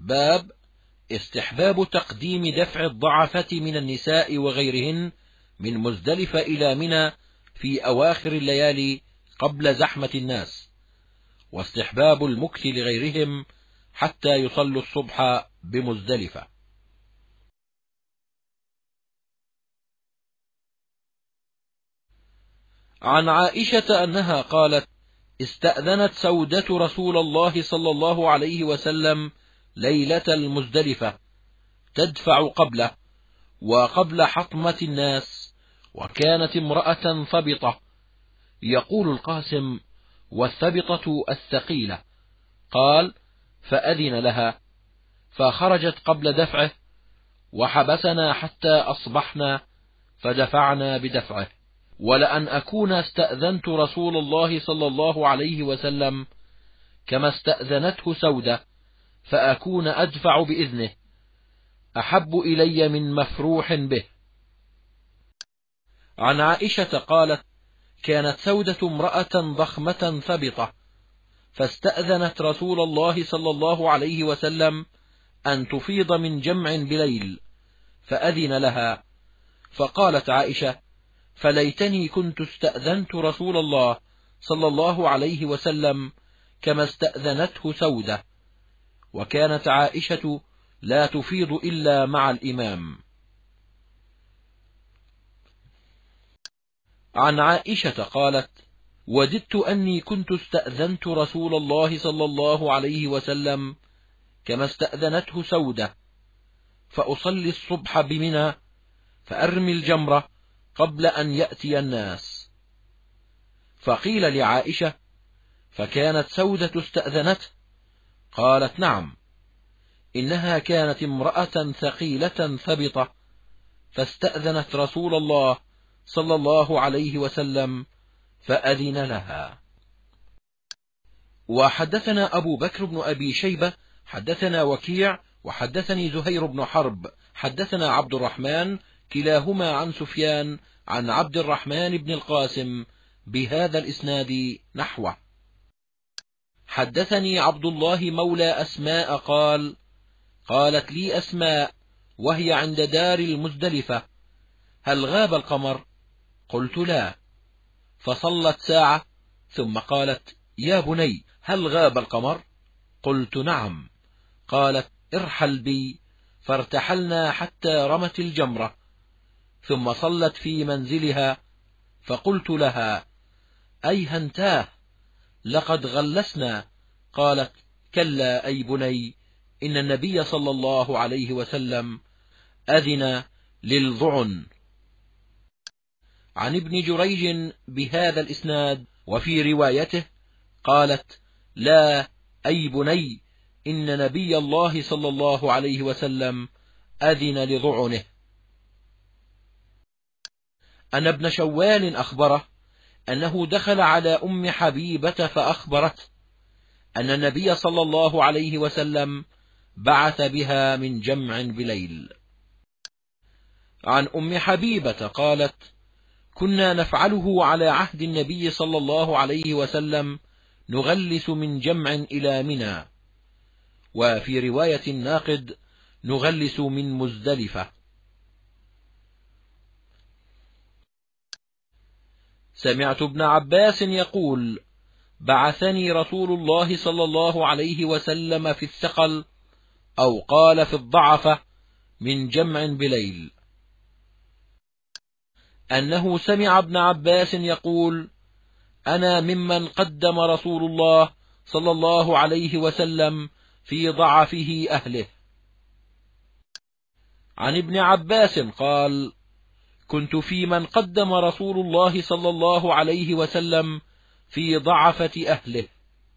باب استحباب تقديم دفع الضعفة من النساء وغيرهن من مزدلفة إلى منى في أواخر الليالي قبل زحمة الناس، واستحباب المكث لغيرهم حتى يصلوا الصبح بمزدلفة. عن عائشة أنها قالت: استأذنت سودة رسول الله صلى الله عليه وسلم ليلة المزدلفة تدفع قبله وقبل حطمة الناس، وكانت امرأة ثبطة. يقول القاسم: والثبطة الثقيلة. قال: فأذن لها فخرجت قبل دفعه، وحبسنا حتى أصبحنا فدفعنا بدفعه. ولأن أكون استأذنت رسول الله صلى الله عليه وسلم كما استأذنته سودة فأكون أدفع بإذنه أحب إلي من مفروح به. عن عائشة قالت: كانت سودة امرأة ضخمة ثبطة، فاستأذنت رسول الله صلى الله عليه وسلم أن تفيض من جمع بليل، فأذن لها. فقالت عائشة: فليتني كنت استأذنت رسول الله صلى الله عليه وسلم كما استأذنته سودة. وكانت عائشة لا تفيض إلا مع الإمام. عن عائشة قالت: وددت أني كنت استأذنت رسول الله صلى الله عليه وسلم كما استأذنته سودة، فأصلي الصبح بمنى فأرمي الجمرة قبل أن يأتي الناس. فقيل لعائشة: فكانت سودة استأذنته؟ قالت: نعم، إنها كانت امرأة ثقيلة ثبطة، فاستأذنت رسول الله صلى الله عليه وسلم فأذن لها. وحدثنا أبو بكر بن أبي شيبة حدثنا وكيع وحدثني زهير بن حرب حدثنا عبد الرحمن كلاهما عن سفيان عن عبد الرحمن بن القاسم بهذا الإسناد نحوه. حدثني عبد الله مولى أسماء قال: قالت لي أسماء وهي عند دار المزدلفة: هل غاب القمر؟ قلت: لا. فصلت ساعة ثم قالت: يا بني، هل غاب القمر؟ قلت: نعم. قالت: ارحل بي، فارتحلنا حتى رمت الجمرة، ثم صلت في منزلها، فقلت لها: أيهنتاه، لقد غلسنا. قالت: كلا أي بني، إن النبي صلى الله عليه وسلم أذن للظعن. عن ابن جريج بهذا الإسناد، وفي روايته قالت: لا أي بني، إن نبي الله صلى الله عليه وسلم أذن لظعنه. أن ابن شوال أخبره أنه دخل على أم حبيبة فأخبرته أن النبي صلى الله عليه وسلم بعث بها من جمع بليل. عن أم حبيبة قالت: كنا نفعله على عهد النبي صلى الله عليه وسلم، نغلس من جمع إلى منى. وفي رواية الناقد: نغلس من مزدلفة. سمعت ابن عباس يقول: بعثني رسول الله صلى الله عليه وسلم في الثقل، أو قال في الضعفة، من جمع بليل. أنه سمع ابن عباس يقول: أنا ممن قدم رسول الله صلى الله عليه وسلم في ضعفه أهله. عن ابن عباس قال: كنت في من قدم رسول الله صلى الله عليه وسلم في ضعفة أهله.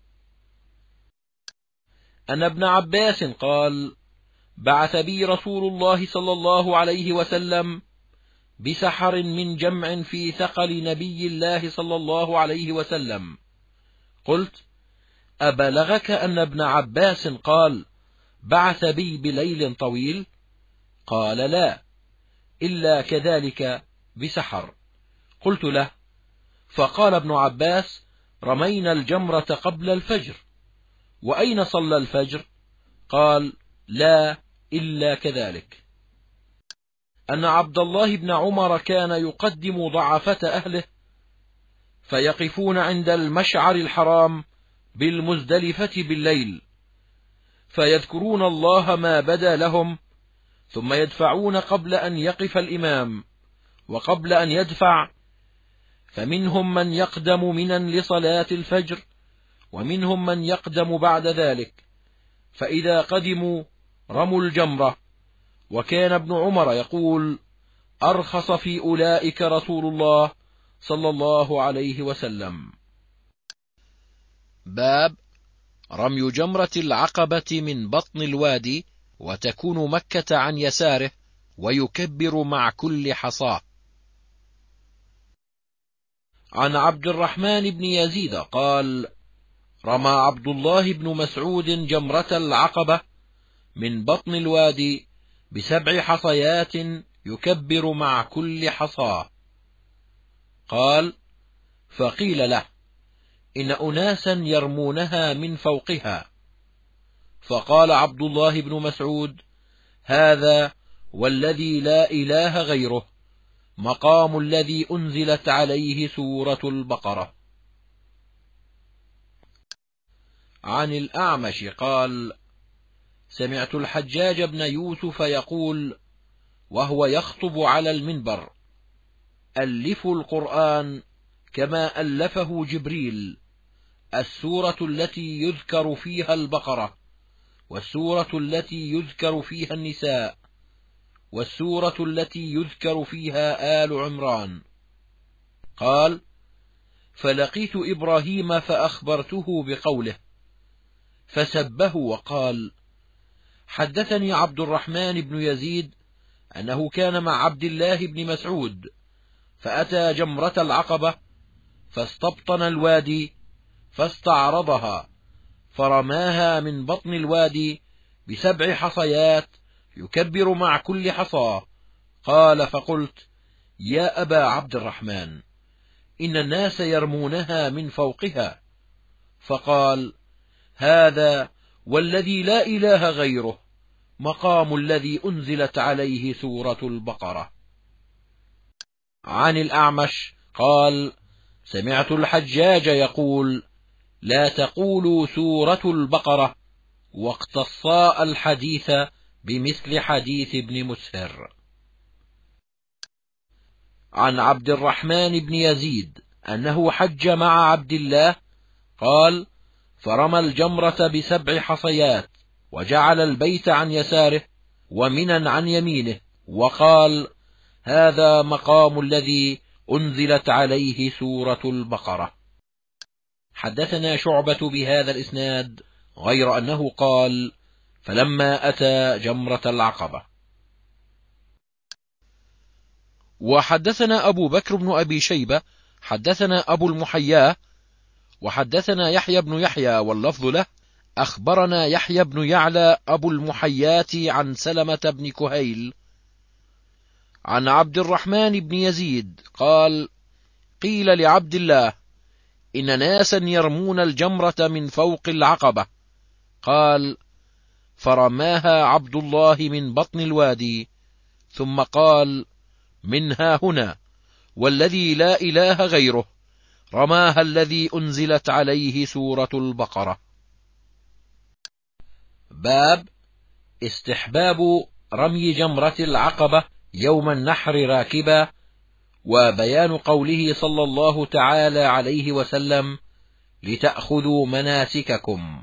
أن ابن عباس قال: بعث بي رسول الله صلى الله عليه وسلم بسحر من جمع في ثقل نبي الله صلى الله عليه وسلم. قلت: أبلغك أن ابن عباس قال: بعث بي بليل طويل؟ قال: لا، إلا كذلك بسحر. قلت له: فقال ابن عباس: رمينا الجمرة قبل الفجر. وأين صلى الفجر؟ قال: لا إلا كذلك. أن عبد الله بن عمر كان يقدم ضعفة أهله فيقفون عند المشعر الحرام بالمزدلفة بالليل فيذكرون الله ما بدا لهم، ثم يدفعون قبل أن يقف الإمام وقبل أن يدفع، فمنهم من يقدم منا لصلاة الفجر ومنهم من يقدم بعد ذلك، فإذا قدموا رموا الجمرة. وكان ابن عمر يقول: أرخص في أولئك رسول الله صلى الله عليه وسلم. باب رمي جمرة العقبة من بطن الوادي، وتكون مكة عن يساره، ويكبر مع كل حصاه. عن عبد الرحمن بن يزيد قال: رمى عبد الله بن مسعود جمرة العقبة من بطن الوادي ب7 حصيات يكبر مع كل حصاه. قال: فقيل له: إن أناسا يرمونها من فوقها. فقال عبد الله بن مسعود: هذا والذي لا إله غيره مقام الذي أنزلت عليه سورة البقرة. عن الأعمش قال: سمعت الحجاج بن يوسف يقول وهو يخطب على المنبر: ألفوا القرآن كما ألفه جبريل، السورة التي يذكر فيها البقرة، والسورة التي يذكر فيها النساء، والسورة التي يذكر فيها آل عمران. قال: فلقيت إبراهيم فأخبرته بقوله فسبه وقال: حدثني عبد الرحمن بن يزيد أنه كان مع عبد الله بن مسعود فأتى جمرة العقبة فاستبطن الوادي فاستعرضها فرماها من بطن الوادي ب7 حصيات يكبر مع كل حصاه. قال: فقلت: يا أبا عبد الرحمن، إن الناس يرمونها من فوقها. فقال: هذا والذي لا إله غيره مقام الذي أنزلت عليه سورة البقرة. عن الأعمش قال: سمعت الحجاج يقول: لا تقولوا سورة البقرة، واقتصا الحديث بمثل حديث ابن مسهر. عن عبد الرحمن بن يزيد أنه حج مع عبد الله قال: فرمى الجمرة ب7 حصيات، وجعل البيت عن يساره ومنا عن يمينه، وقال: هذا مقام الذي أنزلت عليه سورة البقرة. حدثنا شعبة بهذا الإسناد غير أنه قال: فلما أتى جمرة العقبة. وحدثنا أبو بكر بن أبي شيبة حدثنا أبو المحياه وحدثنا يحيى بن يحيى واللفظ له: أخبرنا يحيى بن يعلى أبو المحياه عن سلمة بن كهيل عن عبد الرحمن بن يزيد قال: قيل لعبد الله: إن ناسا يرمون الجمرة من فوق العقبة. قال: فرماها عبد الله من بطن الوادي، ثم قال: منها هنا والذي لا إله غيره رماها الذي أنزلت عليه سورة البقرة. باب استحباب رمي جمرة العقبة يوم النحر راكبا، وبيان قوله صلى الله تعالى عليه وسلم: لتأخذوا مناسككم.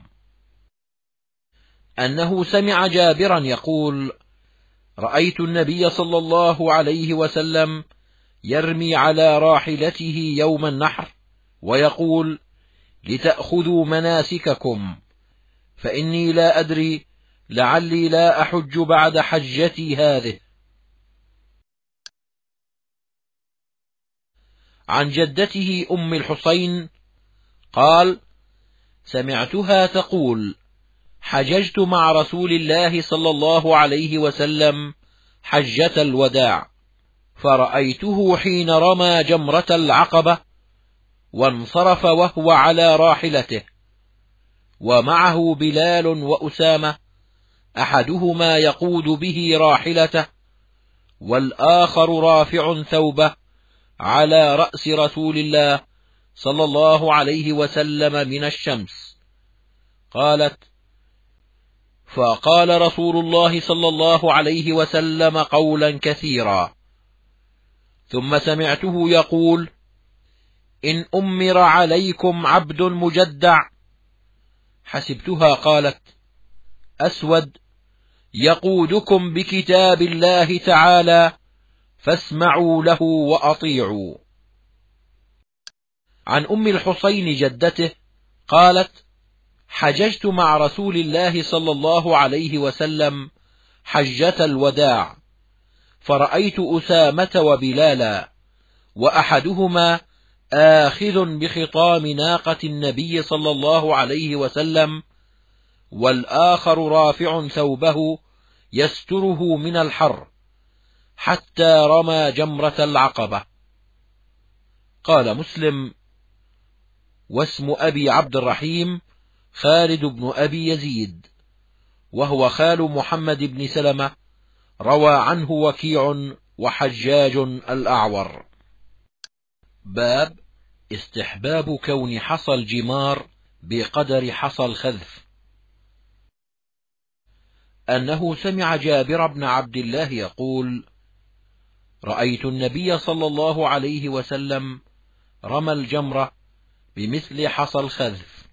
أنه سمع جابرا يقول: رأيت النبي صلى الله عليه وسلم يرمي على راحلته يوم النحر ويقول: لتأخذوا مناسككم، فإني لا أدري لعلي لا أحج بعد حجتي هذه. عن جدته أم الحسين قال: سمعتها تقول: حججت مع رسول الله صلى الله عليه وسلم حجة الوداع، فرأيته حين رمى جمرة العقبة وانصرف وهو على راحلته، ومعه بلال وأسامة أحدهما يقود به راحلته والآخر رافع ثوبه على رأس رسول الله صلى الله عليه وسلم من الشمس. قالت: فقال رسول الله صلى الله عليه وسلم قولا كثيرا، ثم سمعته يقول: إن أمر عليكم عبد مجدع. حسبتها قالت: أسود يقودكم بكتاب الله تعالى فاسمعوا له وأطيعوا. عن أم الحسين جدته قالت: حججت مع رسول الله صلى الله عليه وسلم حجة الوداع، فرأيت أسامة وبلالا، وأحدهما آخذ بخطام ناقة النبي صلى الله عليه وسلم، والآخر رافع ثوبه يستره من الحر، حتى رمى جمرة العقبة. قال مسلم: واسم أبي عبد الرحيم خالد بن أبي يزيد، وهو خال محمد بن سلمة، روى عنه وكيع وحجاج الأعور. باب استحباب كون حصى الجمار بقدر حصى الخذف. أنه سمع جابر بن عبد الله يقول: رأيت النبي صلى الله عليه وسلم رمى الجمرة بمثل حصى الخذف.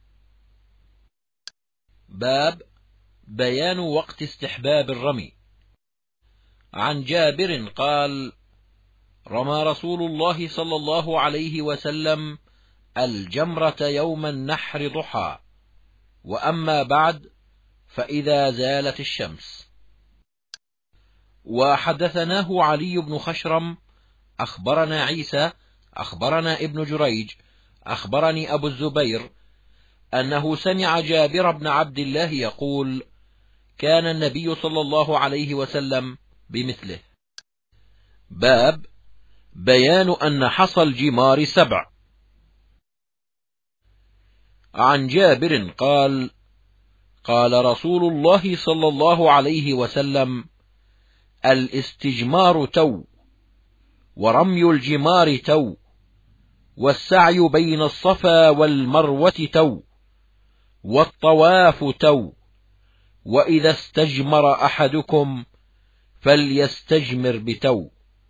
باب بيان وقت استحباب الرمي. عن جابر قال: رمى رسول الله صلى الله عليه وسلم الجمرة يوم النحر ضحى، وأما بعد فإذا زالت الشمس. وحدثناه علي بن خشرم أخبرنا عيسى أخبرنا ابن جريج أخبرني أبو الزبير أنه سمع جابر بن عبد الله يقول: كان النبي صلى الله عليه وسلم بمثله. باب بيان أن حصى الجمار 7. عن جابر قال: قال رسول الله صلى الله عليه وسلم: الاستجمار تو، ورمي الجمار تو، والسعي بين الصفا والمروة تو، والطواف تو، وإذا استجمر أحدكم فليستجمر بتو.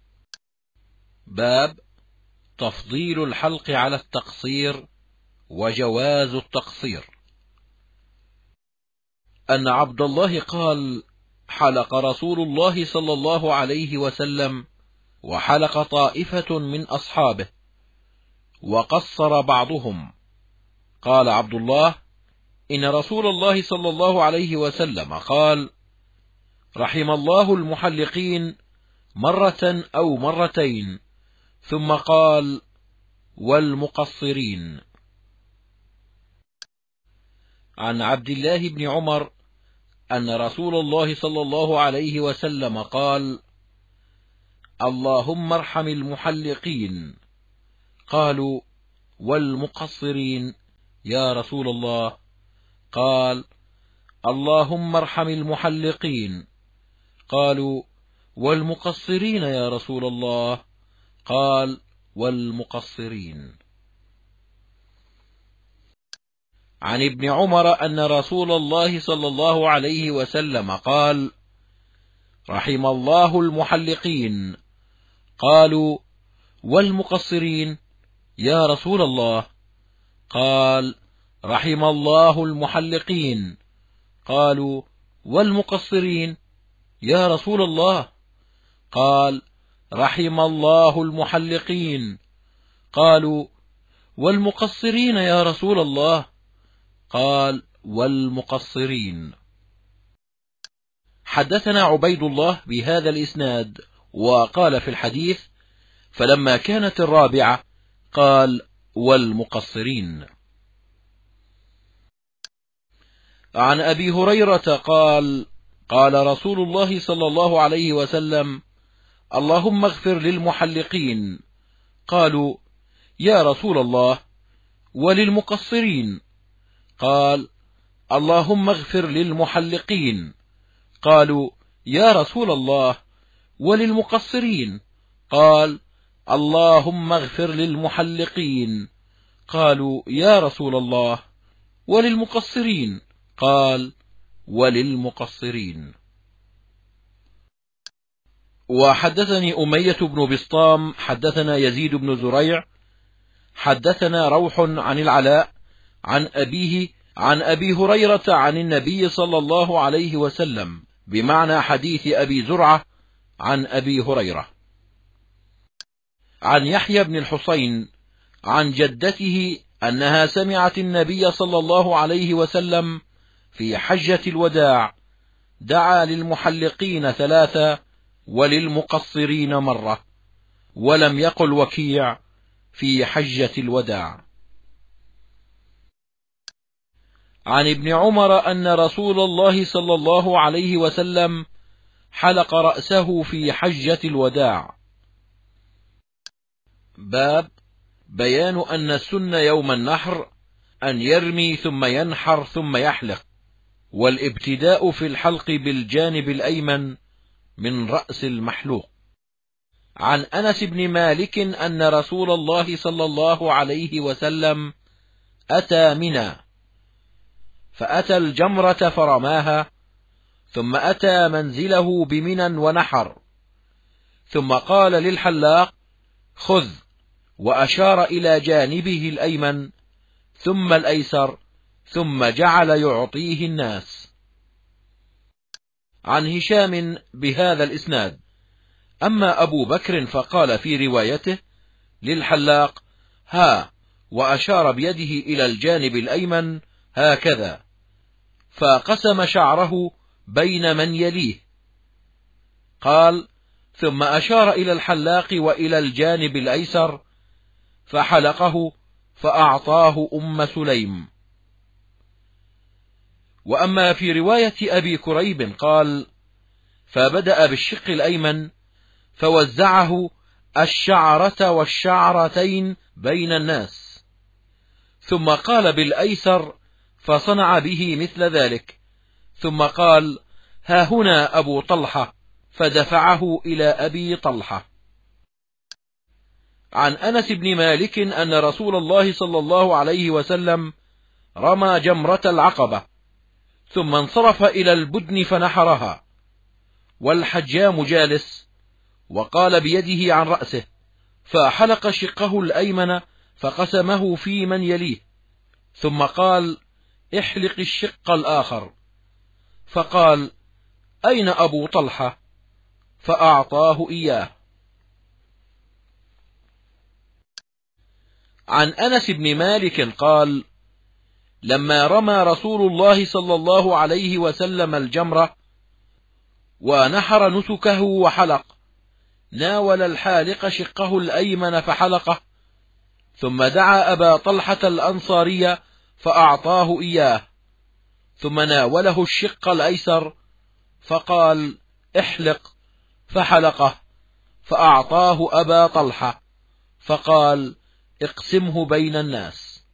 باب تفضيل الحلق على التقصير وجواز التقصير. أن عبد الله قال: حلق رسول الله صلى الله عليه وسلم، وحلق طائفة من أصحابه، وقصر بعضهم. قال عبد الله: إن رسول الله صلى الله عليه وسلم قال: رحم الله المحلقين مرة أو مرتين، ثم قال: والمقصرين. عن عبد الله بن عمر أن رسول الله صلى الله عليه وسلم قال: اللهم ارحم المحلقين. قالوا: والمقصرين يا رسول الله؟ قال: اللهم ارحم المحلقين. قالوا: والمقصرين يا رسول الله؟ قال: والمقصرين. عن ابن عمر أن رسول الله صلى الله عليه وسلم قال: رحم الله المحلقين. قالوا: والمقصرين يا رسول الله؟ قال: رحم الله المحلقين. قالوا: والمقصرين يا رسول الله؟ قال: رحم الله المحلقين. قالوا: والمقصرين يا رسول الله؟ قال: والمقصرين. حدثنا عبيد الله بهذا الإسناد، وقال في الحديث: فلما كانت 4 قال: والمقصرين. عن أبي هريرة قال: قال رسول الله صلى الله عليه وسلم: اللهم اغفر للمحلقين. قالوا: يا رسول الله، وللمقصرين؟ قال: اللهم اغفر للمحلقين. قالوا: يا رسول الله، وللمقصرين؟ قال: اللهم اغفر للمحلقين. قالوا: يا رسول الله، وللمقصرين؟ قال: وللمقصرين. وحدثني أمية بن بسطام حدثنا يزيد بن زريع حدثنا روح عن العلاء عن أبيه عن أبي هريرة عن النبي صلى الله عليه وسلم بمعنى حديث أبي زرعة عن أبي هريرة. عن يحيى بن الحسين عن جدته أنها سمعت النبي صلى الله عليه وسلم في حجة الوداع دعا للمحلقين 3 وللمقصرين مرة، ولم يقل وكيع في حجة الوداع. عن ابن عمر أن رسول الله صلى الله عليه وسلم حلق رأسه في حجة الوداع. باب بيان أن السنة يوم النحر أن يرمي ثم ينحر ثم يحلق، والابتداء في الحلق بالجانب الأيمن من رأس المحلوق. عن أنس بن مالك أن رسول الله صلى الله عليه وسلم أتى منى فأتى الجمرة فرماها، ثم أتى منزله بمنى ونحر، ثم قال للحلاق: خذ، وأشار إلى جانبه الأيمن ثم الأيسر، ثم جعل يعطيه الناس. عن هشام بهذا الإسناد. أما أبو بكر فقال في روايته للحلاق: ها، وأشار بيده إلى الجانب الأيمن هكذا، فقسم شعره بين من يليه. قال: ثم أشار إلى الحلاق وإلى الجانب الأيسر فحلقه فأعطاه أم سليم. وأما في رواية أبي كريب قال: فبدأ بالشق الأيمن فوزعه الشعرة والشعرتين بين الناس، ثم قال بالأيسر فصنع به مثل ذلك، ثم قال: ها هنا أبو طلحة، فدفعه إلى أبي طلحة. عن أنس بن مالك أن رسول الله صلى الله عليه وسلم رمى جمرة العقبة، ثم انصرف إلى البدن فنحرها، والحجام جالس، وقال بيده عن رأسه، فحلق شقه الأيمن فقسمه في من يليه، ثم قال: احلق الشق الآخر، فقال: أين أبو طلحة؟ فأعطاه إياه. عن أنس بن مالك قال: لما رمى رسول الله صلى الله عليه وسلم الجمرة ونحر نسكه وحلق، ناول الحالق شقه الأيمن فحلقه، ثم دعا أبا طلحة الأنصاري فأعطاه إياه، ثم ناوله الشق الأيسر فقال: احلق، فحلقه، فأعطاه أبا طلحة فقال: اقسمه بين الناس.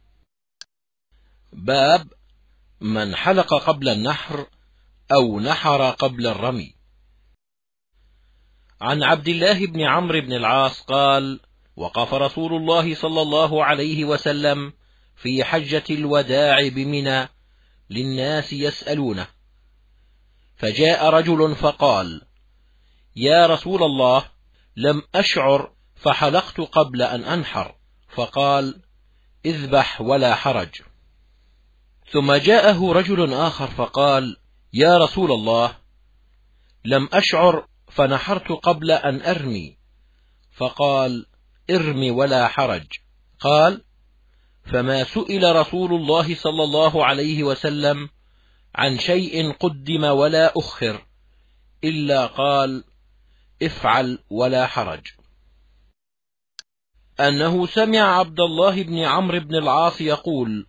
باب من حلق قبل النحر أو نحر قبل الرمي. عن عبد الله بن عمرو بن العاص قال: وقف رسول الله صلى الله عليه وسلم في حجة الوداع بمنى للناس يسألونه، فجاء رجل فقال: يا رسول الله، لم أشعر فحلقت قبل أن أنحر. فقال: اذبح ولا حرج. ثم جاءه رجل آخر فقال: يا رسول الله، لم أشعر فنحرت قبل أن أرمي. فقال: ارم ولا حرج. قال: فما سئل رسول الله صلى الله عليه وسلم عن شيء قدم ولا أخر إلا قال: افعل ولا حرج. أنه سمع عبد الله بن عمرو بن العاص يقول: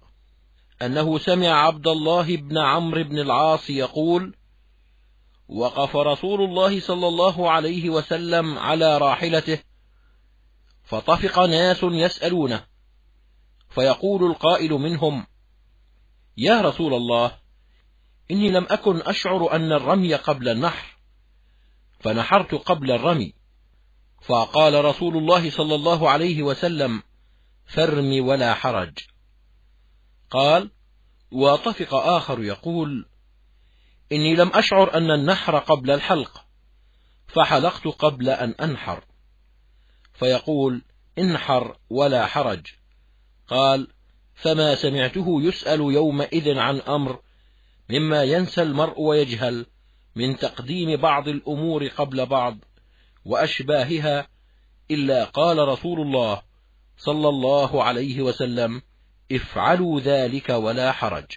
وقف رسول الله صلى الله عليه وسلم على راحلته، فطفق ناس يسألونه، فيقول القائل منهم: يا رسول الله، إني لم أكن أشعر أن الرمي قبل النحر، فنحرت قبل الرمي. فقال رسول الله صلى الله عليه وسلم: فارم ولا حرج. قال: وطفق آخر يقول: إني لم أشعر أن النحر قبل الحلق، فحلقت قبل أن أنحر. فيقول: انحر ولا حرج. قال: فما سمعته يسأل يومئذ عن أمر مما ينسى المرء ويجهل، من تقديم بعض الأمور قبل بعض وأشباهها، إلا قال رسول الله صلى الله عليه وسلم: افعلوا ذلك ولا حرج.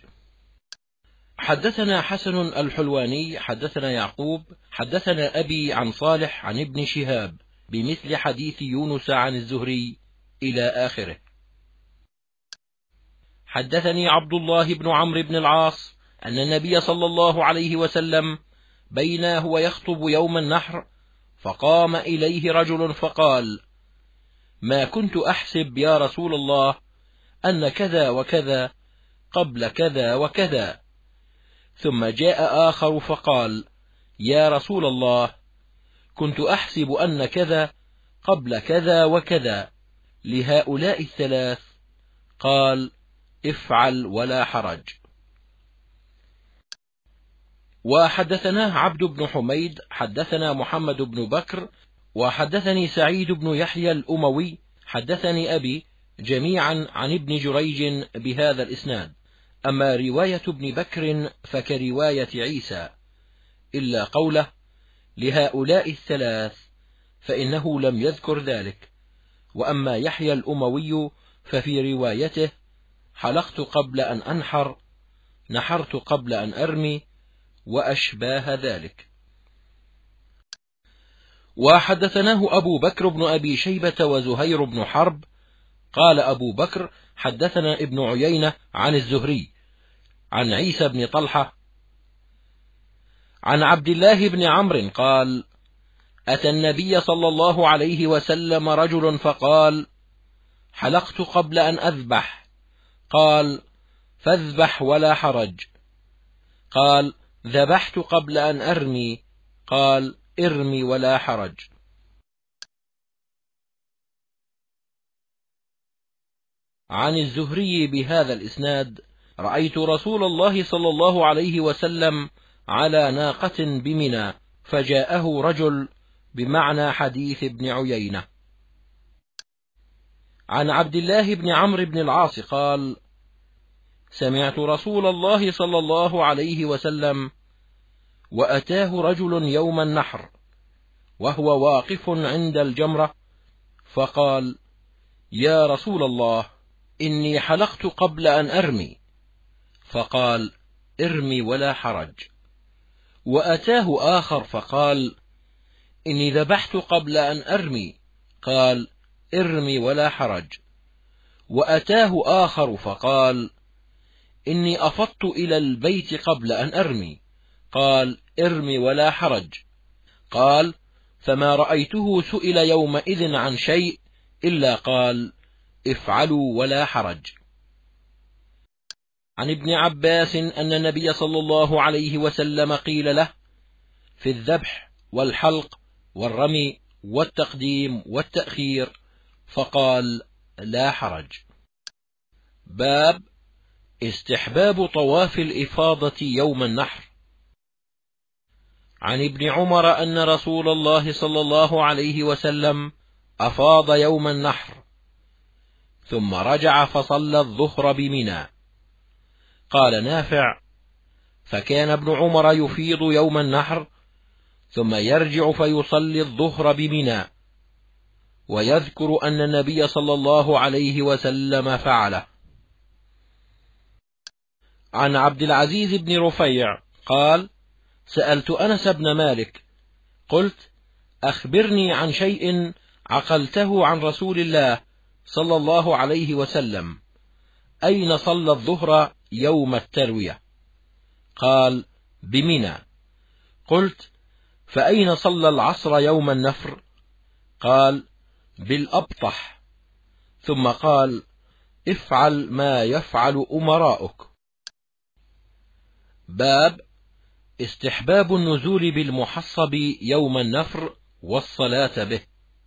حدثنا حسن الحلواني حدثنا يعقوب حدثنا أبي عن صالح عن ابن شهاب بمثل حديث يونس عن الزهري إلى آخره. حدثني عبد الله بن عمرو بن العاص أن النبي صلى الله عليه وسلم بينا هو يخطب يوم النحر، فقام إليه رجل فقال: ما كنت أحسب يا رسول الله أن كذا وكذا قبل كذا وكذا. ثم جاء آخر فقال: يا رسول الله كنت أحسب أن كذا قبل كذا وكذا لهؤلاء الثلاث. قال: افعل ولا حرج. وحدثناه عبد بن حميد حدثنا محمد بن بكر وحدثني سعيد بن يحيى الأموي حدثني أبي جميعا عن ابن جريج بهذا الإسناد. أما رواية ابن بكر فكرواية عيسى، إلا قوله لهؤلاء الثلاث، فإنه لم يذكر ذلك. وأما يحيى الأموي ففي روايته: حلقت قبل أن أنحر، نحرت قبل أن أرمي، وأشباه ذلك. وحدثناه أبو بكر بن أبي شيبة وزهير بن حرب قال أبو بكر: حدثنا ابن عيينة عن الزهري عن عيسى بن طلحة عن عبد الله بن عمرو قال: أتى النبي صلى الله عليه وسلم رجل فقال: حلقت قبل أن أذبح. قال: فاذبح ولا حرج. قال: ذبحت قبل أن أرمي. قال: ارمي ولا حرج. عن الزهري بهذا الإسناد: رأيت رسول الله صلى الله عليه وسلم على ناقة بمنى، فجاءه رجل، بمعنى حديث ابن عيينة. عن عبد الله بن عمرو بن العاص قال: سمعت رسول الله صلى الله عليه وسلم وأتاه رجل يوم النحر وهو واقف عند الجمرة، فقال: يا رسول الله إني حلقت قبل أن أرمي. فقال: ارمي ولا حرج. وأتاه آخر فقال: إني ذبحت قبل أن أرمي. قال: ارمي ولا حرج. وأتاه آخر فقال: إني أفضت إلى البيت قبل أن أرمي. قال: ارمي ولا حرج. قال: فما رأيته سئل يومئذ عن شيء إلا قال: افعلوا ولا حرج. عن ابن عباس أن النبي صلى الله عليه وسلم قيل له في الذبح والحلق والرمي والتقديم والتأخير، فقال: لا حرج. باب استحباب طواف الإفاضة يوم النحر. عن ابن عمر أن رسول الله صلى الله عليه وسلم أفاض يوم النحر، ثم رجع فصلى الظهر بمنى. قال نافع: فكان ابن عمر يفيض يوم النحر ثم يرجع فيصلي الظهر بمنى، ويذكر أن النبي صلى الله عليه وسلم فعله. عن عبد العزيز بن رفيع قال: سألت أنس بن مالك قلت: أخبرني عن شيء عقلته عن رسول الله صلى الله عليه وسلم، أين صلى الظهر يوم التروية؟ قال: بمنى. قلت: فأين صلى العصر يوم النفر؟ قال: بالأبطح. ثم قال: افعل ما يفعل أمراؤك. باب استحباب النزول بالمحصب يوم النفر والصلاة به.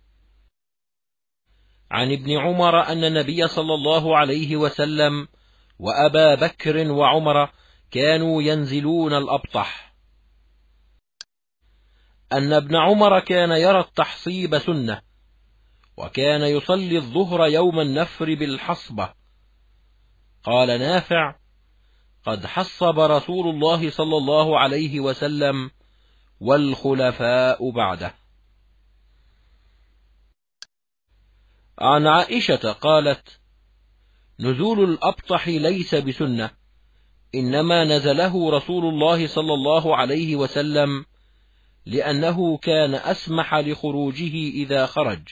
عن ابن عمر أن النبي صلى الله عليه وسلم وأبا بكر وعمر كانوا ينزلون الأبطح، أن ابن عمر كان يرى التحصيب سنة، وكان يصلي الظهر يوم النفر بالحصبة. قال نافع: قد حصب رسول الله صلى الله عليه وسلم والخلفاء بعده. عن عائشة قالت: نزول الأبطح ليس بسنة، إنما نزله رسول الله صلى الله عليه وسلم لأنه كان أسمح لخروجه إذا خرج.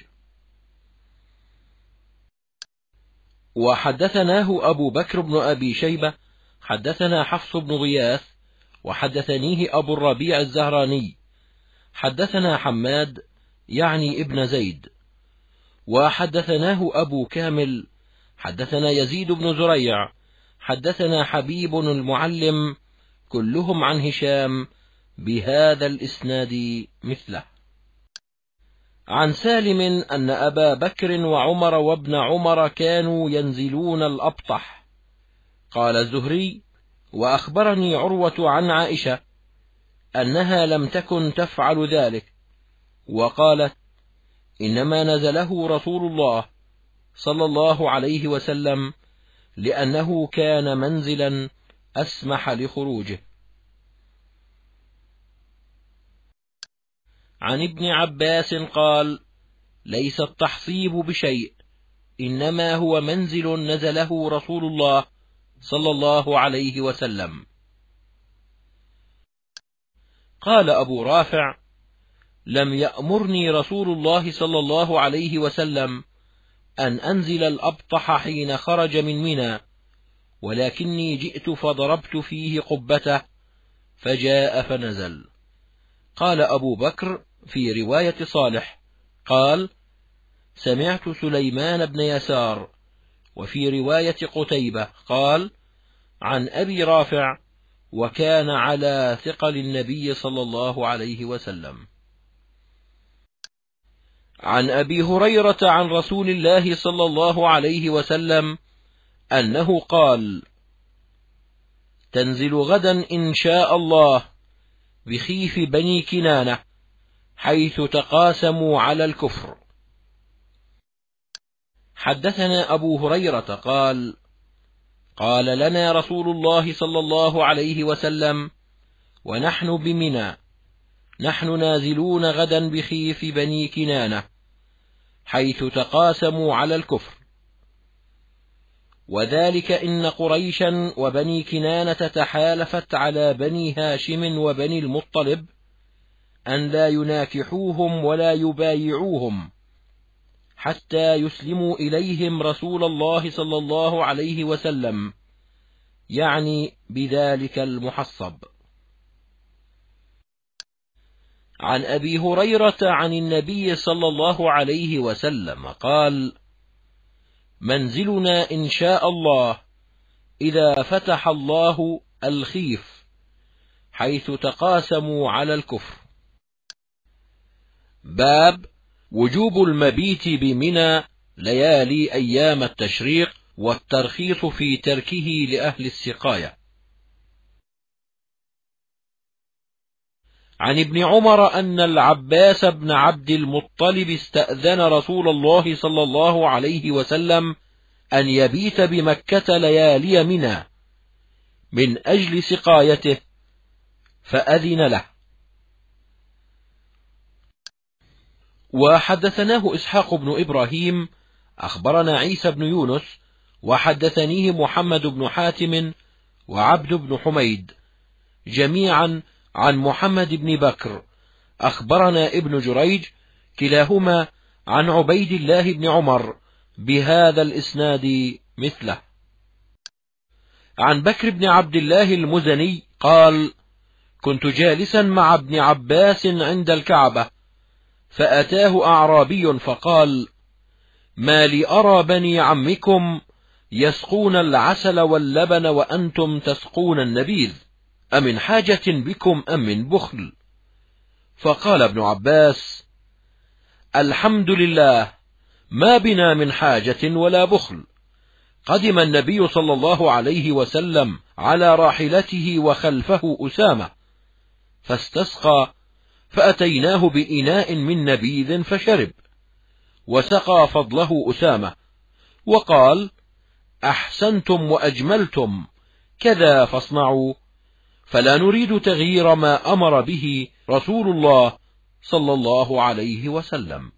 وحدثناه أبو بكر بن أبي شيبة حدثنا حفص بن غياث وحدثنيه أبو الربيع الزهراني حدثنا حماد يعني ابن زيد، وحدثناه أبو كامل حدثنا يزيد بن زريع حدثنا حبيب المعلم كلهم عن هشام بهذا الإسناد مثله. عن سالم أن أبا بكر وعمر وابن عمر كانوا ينزلون الأبطح. قال الزهري: وأخبرني عروة عن عائشة أنها لم تكن تفعل ذلك، وقالت: إنما نزله رسول الله صلى الله عليه وسلم لأنه كان منزلا أسمح لخروجه. عن ابن عباس قال: ليس التحصيب بشيء، إنما هو منزل نزله رسول الله صلى الله عليه وسلم. قال أبو رافع: لم يأمرني رسول الله صلى الله عليه وسلم أن أنزل الأبطح حين خرج من منى، ولكني جئت فضربت فيه قبته فجاء فنزل. قال أبو بكر في رواية صالح قال: سمعت سليمان بن يسار. وفي رواية قتيبة قال: عن أبي رافع: وكان على ثقل النبي صلى الله عليه وسلم. عن أبي هريرة عن رسول الله صلى الله عليه وسلم أنه قال: تنزل غدا إن شاء الله بخيف بني كنانة حيث تقاسموا على الكفر. حدثنا أبو هريرة قال: قال لنا رسول الله صلى الله عليه وسلم ونحن بمنى: نحن نازلون غدا بخيف بني كنانة حيث تقاسموا على الكفر، وذلك إن قريشا وبني كنانة تحالفت على بني هاشم وبني المطلب أن لا يناكحوهم ولا يبايعوهم حتى يسلموا إليهم رسول الله صلى الله عليه وسلم، يعني بذلك المحصب. عن أبي هريرة عن النبي صلى الله عليه وسلم قال: منزلنا إن شاء الله إذا فتح الله الخيف حيث تقاسموا على الكفر. باب وجوب المبيت بمنى ليالي أيام التشريق والترخيص في تركه لأهل السقاية. عن ابن عمر أن العباس بن عبد المطلب استأذن رسول الله صلى الله عليه وسلم أن يبيت بمكة ليالي منى من أجل سقايته، فأذن له. وحدثناه إسحاق بن إبراهيم أخبرنا عيسى بن يونس وحدثنيه محمد بن حاتم وعبد بن حميد جميعا عن محمد بن بكر أخبرنا ابن جريج كلاهما عن عبيد الله بن عمر بهذا الإسناد مثله. عن بكر بن عبد الله المزني قال: كنت جالسا مع ابن عباس عند الكعبة، فأتاه أعرابي فقال: ما لي أرى بني عمكم يسقون العسل واللبن وأنتم تسقون النبيذ؟ أمن حاجة بكم أم من بخل؟ فقال ابن عباس: الحمد لله، ما بنا من حاجة ولا بخل. قدم النبي صلى الله عليه وسلم على راحلته وخلفه أسامة، فاستسقى، فأتيناه بإناء من نبيذ فشرب، وسقى فضله أسامة، وقال: أحسنتم وأجملتم، كذا فاصنعوا، فلا نريد تغيير ما أمر به رسول الله صلى الله عليه وسلم.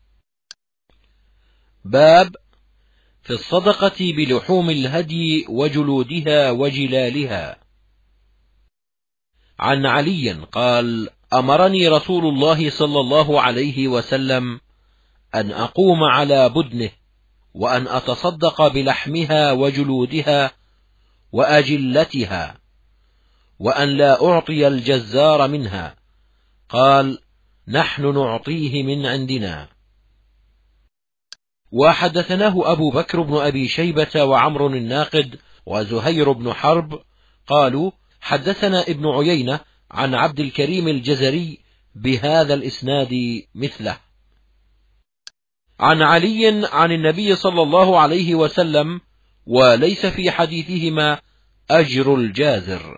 باب في الصدقة بلحوم الهدي وجلودها وجلالها. عن علي قال: أمرني رسول الله صلى الله عليه وسلم أن أقوم على بدنه، وأن أتصدق بلحمها وجلودها وأجلتها، وأن لا أعطي الجزار منها. قال: نحن نعطيه من عندنا. وحدثناه أبو بكر بن أبي شيبة وعمر الناقد وزهير بن حرب قالوا: حدثنا ابن عيينة عن عبد الكريم الجزري بهذا الإسناد مثله. عن علي عن النبي صلى الله عليه وسلم، وليس في حديثهما أجر الجازر،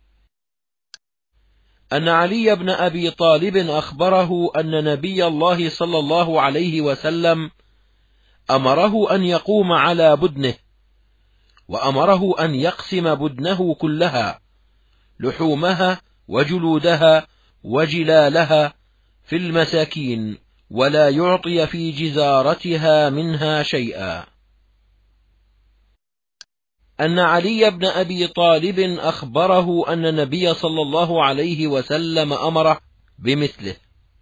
أن علي بن أبي طالب أخبره أن نبي الله صلى الله عليه وسلم أمره أن يقوم على بدنه، وأمره أن يقسم بدنه كلها، لحومها وجلودها وجلالها، في المساكين، ولا يعطي في جزارتها منها شيئا. أن علي بن أبي طالب أخبره أن النبي صلى الله عليه وسلم أمره بمثله.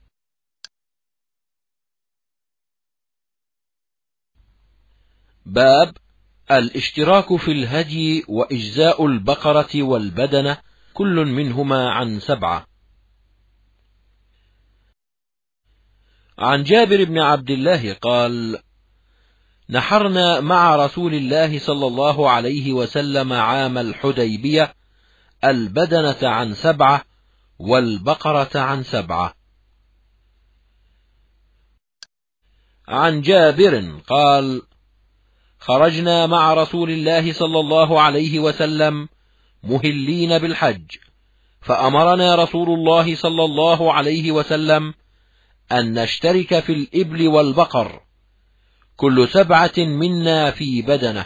باب الاشتراك في الهدي وإجزاء البقرة والبدنة، كل منهما عن 7. عن جابر بن عبد الله قال: نحرنا مع رسول الله صلى الله عليه وسلم عام الحديبية البدنة عن 7 والبقرة عن 7. عن جابر قال: خرجنا مع رسول الله صلى الله عليه وسلم مهلين بالحج، فأمرنا رسول الله صلى الله عليه وسلم أن نشترك في الإبل والبقر، كل 7 منا في بدنة.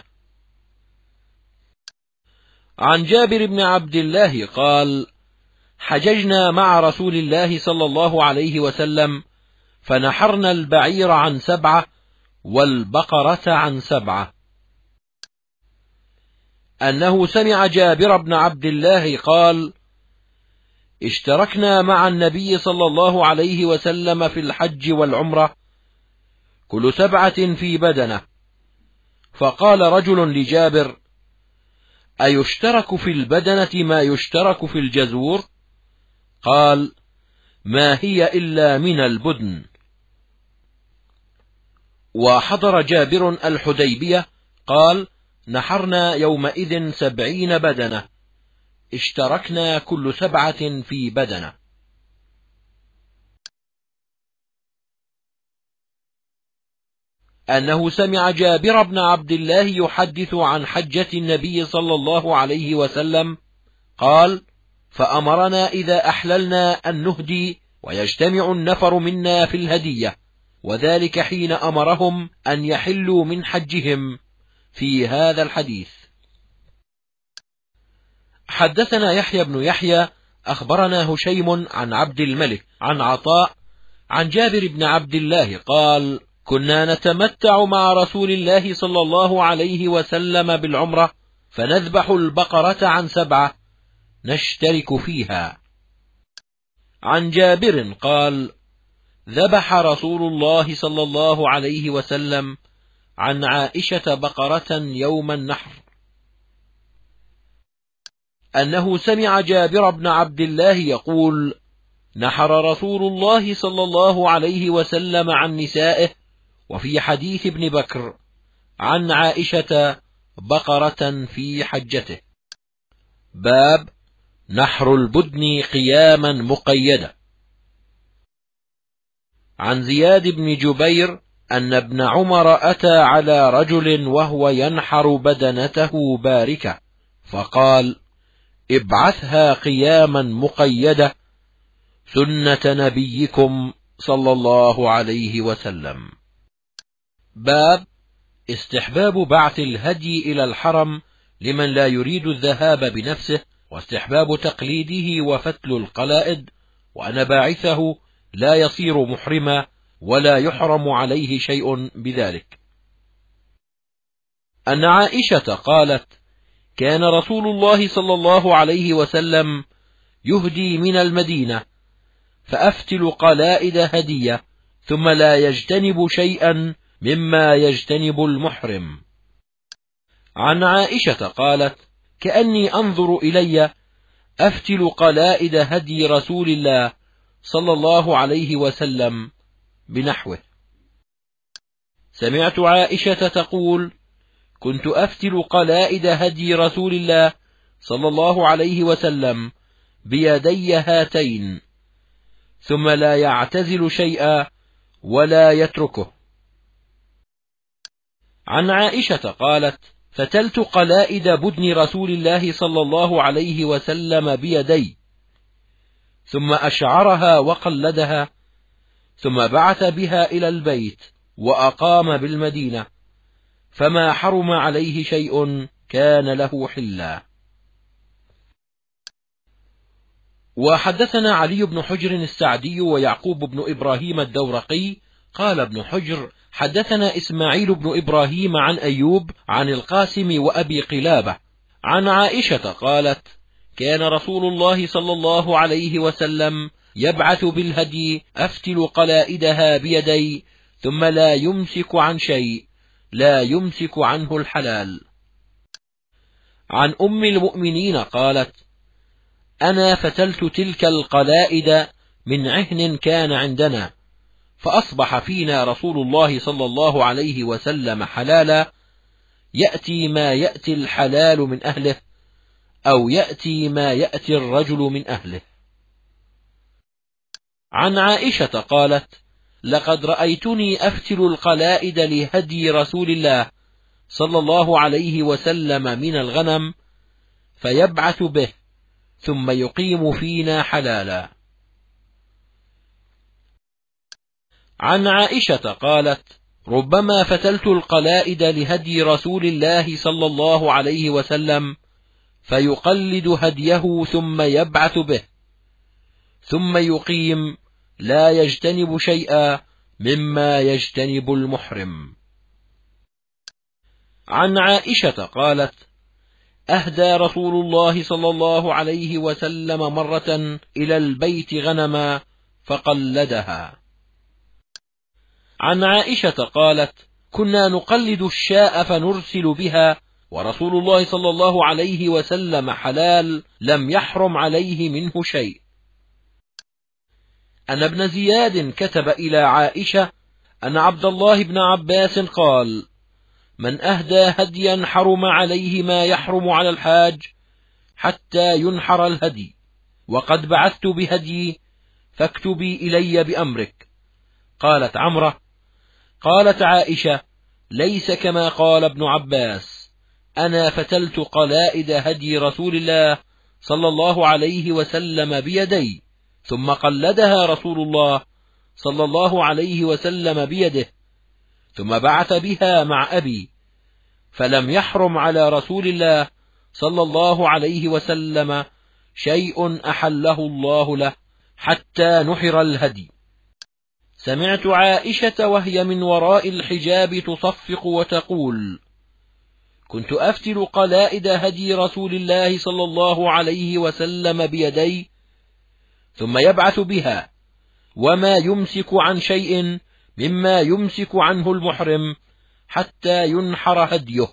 عن جابر بن عبد الله قال: حججنا مع رسول الله صلى الله عليه وسلم، فنحرنا البعير عن 7 والبقرة عن 7. أنه سمع جابر بن عبد الله قال: اشتركنا مع النبي صلى الله عليه وسلم في الحج والعمرة، كل 7 في بدنة. فقال رجل لجابر: أيشترك في البدنة ما يشترك في الجزور؟ قال: ما هي إلا من البدن. وحضر جابر الحديبية قال: نحرنا يومئذ 70 بدنة، اشتركنا كل 7 في بدنة. أنه سمع جابر بن عبد الله يحدث عن حجة النبي صلى الله عليه وسلم قال: فأمرنا إذا أحللنا أن نهدي، ويجتمع النفر منا في الهدية، وذلك حين أمرهم أن يحلوا من حجهم، في هذا الحديث. حدثنا يحيى بن يحيى أخبرنا هشيم عن عبد الملك عن عطاء عن جابر بن عبد الله قال: كنا نتمتع مع رسول الله صلى الله عليه وسلم بالعمرة، فنذبح البقرة عن 7 نشترك فيها. عن جابر قال: ذبح رسول الله صلى الله عليه وسلم عن عائشة بقرة يوم النحر. أنه سمع جابر بن عبد الله يقول: نحر رسول الله صلى الله عليه وسلم عن نسائه، وفي حديث ابن بكر عن عائشة بقرة في حجته. باب نحر البدن قياما مقيدة. عن زياد بن جبير أن ابن عمر أتى على رجل وهو ينحر بدنته باركة، فقال: ابعثها قياما مقيدة سنة نبيكم صلى الله عليه وسلم. باب استحباب بعث الهدي إلى الحرم لمن لا يريد الذهاب بنفسه، واستحباب تقليده وفتل القلائد، وأن باعثه لا يصير محرما ولا يحرم عليه شيء بذلك. أن عائشة قالت: كان رسول الله صلى الله عليه وسلم يهدي من المدينة فأفتل قلائد هدية ثم لا يجتنب شيئا مما يجتنب المحرم. عن عائشة قالت: كأني أنظر إلي أفتل قلائد هدي رسول الله صلى الله عليه وسلم بنحوه. سمعت عائشة تقول: كنت أفتل قلائد هدي رسول الله صلى الله عليه وسلم بيدي هاتين ثم لا يعتزل شيئا ولا يتركه. عن عائشة قالت: فتلت قلائد بدن رسول الله صلى الله عليه وسلم بيدي ثم أشعرها وقلدها ثم بعث بها إلى البيت وأقام بالمدينة، فما حرم عليه شيء كان له حلا. وحدثنا علي بن حجر السعدي ويعقوب بن إبراهيم الدورقي قال ابن حجر: حدثنا إسماعيل بن إبراهيم عن أيوب عن القاسم وأبي قلابة عن عائشة قالت: كان رسول الله صلى الله عليه وسلم يبعث بالهدي أفتل قلائدها بيدي ثم لا يمسك عن شيء لا يمسك عنه الحلال. عن أم المؤمنين قالت: أنا فتلت تلك القلائد من عهن كان عندنا، فأصبح فينا رسول الله صلى الله عليه وسلم حلالا، يأتي ما يأتي الحلال من أهله أو يأتي ما يأتي الرجل من أهله. عن عائشة قالت: لقد رأيتني أفتل القلائد لهدي رسول الله صلى الله عليه وسلم من الغنم فيبعث به ثم يقيم فينا حلالا. عن عائشة قالت: ربما فتلت القلائد لهدي رسول الله صلى الله عليه وسلم فيقلد هديه ثم يبعث به ثم يقيم لا يجتنب شيئا مما يجتنب المحرم. عن عائشة قالت: أهدى رسول الله صلى الله عليه وسلم مرة إلى البيت غنما فقلدها. عن عائشة قالت: كنا نقلد الشاء فنرسل بها ورسول الله صلى الله عليه وسلم حلال لم يحرم عليه منه شيء. أن ابن زياد كتب إلى عائشة أن عبد الله بن عباس قال: من أهدى هديا حرم عليه ما يحرم على الحاج حتى ينحر الهدي، وقد بعثت بهدي فاكتبي إلي بأمرك. قالت عمرة: قالت عائشة: ليس كما قال ابن عباس، أنا فتلت قلائد هدي رسول الله صلى الله عليه وسلم بيدي ثم قلدها رسول الله صلى الله عليه وسلم بيده ثم بعث بها مع أبي، فلم يحرم على رسول الله صلى الله عليه وسلم شيء أحله الله له حتى نحر الهدي. سمعت عائشة وهي من وراء الحجاب تصفق وتقول: كنت أفتل قلائد هدي رسول الله صلى الله عليه وسلم بيدي ثم يبعث بها وما يمسك عن شيء مما يمسك عنه المحرم حتى ينحر هديه.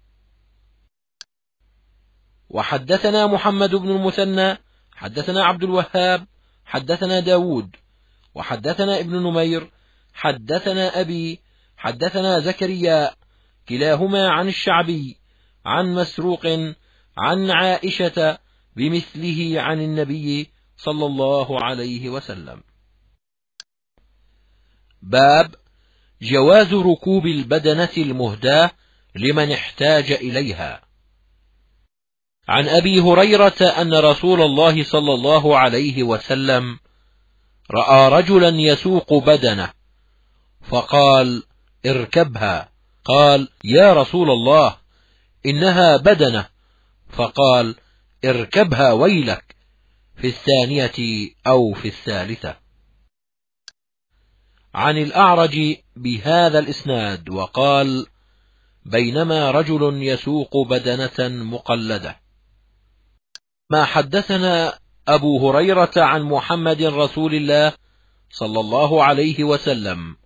وحدثنا محمد بن المثنى حدثنا عبد الوهاب حدثنا داود وحدثنا ابن نمير حدثنا أبي حدثنا زكريا كلاهما عن الشعبي عن مسروق عن عائشة بمثله عن النبي صلى الله عليه وسلم. باب جواز ركوب البدنة المهداة لمن احتاج إليها. عن أبي هريرة أن رسول الله صلى الله عليه وسلم رأى رجلا يسوق بدنة فقال: اركبها. قال: يا رسول الله، إنها بدنة. فقال: اركبها ويلك، في الثانية أو في الثالثة. عن الأعرج بهذا الإسناد وقال: بينما رجل يسوق بدنة مقلدة. ما حدثنا أبو هريرة عن محمد رسول الله صلى الله عليه وسلم،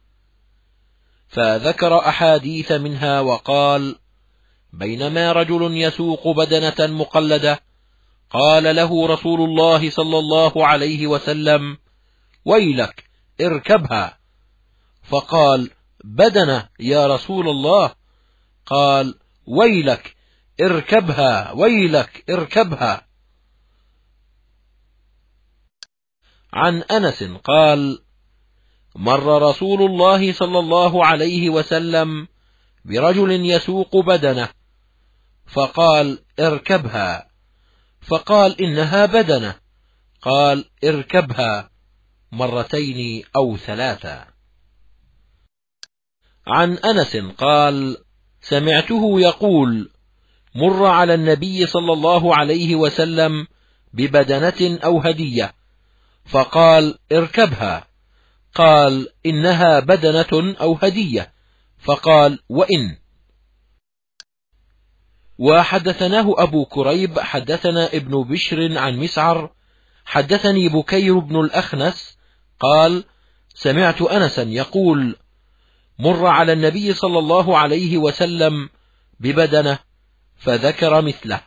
فذكر أحاديث منها وقال: بينما رجل يسوق بدنة مقلدة قال له رسول الله صلى الله عليه وسلم: ويلك، اركبها. فقال: بدنة يا رسول الله. قال: ويلك، اركبها، ويلك، اركبها. عن أنس قال: مر رسول الله صلى الله عليه وسلم برجل يسوق بدنة فقال: اركبها. فقال: إنها بدنة. قال: اركبها مرتين أو ثلاثة. عن أنس قال: سمعته يقول: مر على النبي صلى الله عليه وسلم ببدنة أو هدية فقال: اركبها. قال: إنها بدنة أو هدية. فقال: وإن. وحدثناه أبو كريب حدثنا ابن بشر عن مسعر حدثني بكير بن الأخنس قال: سمعت أنسا يقول: مر على النبي صلى الله عليه وسلم ببدنة، فذكر مثله.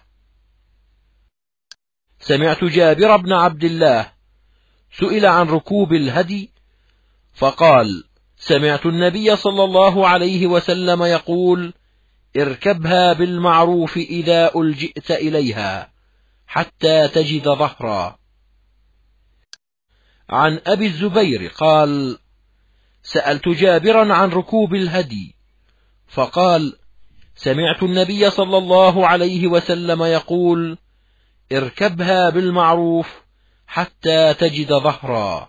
سمعت جابر بن عبد الله سئل عن ركوب الهدي فقال: سمعت النبي صلى الله عليه وسلم يقول: اركبها بالمعروف إذا ألجئت إليها حتى تجد ظهرا. عن أبي الزبير قال: سألت جابرا عن ركوب الهدي فقال: سمعت النبي صلى الله عليه وسلم يقول: اركبها بالمعروف حتى تجد ظهرا.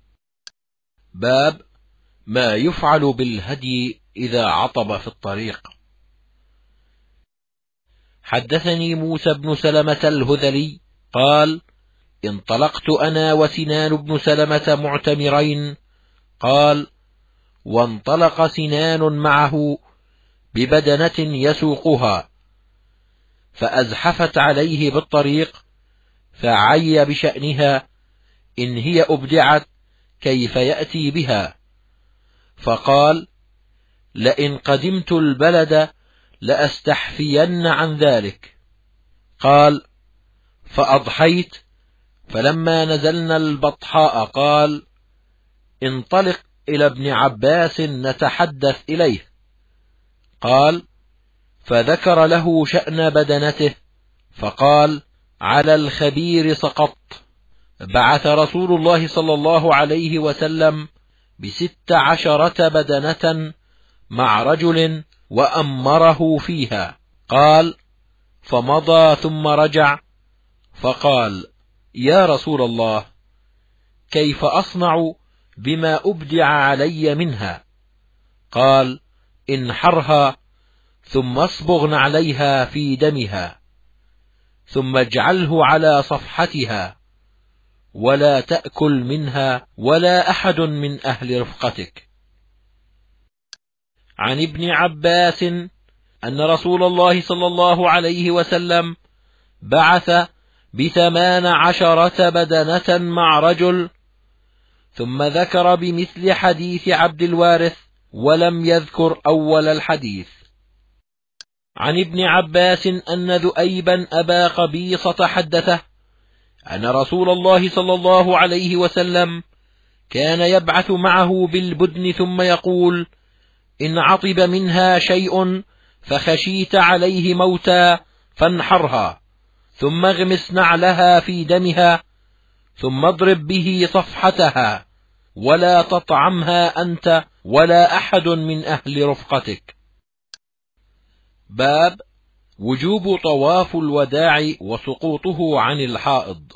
باب ما يفعل بالهدي إذا عطب في الطريق. حدثني موسى بن سلمة الهذلي قال: انطلقت أنا وسنان بن سلمة معتمرين. قال: وانطلق سنان معه ببدنة يسوقها فأزحفت عليه بالطريق فعي بشأنها إن هي أبدعت كيف يأتي بها. فقال: لئن قدمت البلد لأستحفين عن ذلك. قال: فأضحيت، فلما نزلنا البطحاء قال: انطلق إلى ابن عباس نتحدث إليه. قال: فذكر له شأن بدنته فقال: على الخبير سقطت. بعث رسول الله صلى الله عليه وسلم ب16 بدنة مع رجل وأمره فيها. قال: فمضى ثم رجع فقال: يا رسول الله، كيف أصنع بما أبدع علي منها؟ قال: انحرها ثم اصبغ عليها في دمها ثم اجعله على صفحتها ولا تأكل منها ولا أحد من أهل رفقتك. عن ابن عباس أن رسول الله صلى الله عليه وسلم بعث ب18 بدنة مع رجل، ثم ذكر بمثل حديث عبد الوارث ولم يذكر أول الحديث. عن ابن عباس أن ذؤيبا أبا قبيصة حدثه أن رسول الله صلى الله عليه وسلم كان يبعث معه بالبدن ثم يقول: إن عطب منها شيء فخشيت عليه موتا فانحرها، ثم اغمس نعلها في دمها، ثم اضرب به صفحتها، ولا تطعمها أنت ولا أحد من أهل رفقتك. باب وجوب طواف الوداع وسقوطه عن الحائض.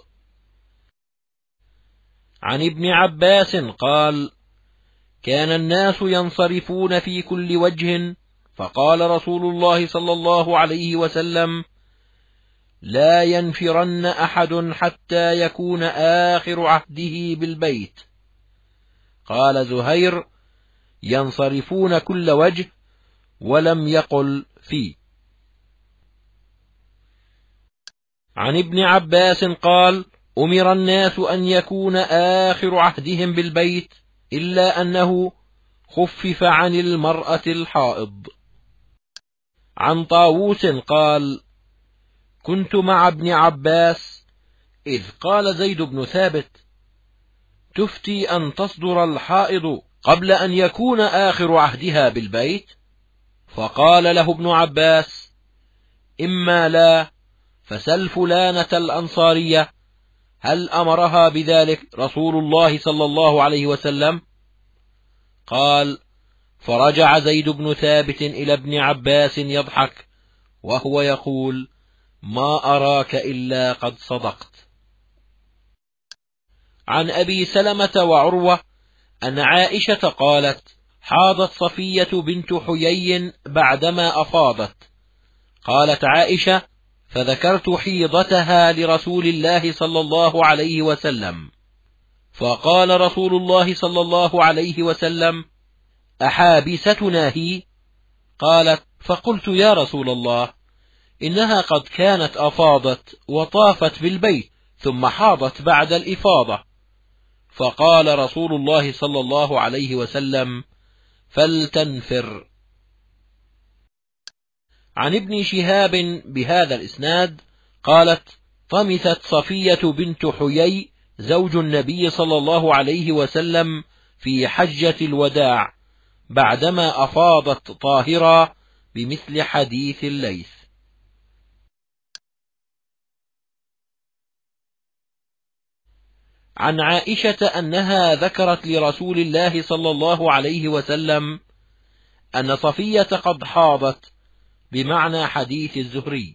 عن ابن عباس قال: كان الناس ينصرفون في كل وجه، فقال رسول الله صلى الله عليه وسلم: لا ينفرن أحد حتى يكون آخر عهده بالبيت. قال زهير: ينصرفون كل وجه، ولم يقل فيه. عن ابن عباس قال: أمر الناس أن يكون آخر عهدهم بالبيت، إلا أنه خفف عن المرأة الحائض. عن طاووس قال: كنت مع ابن عباس إذ قال زيد بن ثابت: تفتي أن تصدر الحائض قبل أن يكون آخر عهدها بالبيت؟ فقال له ابن عباس: إما لا، فسل فلانة الأنصارية هل أمرها بذلك رسول الله صلى الله عليه وسلم؟ قال: فرجع زيد بن ثابت إلى ابن عباس يضحك وهو يقول: ما أراك إلا قد صدقت. عن أبي سلمة وعروة أن عائشة قالت: حاضت صفية بنت حيي بعدما أفاضت. قالت عائشة: فذكرت حيضتها لرسول الله صلى الله عليه وسلم، فقال رسول الله صلى الله عليه وسلم: أحابستنا هي؟ قالت: فقلت يا رسول الله، إنها قد كانت أفاضت وطافت بالبيت ثم حاضت بعد الإفاضة. فقال رسول الله صلى الله عليه وسلم: فلتنفر. عن ابن شهاب بهذا الإسناد قالت: طمثت صفية بنت حيي زوج النبي صلى الله عليه وسلم في حجة الوداع بعدما أفاضت طاهرة بمثل حديث الليث. عن عائشة أنها ذكرت لرسول الله صلى الله عليه وسلم أن صفية قد حاضت، بمعنى حديث الزهري.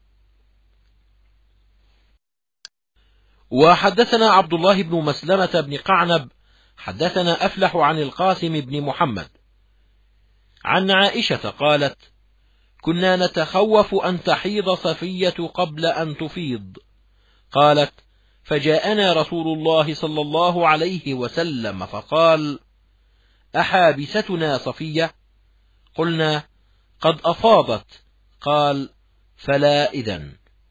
وحدثنا عبد الله بن مسلمة بن قعنب حدثنا أفلح عن القاسم بن محمد عن عائشة قالت: كنا نتخوف أن تحيض صفية قبل أن تفيض. قالت: فجاءنا رسول الله صلى الله عليه وسلم فقال: أحابستنا صفية؟ قلنا: قد أفاضت. قال: فلا إذن.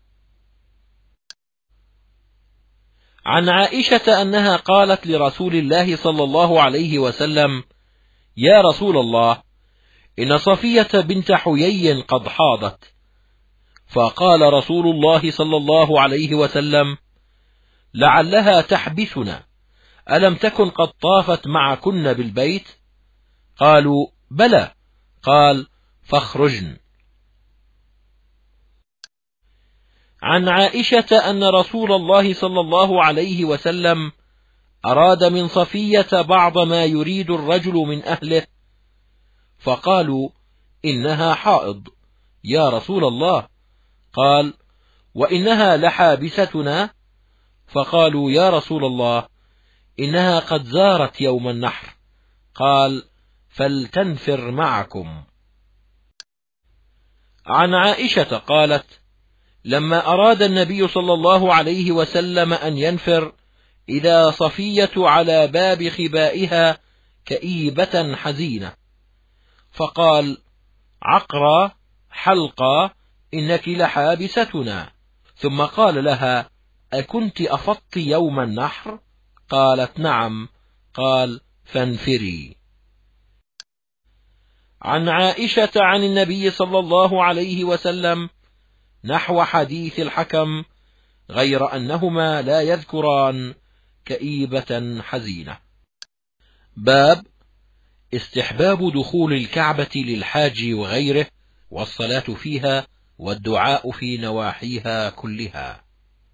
عن عائشة أنها قالت لرسول الله صلى الله عليه وسلم: يا رسول الله، إن صفية بنت حيي قد حاضت. فقال رسول الله صلى الله عليه وسلم: لعلها تحبسنا، ألم تكن قد طافت معكن بالبيت؟ قالوا: بلى. قال: فاخرجن. عن عائشة أن رسول الله صلى الله عليه وسلم أراد من صفية بعض ما يريد الرجل من أهله، فقالوا: إنها حائض يا رسول الله. قال: وإنها لحابستنا؟ فقالوا: يا رسول الله، إنها قد زارت يوم النحر. قال: فلتنفر معكم. عن عائشة قالت: لما أراد النبي صلى الله عليه وسلم أن ينفر، إذا صفية على باب خبائها كئيبة حزينة، فقال: عقرى حلقى، إنك لحابستنا. ثم قال لها: أكنت أفضت يوم النحر؟ قالت: نعم. قال: فانفري. عن عائشة عن النبي صلى الله عليه وسلم نحو حديث الحكم، غير أنهما لا يذكران كئيبة حزينة. باب استحباب دخول الكعبة للحاج وغيره والصلاة فيها والدعاء في نواحيها كلها.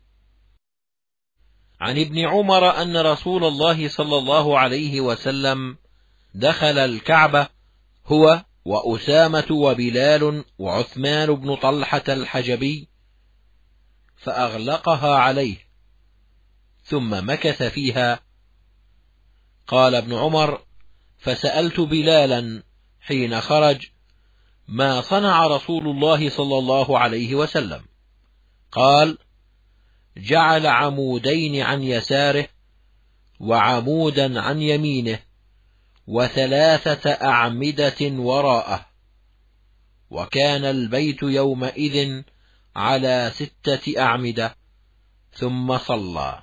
عن ابن عمر أن رسول الله صلى الله عليه وسلم دخل الكعبة هو وأسامة وبلال وعثمان بن طلحة الحجبي، فأغلقها عليه ثم مكث فيها. قال ابن عمر: فسألت بلالا حين خرج: ما صنع رسول الله صلى الله عليه وسلم؟ قال: جعل عمودين عن يساره وعمودا عن يمينه و3 أعمدة وراءه، وكان البيت يومئذ على 6 أعمدة، ثم صلى.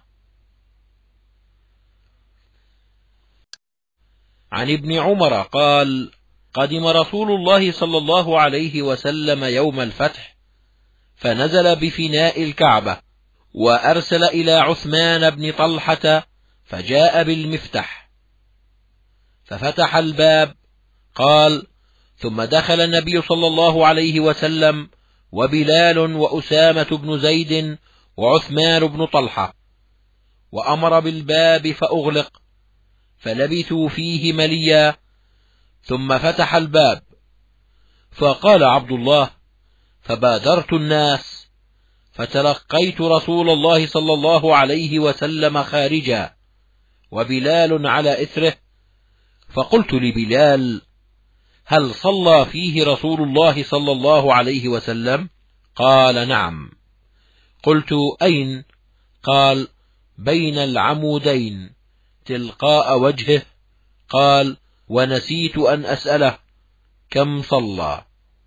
عن ابن عمر قال: قدم رسول الله صلى الله عليه وسلم يوم الفتح، فنزل بفناء الكعبة، وأرسل إلى عثمان بن طلحة فجاء بالمفتح ففتح الباب. قال: ثم دخل النبي صلى الله عليه وسلم وبلال وأسامة بن زيد وعثمان بن طلحة، وأمر بالباب فأغلق، فلبثوا فيه مليا، ثم فتح الباب. فقال عبد الله: فبادرت الناس فتلقيت رسول الله صلى الله عليه وسلم خارجا وبلال على إثره، فقلت لبلال: هل صلى فيه رسول الله صلى الله عليه وسلم؟ قال: نعم. قلت: أين؟ قال: بين العمودين تلقاء وجهه. قال: ونسيت أن أسأله كم صلى.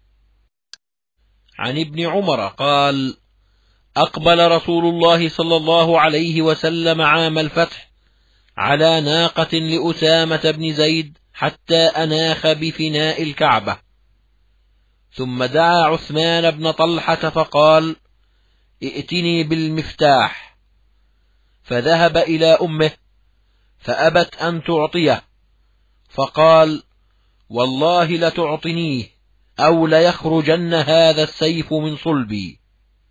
عن ابن عمر قال: أقبل رسول الله صلى الله عليه وسلم عام الفتح على ناقة لأسامة بن زيد حتى أناخ بفناء الكعبة، ثم دعا عثمان بن طلحة فقال: ائتني بالمفتاح. فذهب إلى أمه فأبت أن تعطيه، فقال: والله لتعطنيه أو ليخرجن هذا السيف من صلبي.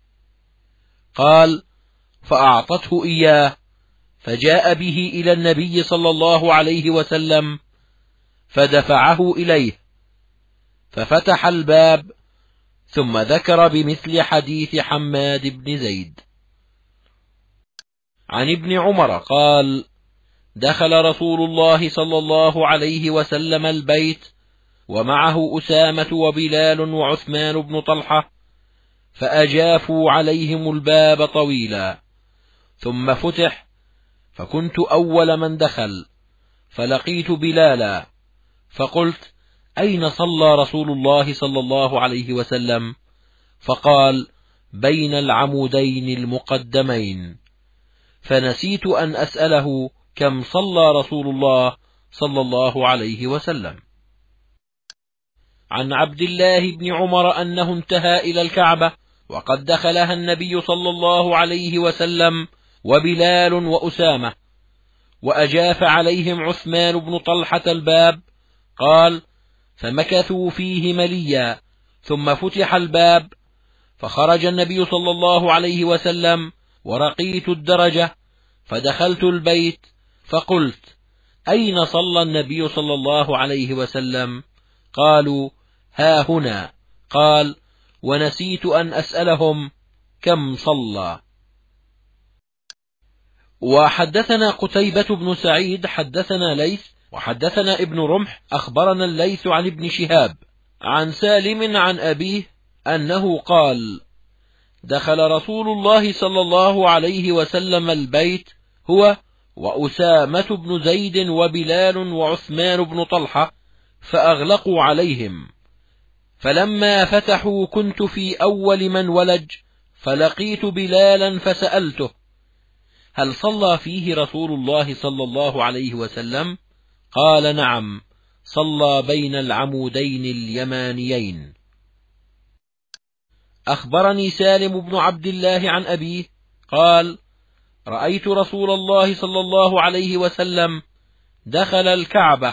قال: فأعطته إياه، فجاء به إلى النبي صلى الله عليه وسلم فدفعه إليه، ففتح الباب، ثم ذكر بمثل حديث حماد بن زيد. عن ابن عمر قال: دخل رسول الله صلى الله عليه وسلم البيت ومعه أسامة وبلال وعثمان بن طلحة، فأجافوا عليهم الباب طويلا، ثم فتح، فكنت أول من دخل، فلقيت بلالا، فقلت: أين صلى رسول الله صلى الله عليه وسلم؟ فقال: بين العمودين المقدمين، فنسيت أن أسأله كم صلى رسول الله صلى الله عليه وسلم. عن عبد الله بن عمر أنه انتهى إلى الكعبة وقد دخلها النبي صلى الله عليه وسلم وبلال وأسامة، وأجاف عليهم عثمان بن طلحة الباب. قال: فمكثوا فيه مليا، ثم فتح الباب، فخرج النبي صلى الله عليه وسلم، ورقيت الدرجة، فدخلت البيت، فقلت: أين صلى النبي صلى الله عليه وسلم؟ قالوا: ها هنا. قال: ونسيت أن أسألهم كم صلى. وحدثنا قتيبة بن سعيد حدثنا ليث وحدثنا ابن رمح أخبرنا الليث عن ابن شهاب عن سالم عن أبيه أنه قال: دخل رسول الله صلى الله عليه وسلم البيت هو وأسامة بن زيد وبلال وعثمان بن طلحة، فأغلقوا عليهم، فلما فتحوا كنت في أول من ولج، فلقيت بلالا فسألته: هل صلى فيه رسول الله صلى الله عليه وسلم؟ قال: نعم، صلى بين العمودين اليمانيين. أخبرني سالم بن عبد الله عن أبيه قال: رأيت رسول الله صلى الله عليه وسلم دخل الكعبة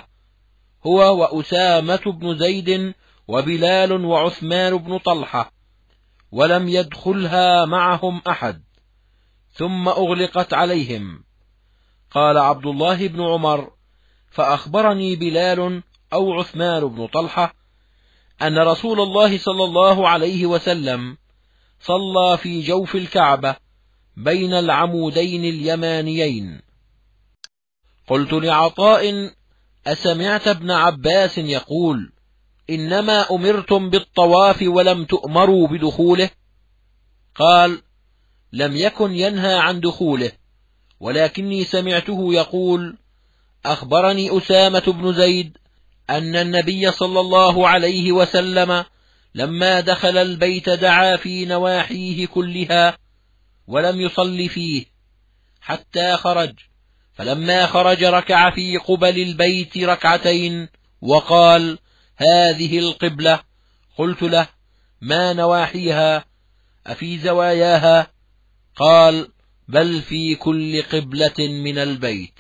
هو وأسامة بن زيد وبلال وعثمان بن طلحة، ولم يدخلها معهم أحد، ثم أغلقت عليهم. قال عبد الله بن عمر: فأخبرني بلال أو عثمان بن طلحة أن رسول الله صلى الله عليه وسلم صلى في جوف الكعبة بين العمودين اليمانيين. قلت لعطاء: أسمعت ابن عباس يقول: إنما أمرتم بالطواف ولم تؤمروا بدخوله؟ قال: لم يكن ينهى عن دخوله، ولكني سمعته يقول: أخبرني أسامة بن زيد أن النبي صلى الله عليه وسلم لما دخل البيت دعا في نواحيه كلها ولم يصل فيه حتى خرج، فلما خرج ركع في قبل البيت ركعتين وقال: هذه القبلة. قلت له: ما نواحيها؟ أفي زواياها؟ قال: بل في كل قبلة من البيت.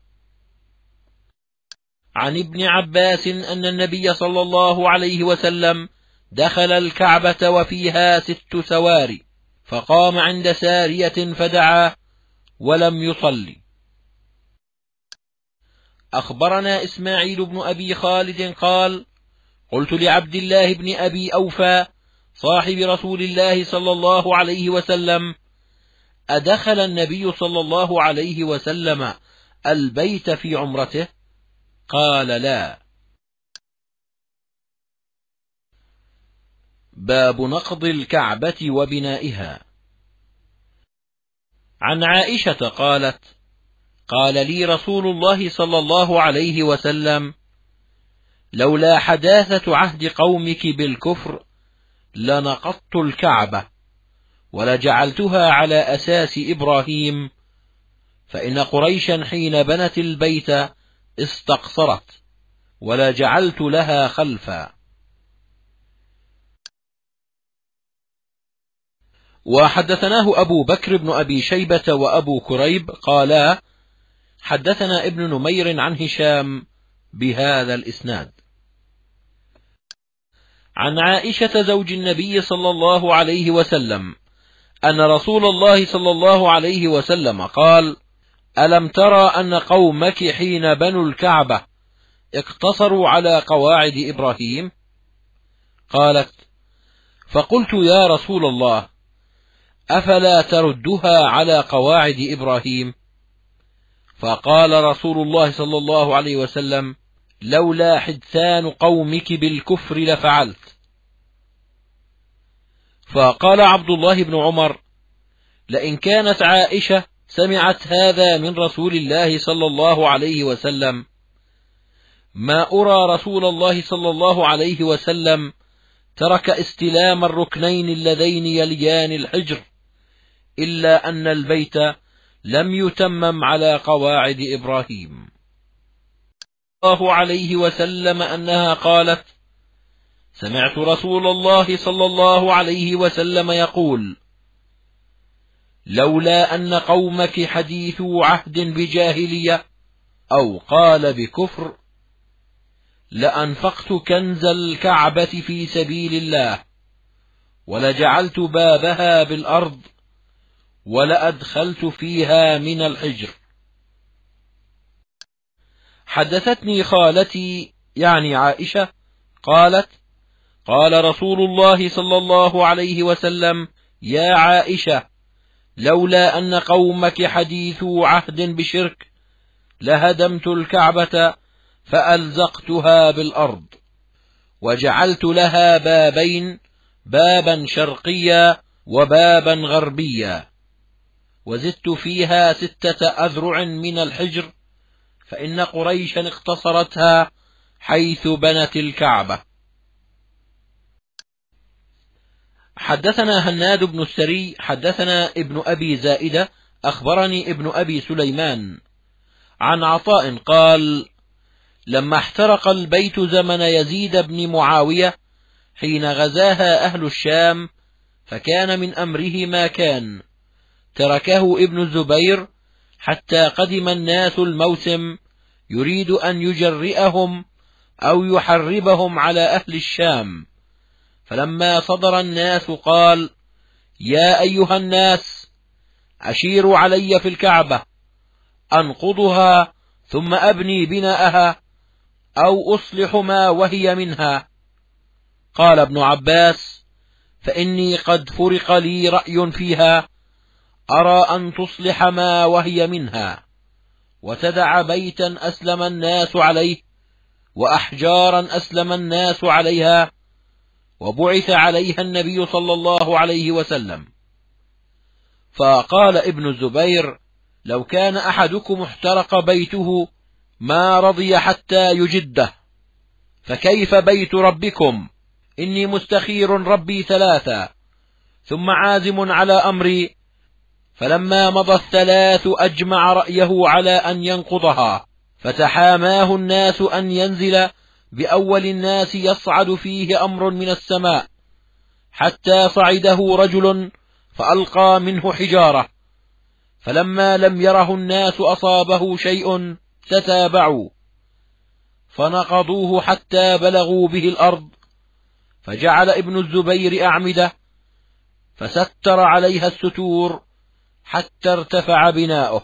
عن ابن عباس أن النبي صلى الله عليه وسلم دخل الكعبة وفيها 6 سواري، فقام عند سارية فدعا ولم يصلي. أخبرنا إسماعيل بن أبي خالد قال: قلت لعبد الله بن أبي أوفى صاحب رسول الله صلى الله عليه وسلم: أدخل النبي صلى الله عليه وسلم البيت في عمرته؟ قال: لا. باب نقض الكعبة وبنائها. عن عائشة قالت: قال لي رسول الله صلى الله عليه وسلم: لولا حداثة عهد قومك بالكفر لنقضت الكعبة ولجعلتها على أساس إبراهيم، فإن قريشا حين بنت البيت استقصرت ولجعلت لها خلفا. وحدثناه أبو بكر بن أبي شيبة وأبو كريب قالا: حدثنا ابن نمير عن هشام بهذا الإسناد. عن عائشة زوج النبي صلى الله عليه وسلم أن رسول الله صلى الله عليه وسلم قال: ألم ترى أن قومك حين بنوا الكعبة اقتصروا على قواعد إبراهيم؟ قالت: فقلت: يا رسول الله، أفلا تردها على قواعد إبراهيم؟ فقال رسول الله صلى الله عليه وسلم: لولا حدثان قومك بالكفر لفعلت. فقال عبد الله بن عمر: لئن كانت عائشة سمعت هذا من رسول الله صلى الله عليه وسلم ما أرى رسول الله صلى الله عليه وسلم ترك استلام الركنين اللذين يليان الحجر، إلا أن البيت لم يتمم على قواعد إبراهيم صلى الله عليه وسلم أنها قالت: سمعت رسول الله صلى الله عليه وسلم يقول: لولا أن قومك حديثو عهد بجاهلية أو قال بكفر لأنفقت كنز الكعبة في سبيل الله، ولجعلت بابها بالأرض، ولأدخلت فيها من الحجر. حدثتني خالتي يعني عائشة قالت: قال رسول الله صلى الله عليه وسلم: يا عائشة، لولا أن قومك حديثو عهد بشرك لهدمت الكعبة فألزقتها بالأرض، وجعلت لها بابين، بابا شرقيا وبابا غربيا، وزدت فيها 6 أذرع من الحجر، فإن قريشا اقتصرتها حيث بنت الكعبة. حدثنا هناد بن السري حدثنا ابن أبي زائدة أخبرني ابن أبي سليمان عن عطاء قال: لما احترق البيت زمن يزيد بن معاوية حين غزاها أهل الشام، فكان من أمره ما كان، تركه ابن الزبير حتى قدم الناس الموسم يريد أن يجرئهم أو يحربهم على أهل الشام، فلما صدر الناس قال: يا أيها الناس، أشيروا علي في الكعبة أنقضها ثم أبني بناءها أو أصلح ما وهي منها. قال ابن عباس: فإني قد فرق لي رأي فيها، أرى أن تصلح ما وهي منها، وتدع بيتا أسلم الناس عليه وأحجارا أسلم الناس عليها، وبعث عليها النبي صلى الله عليه وسلم. فقال ابن الزبير: لو كان أحدكم احترق بيته ما رضي حتى يجده، فكيف بيت ربكم؟ إني مستخير ربي ثلاثا ثم عازم على أمري. فلما مضى الثلاث أجمع رأيه على أن ينقضها، فتحاماه الناس أن ينزل بأول الناس يصعد فيه أمر من السماء، حتى صعده رجل فألقى منه حجارة، فلما لم يره الناس أصابه شيء تتابعوا فنقضوه حتى بلغوا به الأرض، فجعل ابن الزبير أعمدة فستر عليها الستور حتى ارتفع بناؤه.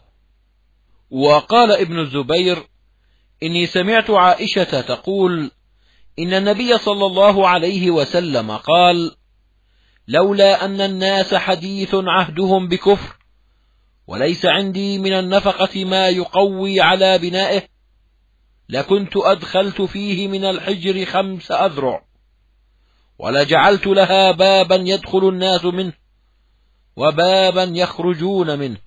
وقال ابن الزبير: إني سمعت عائشة تقول: إن النبي صلى الله عليه وسلم قال: لولا أن الناس حديث عهدهم بكفر، وليس عندي من النفقة ما يقوي على بنائه، لكنت أدخلت فيه من الحجر 5 أذرع، ولجعلت لها بابا يدخل الناس منه وبابا يخرجون منه.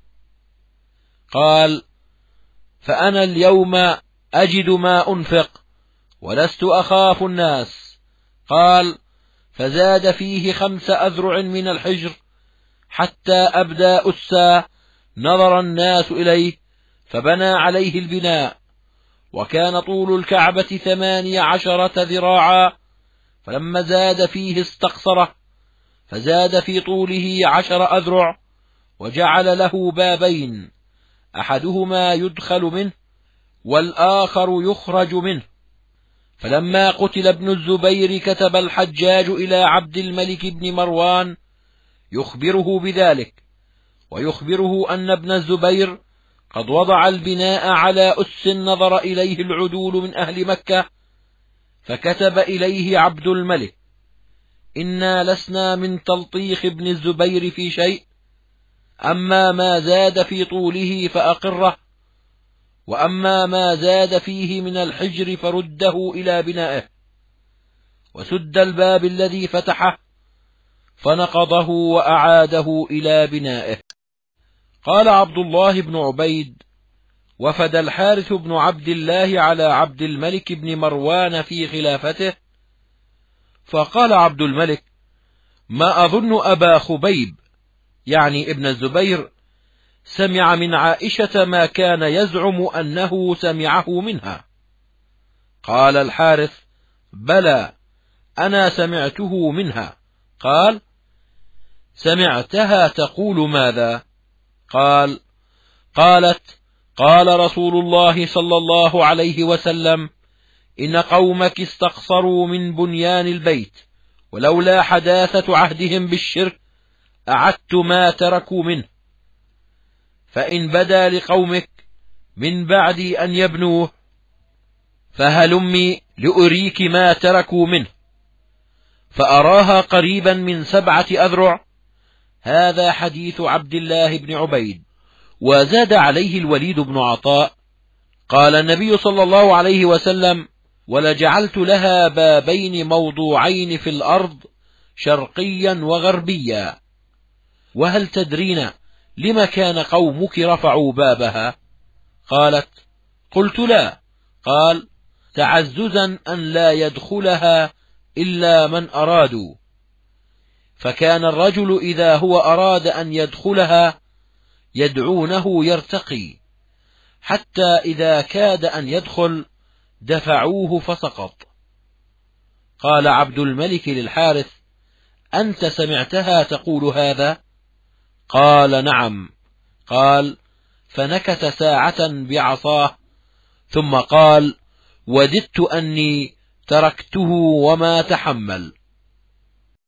قال: فأنا اليوم أجد ما أنفق ولست أخاف الناس. قال: فزاد فيه 5 أذرع من الحجر حتى أبدى أسا، نظر الناس إليه فبنى عليه البناء، وكان طول الكعبة 18 ذراعا، فلما زاد فيه استقصره، فزاد في طوله 10 أذرع، وجعل له بابين، أحدهما يدخل منه والآخر يخرج منه. فلما قتل ابن الزبير كتب الحجاج إلى عبد الملك بن مروان يخبره بذلك، ويخبره أن ابن الزبير قد وضع البناء على أس نظر إليه العدول من أهل مكة، فكتب إليه عبد الملك: إنا لسنا من تلطيخ ابن الزبير في شيء، أما ما زاد في طوله فأقره، وأما ما زاد فيه من الحجر فرده إلى بنائه. وسد الباب الذي فتحه فنقضه وأعاده إلى بنائه. قال عبد الله بن عبيد: وفد الحارث بن عبد الله على عبد الملك بن مروان في خلافته، فقال عبد الملك: ما أظن أبا خبيب، يعني ابن الزبير، سمع من عائشة ما كان يزعم أنه سمعه منها. قال الحارث: بلى، أنا سمعته منها. قال: سمعتها تقول ماذا؟ قال: قالت: قال رسول الله صلى الله عليه وسلم: إن قومك استقصروا من بنيان البيت، ولولا حداثة عهدهم بالشرك أعدت ما تركوا منه، فإن بدا لقومك من بعد أن يبنوه فهلمي لأريك ما تركوا منه، فأراها قريبا من 7 أذرع. هذا حديث عبد الله بن عبيد. وزاد عليه الوليد بن عطاء: قال النبي صلى الله عليه وسلم: ولجعلت لها بابين موضوعين في الأرض، شرقيا وغربيا. وهل تدرين لما كان قومك رفعوا بابها؟ قالت: قلت لا. قال: تعززا أن لا يدخلها إلا من أرادوا، فكان الرجل إذا هو أراد أن يدخلها يدعونه يرتقي، حتى إذا كاد أن يدخل دفعوه فسقط. قال عبد الملك للحارث: أنت سمعتها تقول هذا؟ قال: نعم. قال: فنكت ساعة بعصاه، ثم قال: وددت أني تركته وما تحمل.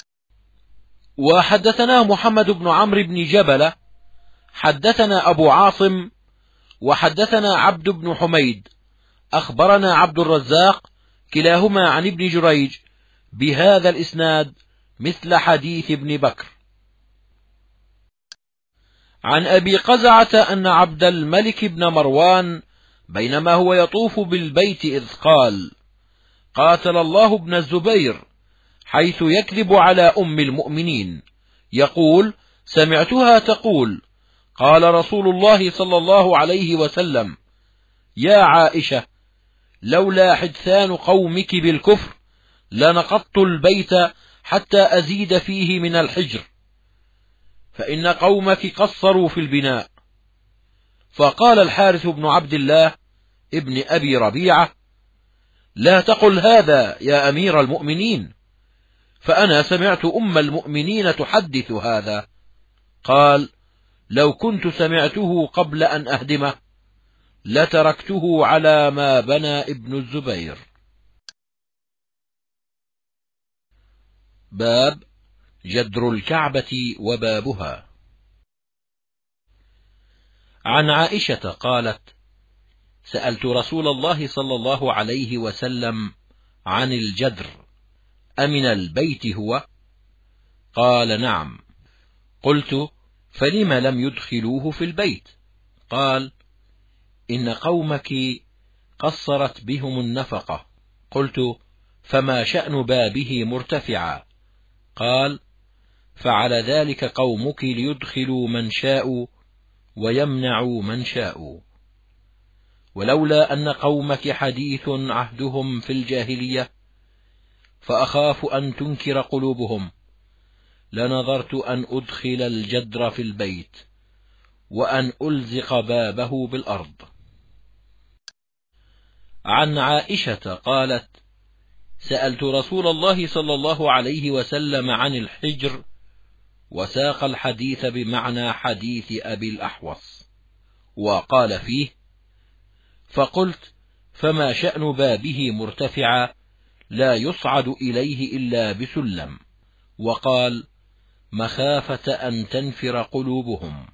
وحدثنا محمد بن عمرو بن جبلة حدثنا أبو عاصم وحدثنا عبد بن حميد أخبرنا عبد الرزاق كلاهما عن ابن جريج بهذا الإسناد مثل حديث ابن بكر. عن أبي قزعة أن عبد الملك بن مروان بينما هو يطوف بالبيت إذ قال: قاتل الله ابن الزبير، حيث يكذب على أم المؤمنين يقول: سمعتها تقول: قال رسول الله صلى الله عليه وسلم: يا عائشة، لولا حدثان قومك بالكفر لنقضت البيت حتى أزيد فيه من الحجر، فإن قومك قصروا في البناء. فقال الحارث بن عبد الله ابن أبي ربيعة: لا تقل هذا يا أمير المؤمنين، فأنا سمعت أم المؤمنين تحدث هذا. قال: لو كنت سمعته قبل أن أهدمه لتركته على ما بنى ابن الزبير. باب جدر الكعبة وبابها. عن عائشة قالت: سألت رسول الله صلى الله عليه وسلم عن الجدر: أمن البيت هو؟ قال: نعم. قلت: فلم لم يدخلوه في البيت؟ قال: إن قومك قصرت بهم النفقة. قلت: فما شأن بابه مرتفعا؟ قال: فعل ذلك قومك ليدخلوا من شاءوا ويمنعوا من شاءوا، ولولا أن قومك حديث عهدهم في الجاهلية فأخاف أن تنكر قلوبهم لنظرت أن أدخل الجدر في البيت وأن ألزق بابه بالأرض. عن عائشة قالت: سألت رسول الله صلى الله عليه وسلم عن الحجر، وساق الحديث بمعنى حديث أبي الأحوص، وقال فيه: فقلت: فما شأن بابه مرتفعا لا يصعد إليه إلا بسلم؟ وقال: مخافة أن تنفر قلوبهم.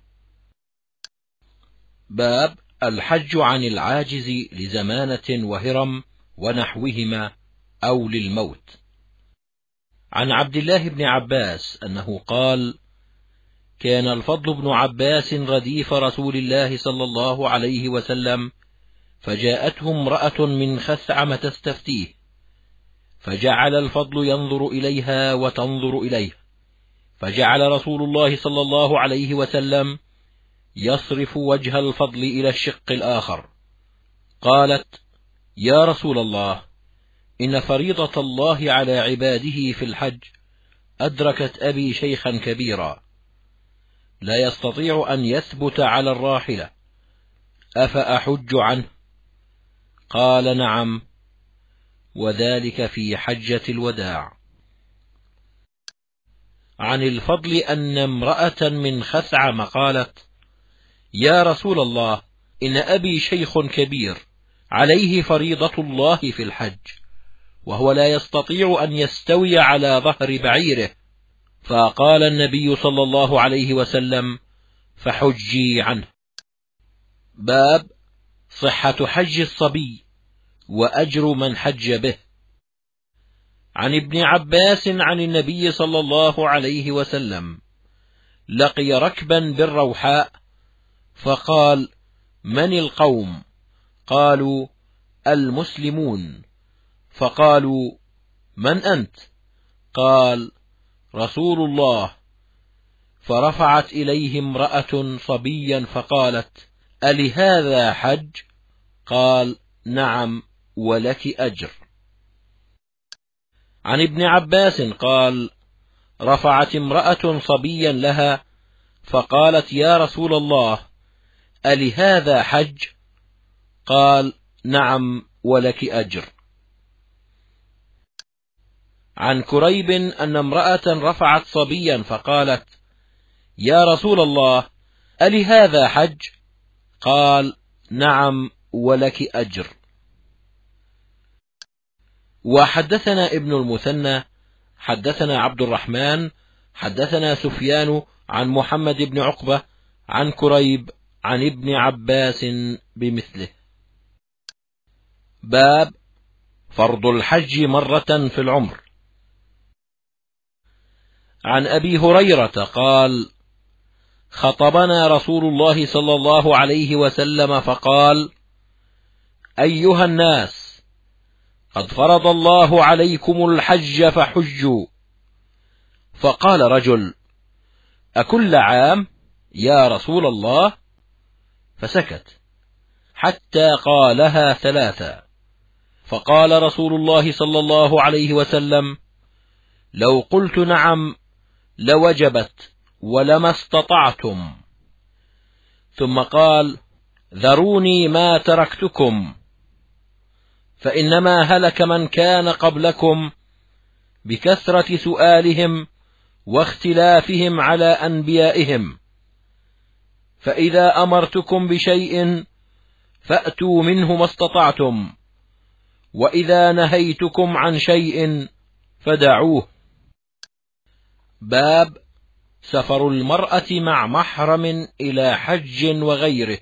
باب الحج عن العاجز لزمانة وهرم ونحوهما أو للموت. عن عبد الله بن عباس أنه قال: كان الفضل بن عباس رديف رسول الله صلى الله عليه وسلم، فجاءته امرأة من خثعم تستفتيه، فجعل الفضل ينظر إليها وتنظر إليه، فجعل رسول الله صلى الله عليه وسلم يصرف وجه الفضل إلى الشق الآخر. قالت: يا رسول الله، إن فريضة الله على عباده في الحج أدركت أبي شيخا كبيرا لا يستطيع أن يثبت على الراحلة، أفأحج عنه؟ قال: نعم، وذلك في حجة الوداع. عن الفضل أن امرأة من خثعم قالت: يا رسول الله، إن أبي شيخ كبير عليه فريضة الله في الحج، وهو لا يستطيع أن يستوي على ظهر بعيره. فقال النبي صلى الله عليه وسلم: فحجي عنه. باب صحة حج الصبي وأجر من حج به. عن ابن عباس عن النبي صلى الله عليه وسلم: لقي ركبا بالروحاء فقال: من القوم؟ قالوا: المسلمون. فقالوا: من أنت؟ قال: رسول الله. فرفعت إليه امرأة صبيا فقالت: ألهذا حج؟ قال: نعم، ولك أجر. عن ابن عباس قال: رفعت امرأة صبيا لها فقالت: يا رسول الله، ألهذا حج؟ قال: نعم، ولك أجر. عن كريب أن امرأة رفعت صبيا فقالت: يا رسول الله، ألهذا حج؟ قال: نعم، ولك أجر. وحدثنا ابن المثنى حدثنا عبد الرحمن حدثنا سفيان عن محمد بن عقبة عن كريب عن ابن عباس بمثله. باب فرض الحج مرة في العمر. عن أبي هريرة قال: خطبنا رسول الله صلى الله عليه وسلم فقال: أيها الناس، قد فرض الله عليكم الحج فحجوا. فقال رجل: أكل عام يا رسول الله؟ فسكت حتى قالها ثلاثا، فقال رسول الله صلى الله عليه وسلم: لو قلت نعم لوجبت ولما استطعتم. ثم قال: ذروني ما تركتكم، فإنما هلك من كان قبلكم بكثرة سؤالهم واختلافهم على أنبيائهم، فإذا أمرتكم بشيء فأتوا منه ما استطعتم، وإذا نهيتكم عن شيء فدعوه. باب سفر المرأة مع محرم إلى حج وغيره.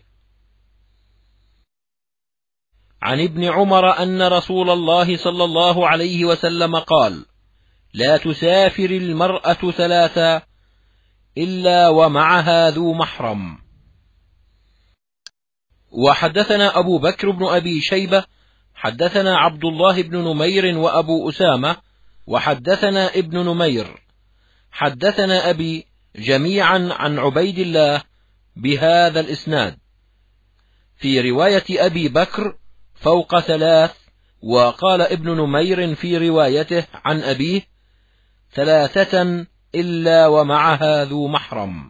عن ابن عمر أن رسول الله صلى الله عليه وسلم قال: لا تسافر المرأة ثلاثا إلا ومعها ذو محرم. وحدثنا أبو بكر بن أبي شيبة حدثنا عبد الله بن نمير وأبو أسامة وحدثنا ابن نمير حدثنا أبي جميعا عن عبيد الله بهذا الإسناد، في رواية أبي بكر فوق ثلاث، وقال ابن نمير في روايته عن أبيه: ثلاثة إلا ومعها ذو محرم.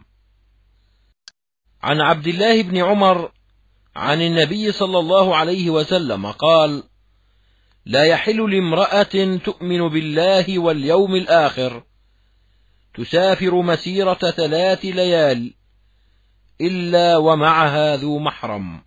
عن عبد الله بن عمر عن النبي صلى الله عليه وسلم قال: لا يحل لامرأة تؤمن بالله واليوم الآخر تسافر مسيرة 3 ليال إلا ومعها ذو محرم.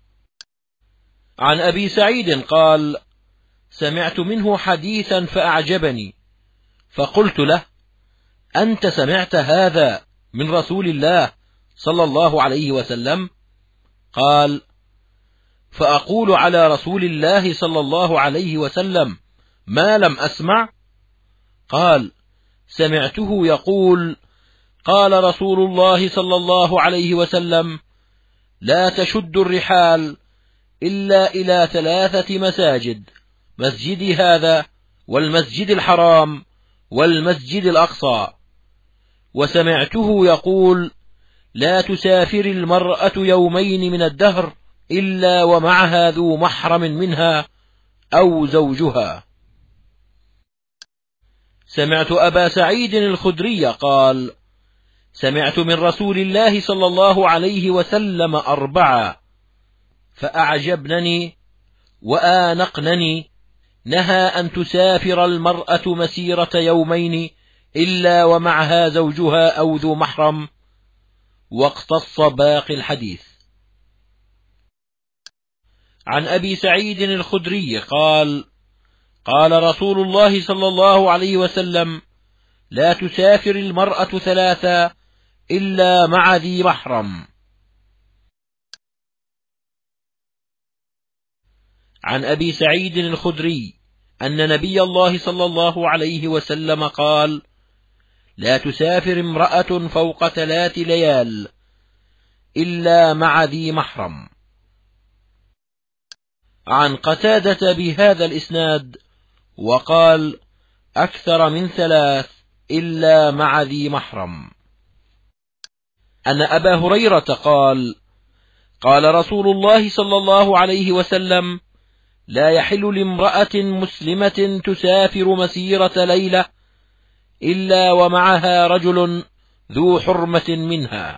عن أبي سعيد قال: سمعت منه حديثا فأعجبني، فقلت له: أنت سمعت هذا من رسول الله صلى الله عليه وسلم؟ قال: فأقول على رسول الله صلى الله عليه وسلم ما لم أسمع؟ قال: سمعته يقول: قال رسول الله صلى الله عليه وسلم: لا تشد الرحال إلا إلى 3 مساجد، مسجدي هذا والمسجد الحرام والمسجد الأقصى. وسمعته يقول: لا تسافر المرأة يومين من الدهر إلا ومعها ذو محرم منها أو زوجها. سمعت أبا سعيد الخدري قال: سمعت من رسول الله صلى الله عليه وسلم 4 فأعجبنني وآنقنني: نهى أن تسافر المرأة مسيرة يومين إلا ومعها زوجها أو ذو محرم، واقتص باقي الحديث. عن أبي سعيد الخدري قال: قال رسول الله صلى الله عليه وسلم: لا تسافر المرأة 3 إلا مع ذي محرم. عن أبي سعيد الخدري أن نبي الله صلى الله عليه وسلم قال: لا تسافر امرأة فوق 3 ليال إلا مع ذي محرم. عن قتادة بهذا الإسناد، وقال: أكثر من 3 إلا مع ذي محرم. أن أبا هريرة قال: قال رسول الله صلى الله عليه وسلم: لا يحل لامرأة مسلمة تسافر مسيرة ليلة إلا ومعها رجل ذو حرمة منها.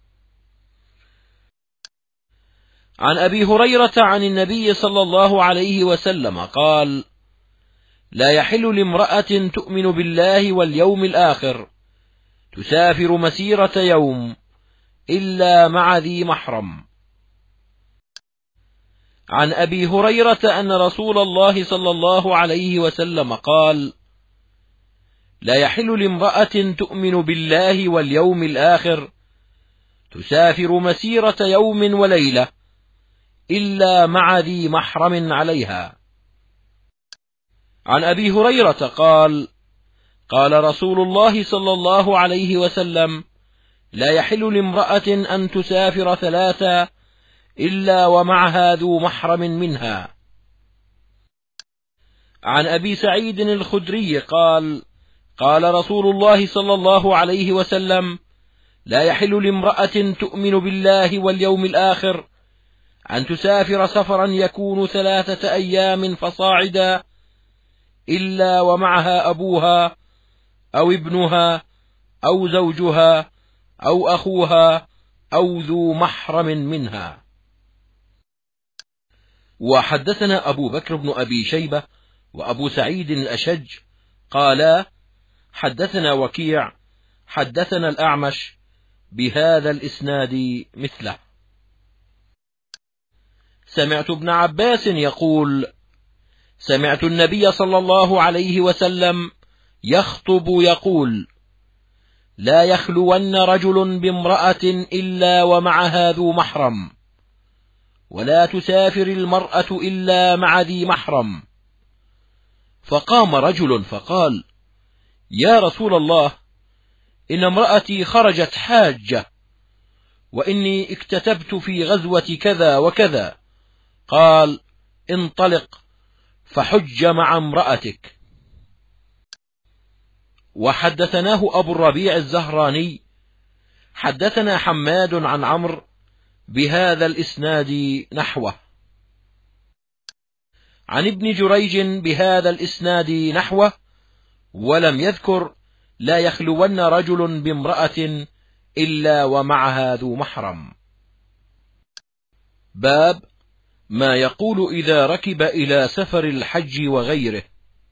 عن أبي هريرة عن النبي صلى الله عليه وسلم قال: لا يحل لامرأة تؤمن بالله واليوم الآخر تسافر مسيرة يوم إلا مع ذي محرم. عن أبي هريرة أن رسول الله صلى الله عليه وسلم قال: لا يحل لامرأة تؤمن بالله واليوم الآخر تسافر مسيرة يوم وليلة إلا مع ذي محرم عليها. عن أبي هريرة قال: قال رسول الله صلى الله عليه وسلم: لا يحل لامرأة أن تسافر ثلاثة إلا ومعها ذو محرم منها. عن أبي سعيد الخدري قال: قال رسول الله صلى الله عليه وسلم: لا يحل لامرأة تؤمن بالله واليوم الآخر أن تسافر سفرا يكون 3 أيام فصاعدا إلا ومعها أبوها أو ابنها أو زوجها أو أخوها أو ذو محرم منها. وحدثنا أبو بكر بن أبي شيبة وأبو سعيد الأشج قالا: حدثنا وكيع حدثنا الأعمش بهذا الإسناد مثله. سمعت ابن عباس يقول: سمعت النبي صلى الله عليه وسلم يخطب يقول: لا يخلون رجل بامرأة إلا ومعها ذو محرم، ولا تسافر المرأة إلا مع ذي محرم. فقام رجل فقال: يا رسول الله، إن امرأتي خرجت حاجة، وإني اكتتبت في غزوة كذا وكذا. قال: انطلق فحج مع امرأتك. وحدثناه أبو الربيع الزهراني حدثنا حماد عن عمرو بهذا الإسناد نحوه. عن ابن جريج بهذا الإسناد نحوه، ولم يذكر لا يخلون رجل بامرأة إلا ومعها ذو محرم. باب ما يقول إذا ركب إلى سفر الحج وغيره.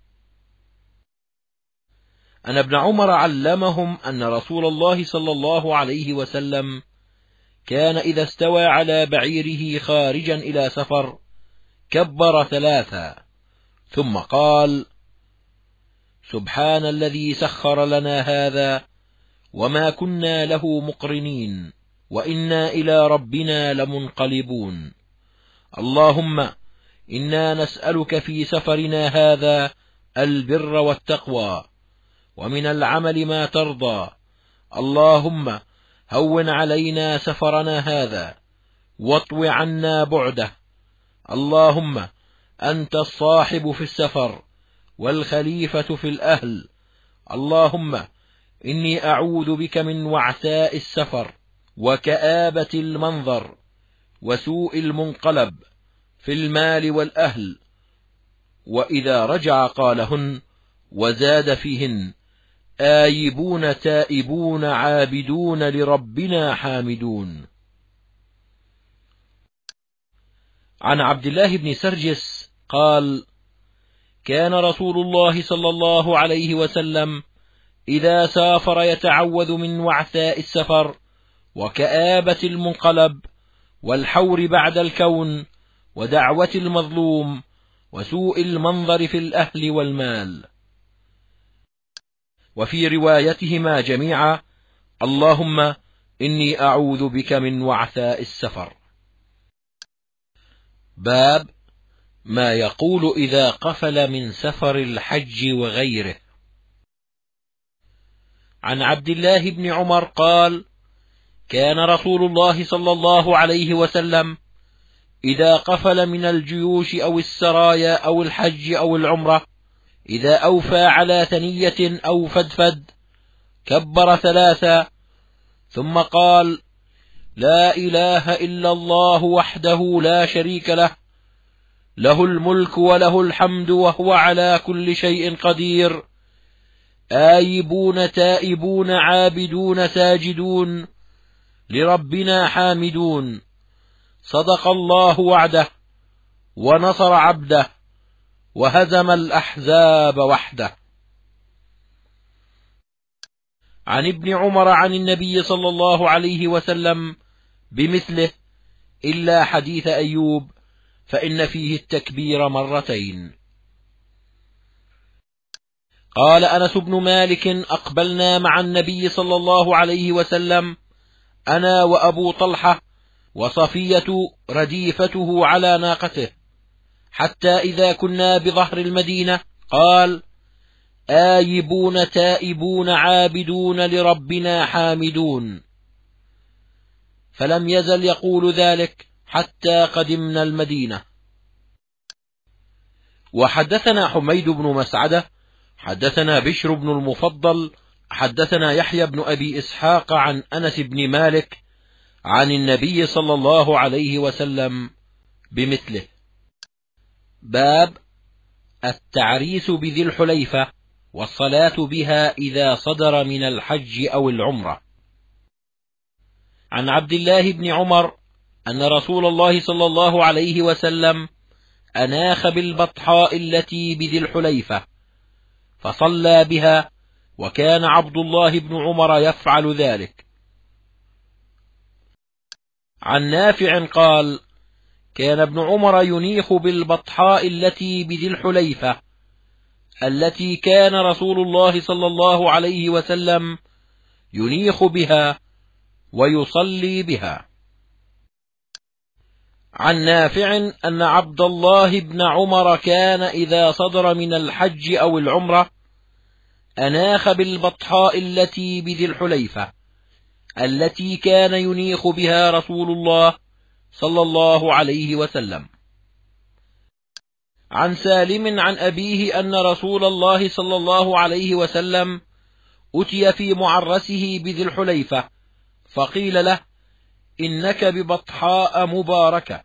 أن ابن عمر علمهم أن رسول الله صلى الله عليه وسلم كان إذا استوى على بعيره خارجا إلى سفر كبر 3 ثم قال: سبحان الذي سخر لنا هذا وما كنا له مقرنين وإنا إلى ربنا لمنقلبون. اللهم إنا نسألك في سفرنا هذا البر والتقوى، ومن العمل ما ترضى. اللهم هون علينا سفرنا هذا واطو عنا بعده. اللهم أنت الصاحب في السفر والخليفة في الأهل. اللهم إني أعوذ بك من وعثاء السفر وكآبة المنظر وسوء المنقلب في المال والأهل. وإذا رجع قالهن، وزاد فيهن: آيبون تائبون عابدون لربنا حامدون. عن عبد الله بن سرجس قال: كان رسول الله صلى الله عليه وسلم إذا سافر يتعوذ من وعثاء السفر وكآبة المنقلب والحور بعد الكون ودعوة المظلوم وسوء المنظر في الأهل والمال. وفي روايتهما جميعا: اللهم إني أعوذ بك من وعثاء السفر. باب ما يقول إذا قفل من سفر الحج وغيره. عن عبد الله بن عمر قال: كان رسول الله صلى الله عليه وسلم إذا قفل من الجيوش أو السرايا أو الحج أو العمرة، إذا أوفى على ثنية أو فدفد كبر 3 ثم قال: لا إله إلا الله وحده لا شريك له، له الملك وله الحمد وهو على كل شيء قدير، آيبون تائبون عابدون ساجدون لربنا حامدون، صدق الله وعده ونصر عبده وهزم الأحزاب وحده. عن ابن عمر عن النبي صلى الله عليه وسلم بمثله إلا حديث أيوب، فإن فيه التكبير 2 مرتين. قال أنس بن مالك: أقبلنا مع النبي صلى الله عليه وسلم أنا وأبو طلحة وصفية رديفته على ناقته، حتى إذا كنا بظهر المدينة قال: آيبون تائبون عابدون لربنا حامدون. فلم يزل يقول ذلك حتى قدمنا المدينة. وحدثنا حميد بن مسعدة حدثنا بشر بن المفضل حدثنا يحيى بن أبي إسحاق عن أنس بن مالك عن النبي صلى الله عليه وسلم بمثله. باب التعريس بذي الحليفة والصلاة بها إذا صدر من الحج أو العمرة. عن عبد الله بن عمر أن رسول الله صلى الله عليه وسلم أناخ بالبطحاء التي بذي الحليفة فصلى بها، وكان عبد الله بن عمر يفعل ذلك. عن نافع قال: كان ابن عمر ينيخ بالبطحاء التي بذي الحليفة التي كان رسول الله صلى الله عليه وسلم ينيخ بها ويصلي بها. عن نافع أن عبد الله بن عمر كان إذا صدر من الحج أو العمرة أناخ بالبطحاء التي بذي الحليفة التي كان ينيخ بها رسول الله صلى الله عليه وسلم. عن سالم عن أبيه أن رسول الله صلى الله عليه وسلم أتي في معرسه بذي الحليفة فقيل له: إنك ببطحاء مباركة.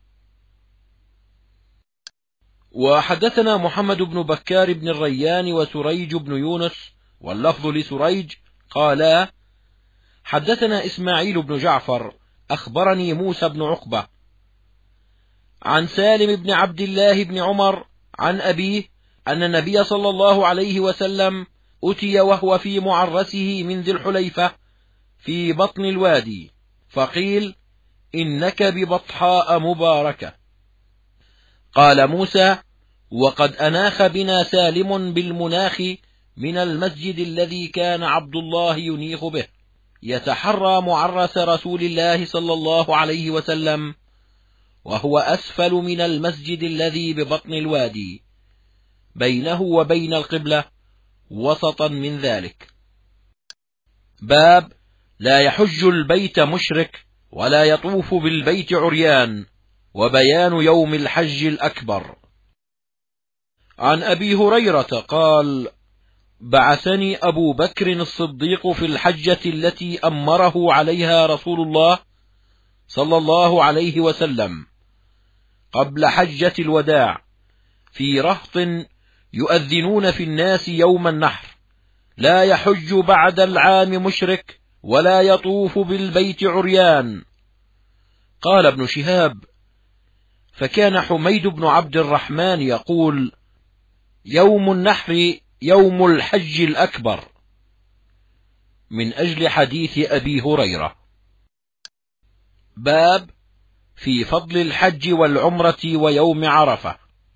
وحدثنا محمد بن بكار بن الريان وسريج بن يونس واللفظ لسريج قالا: حدثنا إسماعيل بن جعفر أخبرني موسى بن عقبة عن سالم بن عبد الله بن عمر عن أبيه أن النبي صلى الله عليه وسلم أتي وهو في معرسه من ذي الحليفة في بطن الوادي فقيل: إنك ببطحاء مباركة. قال موسى: وقد أناخ بنا سالم بالمناخ من المسجد الذي كان عبد الله ينيخ به، يتحرى معرس رسول الله صلى الله عليه وسلم، وهو أسفل من المسجد الذي ببطن الوادي بينه وبين القبلة وسطا من ذلك. باب لا يحج البيت مشرك ولا يطوف بالبيت عريان، وبيان يوم الحج الأكبر. عن أبي هريرة قال: بعثني أبو بكر الصديق في الحجة التي أمره عليها رسول الله صلى الله عليه وسلم قبل حجة الوداع في رهط يؤذنون في الناس يوم النحر: لا يحج بعد العام مشرك ولا يطوف بالبيت عريان. قال ابن شهاب: فكان حميد بن عبد الرحمن يقول: يوم النحر يوم الحج الأكبر، من أجل حديث أبي هريرة. باب في فضل الحج والعمرة ويوم عرفة.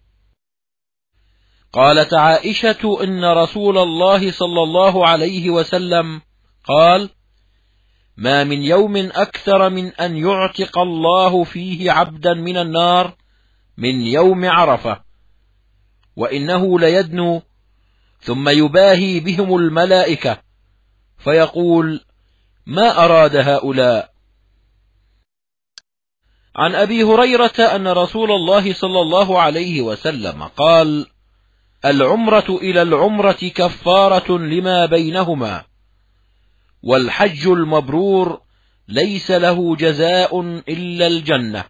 قالت عائشة: إن رسول الله صلى الله عليه وسلم قال: ما من يوم أكثر من أن يعتق الله فيه عبدا من النار من يوم عرفة، وإنه ليدنو ثم يباهي بهم الملائكة فيقول: ما أراد هؤلاء؟ عن أبي هريرة أن رسول الله صلى الله عليه وسلم قال: العمرة إلى العمرة كفارة لما بينهما، والحج المبرور ليس له جزاء إلا الجنة.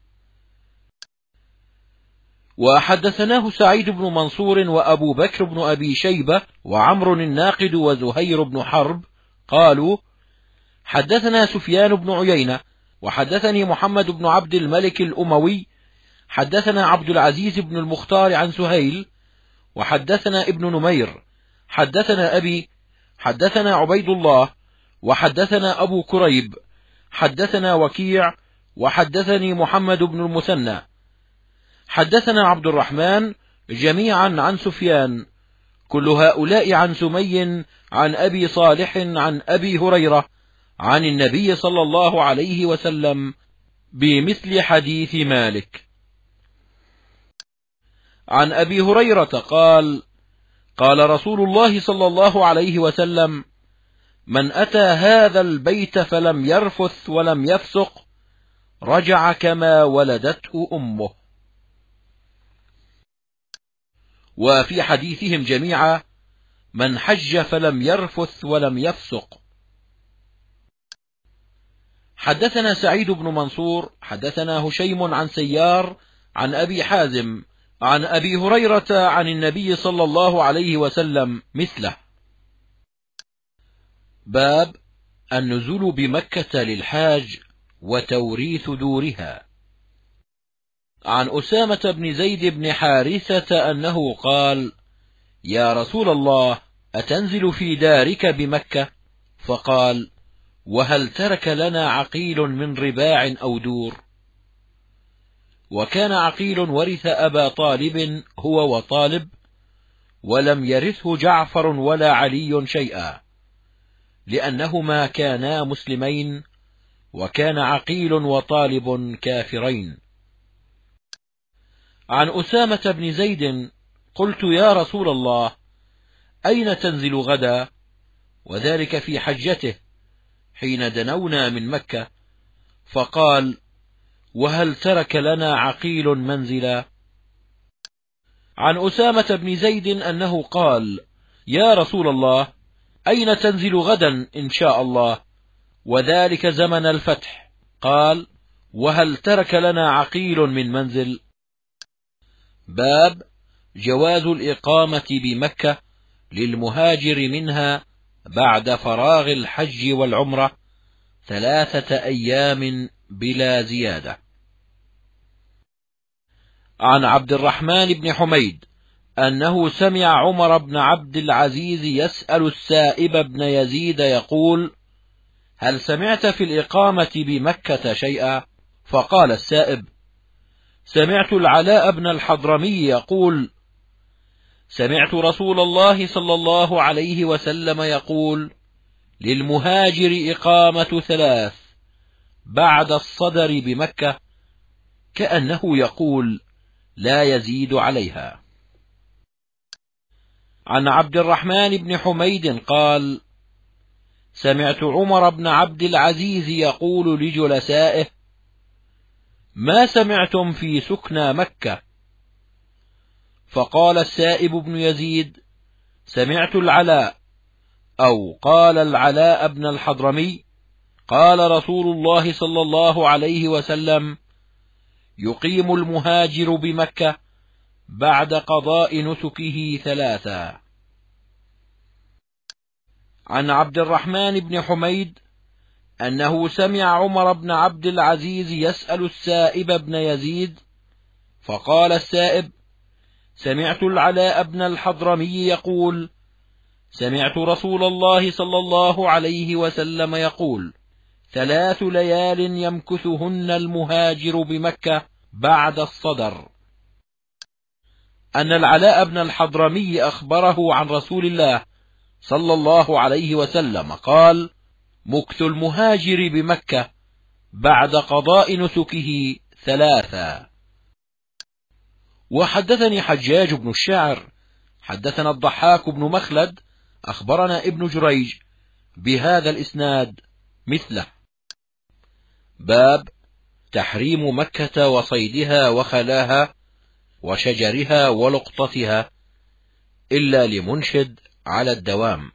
وحدثناه سعيد بن منصور وأبو بكر بن أبي شيبة وعمر الناقد وزهير بن حرب قالوا: حدثنا سفيان بن عيينة وحدثني محمد بن عبد الملك الأموي حدثنا عبد العزيز بن المختار عن سهيل وحدثنا ابن نمير حدثنا أبي حدثنا عبيد الله وحدثنا أبو كريب حدثنا وكيع وحدثني محمد بن المثنى حدثنا عبد الرحمن جميعا عن سفيان كل هؤلاء عن سمي عن أبي صالح عن أبي هريرة عن النبي صلى الله عليه وسلم بمثل حديث مالك. عن أبي هريرة قال: قال رسول الله صلى الله عليه وسلم: من أتى هذا البيت فلم يرفث ولم يفسق رجع كما ولدته أمه. وفي حديثهم جميعا: من حج فلم يرفث ولم يفسق. حدثنا سعيد بن منصور حدثنا هشيم عن سيار عن أبي حازم عن أبي هريرة عن النبي صلى الله عليه وسلم مثله. باب النزول بمكة للحاج وتوريث دورها. عن أسامة بن زيد بن حارثة أنه قال: يا رسول الله، أتنزل في دارك بمكة؟ فقال: وهل ترك لنا عقيل من رباع أو دور؟ وكان عقيل ورث أبا طالب هو وطالب، ولم يرثه جعفر ولا علي شيئا، لأنهما كانا مسلمين، وكان عقيل وطالب كافرين. عن أسامة بن زيد قلت: يا رسول الله، أين تنزل غدا؟ وذلك في حجته حين دنونا من مكة. فقال: وهل ترك لنا عقيل منزلا؟ عن أسامة بن زيد أنه قال: يا رسول الله، أين تنزل غدا إن شاء الله؟ وذلك زمن الفتح. قال: وهل ترك لنا عقيل من منزل؟ باب جواز الإقامة بمكة للمهاجر منها بعد فراغ الحج والعمرة 3 أيام بلا زيادة. عن عبد الرحمن بن حميد أنه سمع عمر بن عبد العزيز يسأل السائب بن يزيد يقول: هل سمعت في الإقامة بمكة شيئا؟ فقال السائب: سمعت العلاء بن الحضرمي يقول: سمعت رسول الله صلى الله عليه وسلم يقول: للمهاجر إقامة 3 بعد الصدر بمكة، كأنه يقول: لا يزيد عليها. عن عبد الرحمن بن حميد قال: سمعت عمر بن عبد العزيز يقول لجلسائه: ما سمعتم في سكنى مكة؟ فقال السائب بن يزيد: سمعت العلاء، أو قال العلاء بن الحضرمي: قال رسول الله صلى الله عليه وسلم: يقيم المهاجر بمكة بعد قضاء نسكه 3. عن عبد الرحمن بن حميد أنه سمع عمر بن عبد العزيز يسأل السائب بن يزيد، فقال السائب: سمعت العلاء بن الحضرمي يقول: سمعت رسول الله صلى الله عليه وسلم يقول: 3 ليال يمكثهن المهاجر بمكة بعد الصدر. أن العلاء بن الحضرمي أخبره عن رسول الله صلى الله عليه وسلم قال: مكث المهاجر بمكة بعد قضاء نسكه 3. وحدثني حجاج بن الشاعر حدثنا الضحاك بن مخلد أخبرنا ابن جريج بهذا الإسناد مثله. باب تحريم مكة وصيدها وخلاها وشجرها ولقطتها إلا لمنشد على الدوام.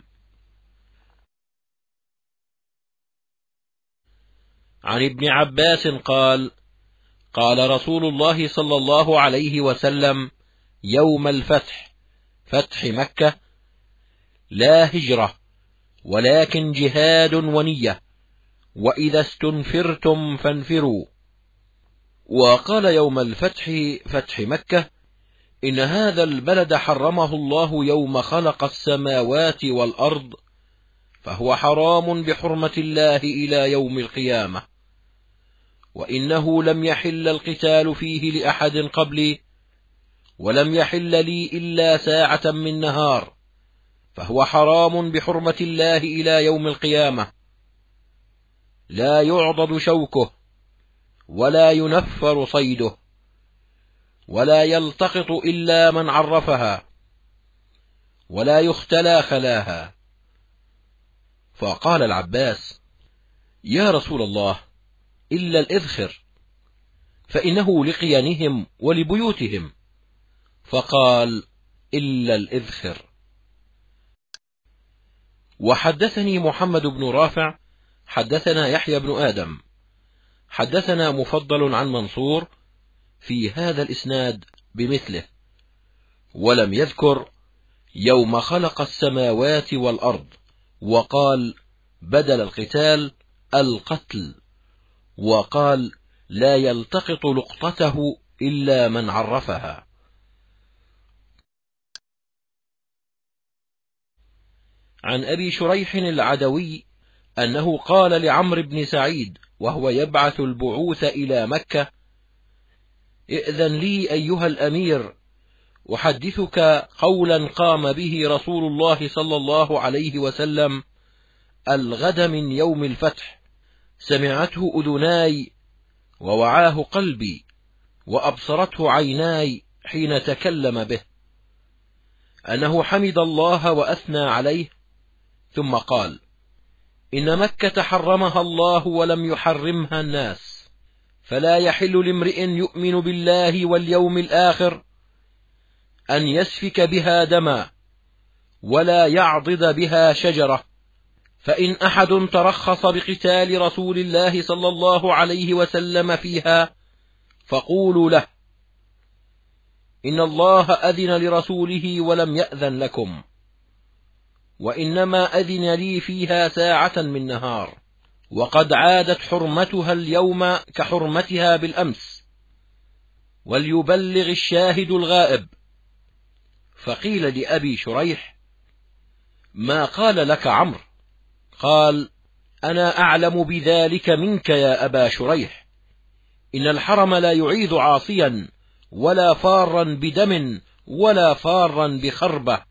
عن ابن عباس قال: قال رسول الله صلى الله عليه وسلم يوم الفتح، فتح مكة: لا هجرة ولكن جهاد ونية، وإذا استنفرتم فانفروا. وقال يوم الفتح، فتح مكة: إن هذا البلد حرمه الله يوم خلق السماوات والأرض، فهو حرام بحرمة الله إلى يوم القيامة، وإنه لم يحل القتال فيه لأحد قبلي، ولم يحل لي إلا ساعة من نهار، فهو حرام بحرمة الله إلى يوم القيامة، لا يعضد شوكه ولا ينفر صيده، ولا يلتقط إلا من عرفها، ولا يختلى خلاها. فقال العباس: يا رسول الله، إلا الإذخر، فإنه لقيانهم ولبيوتهم. فقال: إلا الإذخر. وحدثني محمد بن رافع حدثنا يحيى بن آدم حدثنا مفضل عن منصور في هذا الإسناد بمثله، ولم يذكر يوم خلق السماوات والأرض، وقال بدل القتال القتل، وقال لا يلتقط لقطته إلا من عرفها. عن أبي شريح العدوي أنه قال لعمرو بن سعيد وهو يبعث البعوث إلى مكة: ائذن لي أيها الأمير أحدثك قولا قام به رسول الله صلى الله عليه وسلم الغد من يوم الفتح، سمعته أذناي ووعاه قلبي وأبصرته عيناي حين تكلم به، أنه حمد الله وأثنى عليه، ثم قال: إن مكة حرمها الله ولم يحرمها الناس، فلا يحل لامرئ يؤمن بالله واليوم الآخر أن يسفك بها دما ولا يعضد بها شجرة، فإن أحد ترخص بقتال رسول الله صلى الله عليه وسلم فيها فقولوا له: إن الله أذن لرسوله ولم يأذن لكم، وإنما أذن لي فيها ساعة من نهار، وقد عادت حرمتها اليوم كحرمتها بالأمس، وليبلغ الشاهد الغائب. فقيل لأبي شريح: ما قال لك عمرو؟ قال: أنا أعلم بذلك منك يا أبا شريح، إن الحرم لا يعيد عاصيا ولا فارا بدم ولا فارا بخربة.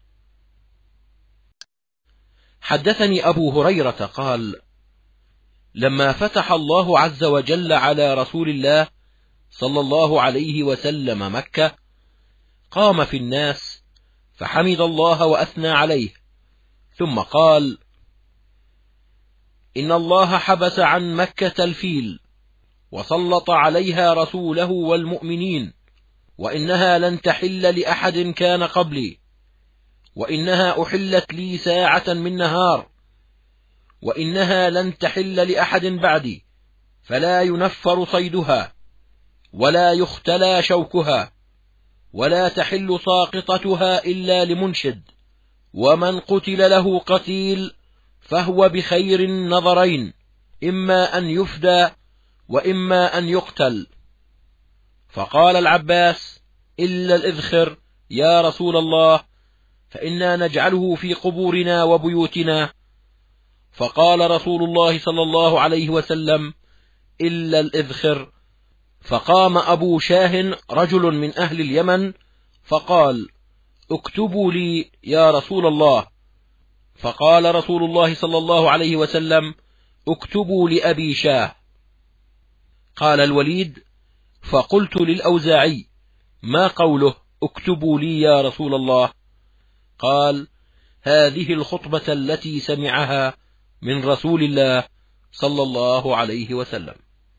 حدثني أبو هريرة قال: لما فتح الله عز وجل على رسول الله صلى الله عليه وسلم مكة، قام في الناس فحمد الله وأثنى عليه، ثم قال: إن الله حبس عن مكة الفيل وسلط عليها رسوله والمؤمنين، وإنها لن تحل لأحد كان قبلي، وإنها أحلت لي ساعة من نهار، وإنها لن تحل لأحد بعدي، فلا ينفر صيدها ولا يختلى شوكها، ولا تحل ساقطتها إلا لمنشد، ومن قتل له قتيل فهو بخير النظرين، إما أن يفدى وإما أن يقتل. فقال العباس: إلا الإذخر يا رسول الله، فإنا نجعله في قبورنا وبيوتنا. فقال رسول الله صلى الله عليه وسلم: إلا الإذخر. فقام أبو شاه رجل من أهل اليمن فقال: اكتبوا لي يا رسول الله. فقال رسول الله صلى الله عليه وسلم: اكتبوا لأبي شاه. قال الوليد: فقلت للأوزاعي: ما قوله اكتبوا لي يا رسول الله؟ قال: هذه الخطبة التي سمعها من رسول الله صلى الله عليه وسلم،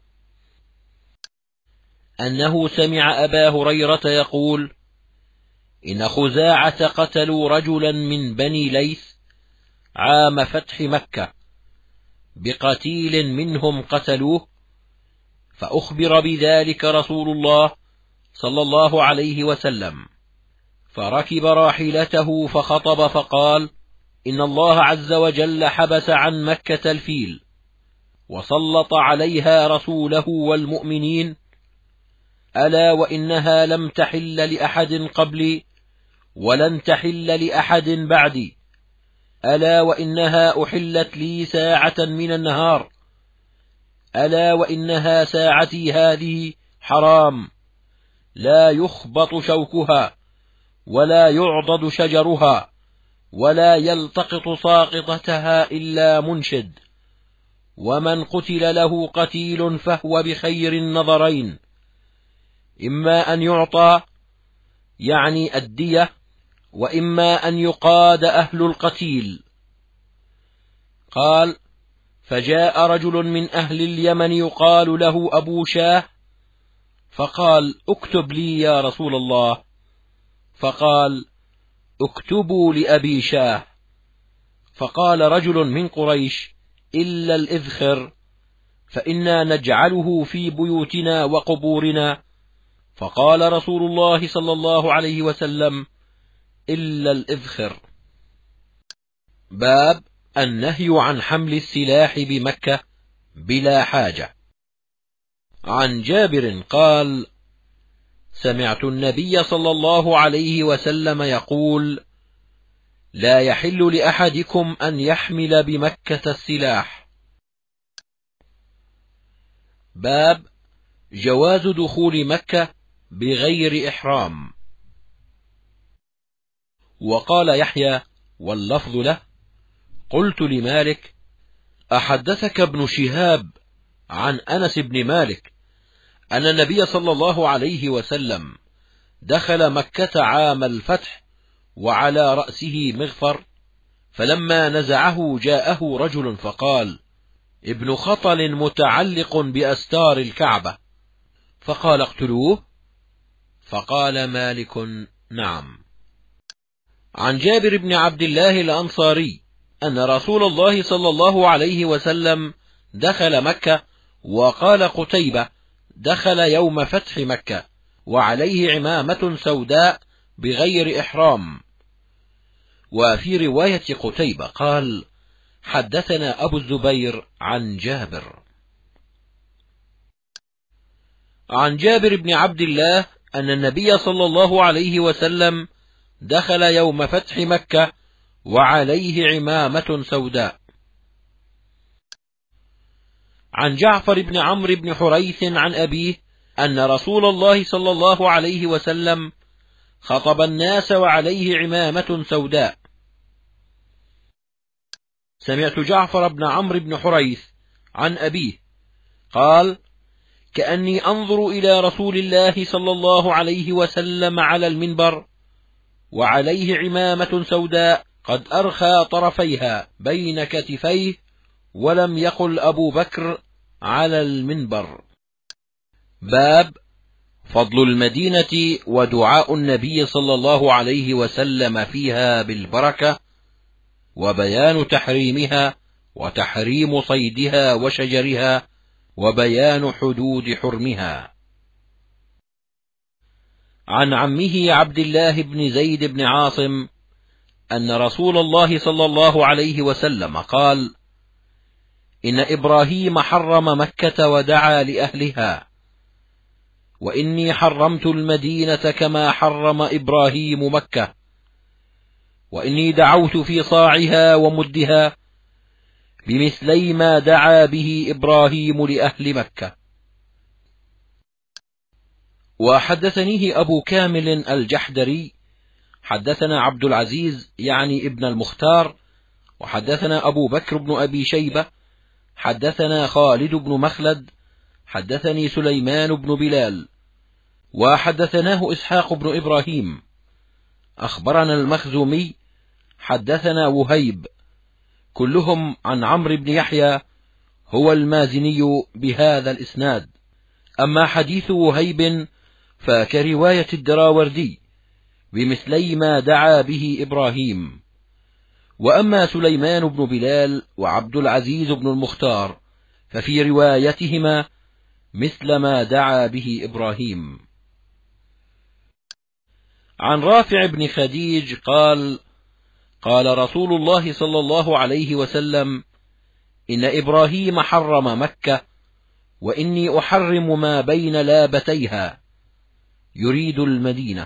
أنه سمع أبا هريرة يقول: إن خزاعة قتلوا رجلا من بني ليث عام فتح مكة بقتيل منهم قتلوه، فأخبر بذلك رسول الله صلى الله عليه وسلم، فركب راحلته فخطب فقال: إن الله عز وجل حبس عن مكة الفيل وسلط عليها رسوله والمؤمنين، ألا وإنها لم تحل لأحد قبلي ولن تحل لأحد بعدي، ألا وإنها أحلت لي ساعة من النهار، ألا وإنها ساعتي هذه حرام، لا يخبط شوكها ولا يعضد شجرها، ولا يلتقط ساقطتها إلا منشد، ومن قتل له قتيل فهو بخير النظرين، إما أن يعطى يعني الدية، وإما أن يقاد أهل القتيل. قال: فجاء رجل من أهل اليمن يقال له أبو شاه، فقال: اكتب لي يا رسول الله. فقال: اكتبوا لأبي شاه. فقال رجل من قريش: إلا الإذخر، فإنا نجعله في بيوتنا وقبورنا. فقال رسول الله صلى الله عليه وسلم: إلا الإذخر. باب النهي عن حمل السلاح بمكة بلا حاجة. عن جابر قال: سمعت النبي صلى الله عليه وسلم يقول: لا يحل لأحدكم أن يحمل بمكة السلاح. باب جواز دخول مكة بغير إحرام. وقال يحيى واللفظ له: قلت لمالك: أحدثك ابن شهاب عن أنس بن مالك أن النبي صلى الله عليه وسلم دخل مكة عام الفتح وعلى رأسه مغفر، فلما نزعه جاءه رجل فقال: ابن خطل متعلق بأستار الكعبة، فقال: اقتلوه. فقال مالك: نعم. عن جابر بن عبد الله الأنصاري أن رسول الله صلى الله عليه وسلم دخل مكة، وقال قتيبة: دخل يوم فتح مكة وعليه عمامة سوداء بغير إحرام. وفي رواية قتيبة قال: حدثنا أبو الزبير عن جابر. عن جابر بن عبد الله أن النبي صلى الله عليه وسلم دخل يوم فتح مكة وعليه عمامة سوداء. عن جعفر بن عمرو بن حريث عن أبيه أن رسول الله صلى الله عليه وسلم خطب الناس وعليه عمامة سوداء. سمعت جعفر بن عمرو بن حريث عن أبيه قال: كأني أنظر إلى رسول الله صلى الله عليه وسلم على المنبر وعليه عمامة سوداء قد أرخى طرفيها بين كتفيه، ولم يقل أبو بكر على المنبر. باب فضل المدينة ودعاء النبي صلى الله عليه وسلم فيها بالبركة، وبيان تحريمها وتحريم صيدها وشجرها، وبيان حدود حرمها. عن عمه عبد الله بن زيد بن عاصم أن رسول الله صلى الله عليه وسلم قال: إن إبراهيم حرم مكة ودعا لأهلها، وإني حرمت المدينة كما حرم إبراهيم مكة، وإني دعوت في صاعها ومدها بمثلي ما دعا به إبراهيم لأهل مكة. وحدثنيه أبو كامل الجحدري حدثنا عبد العزيز يعني ابن المختار، وحدثنا أبو بكر بن أبي شيبة حدثنا خالد بن مخلد حدثني سليمان بن بلال، وحدثناه إسحاق بن إبراهيم أخبرنا المخزومي حدثنا وهيب، كلهم عن عمرو بن يحيى هو المازني بهذا الإسناد. أما حديث وهيب فكرواية الدراوردي بمثلي ما دعا به إبراهيم. وأما سليمان بن بلال وعبد العزيز بن المختار ففي روايتهما مثل ما دعا به إبراهيم. عن رافع بن خديج قال: قال رسول الله صلى الله عليه وسلم: إن إبراهيم حرم مكة، وإني أحرم ما بين لابتيها، يريد المدينة.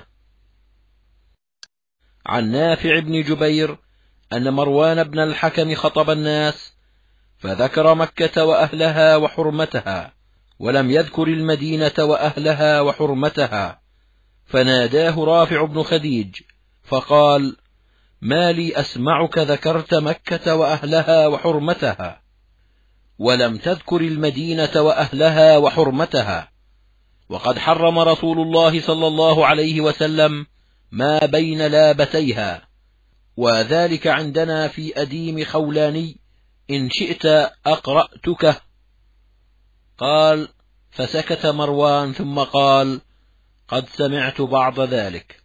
عن نافع بن جبير أن مروان بن الحكم خطب الناس فذكر مكة وأهلها وحرمتها، ولم يذكر المدينة وأهلها وحرمتها، فناداه رافع بن خديج فقال: ما لي أسمعك ذكرت مكة وأهلها وحرمتها، ولم تذكر المدينة وأهلها وحرمتها، وقد حرم رسول الله صلى الله عليه وسلم ما بين لابتيها، وذلك عندنا في أديم خولاني، إن شئت أقرأتك. قال: فسكت مروان ثم قال: قد سمعت بعض ذلك.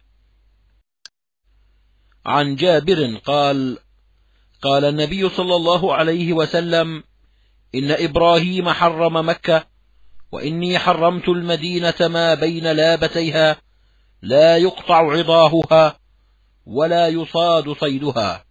عن جابر قال: قال النبي صلى الله عليه وسلم: إن إبراهيم حرم مكة، وإني حرمت المدينة ما بين لابتيها، لا يقطع عضاهها ولا يصاد صيدها.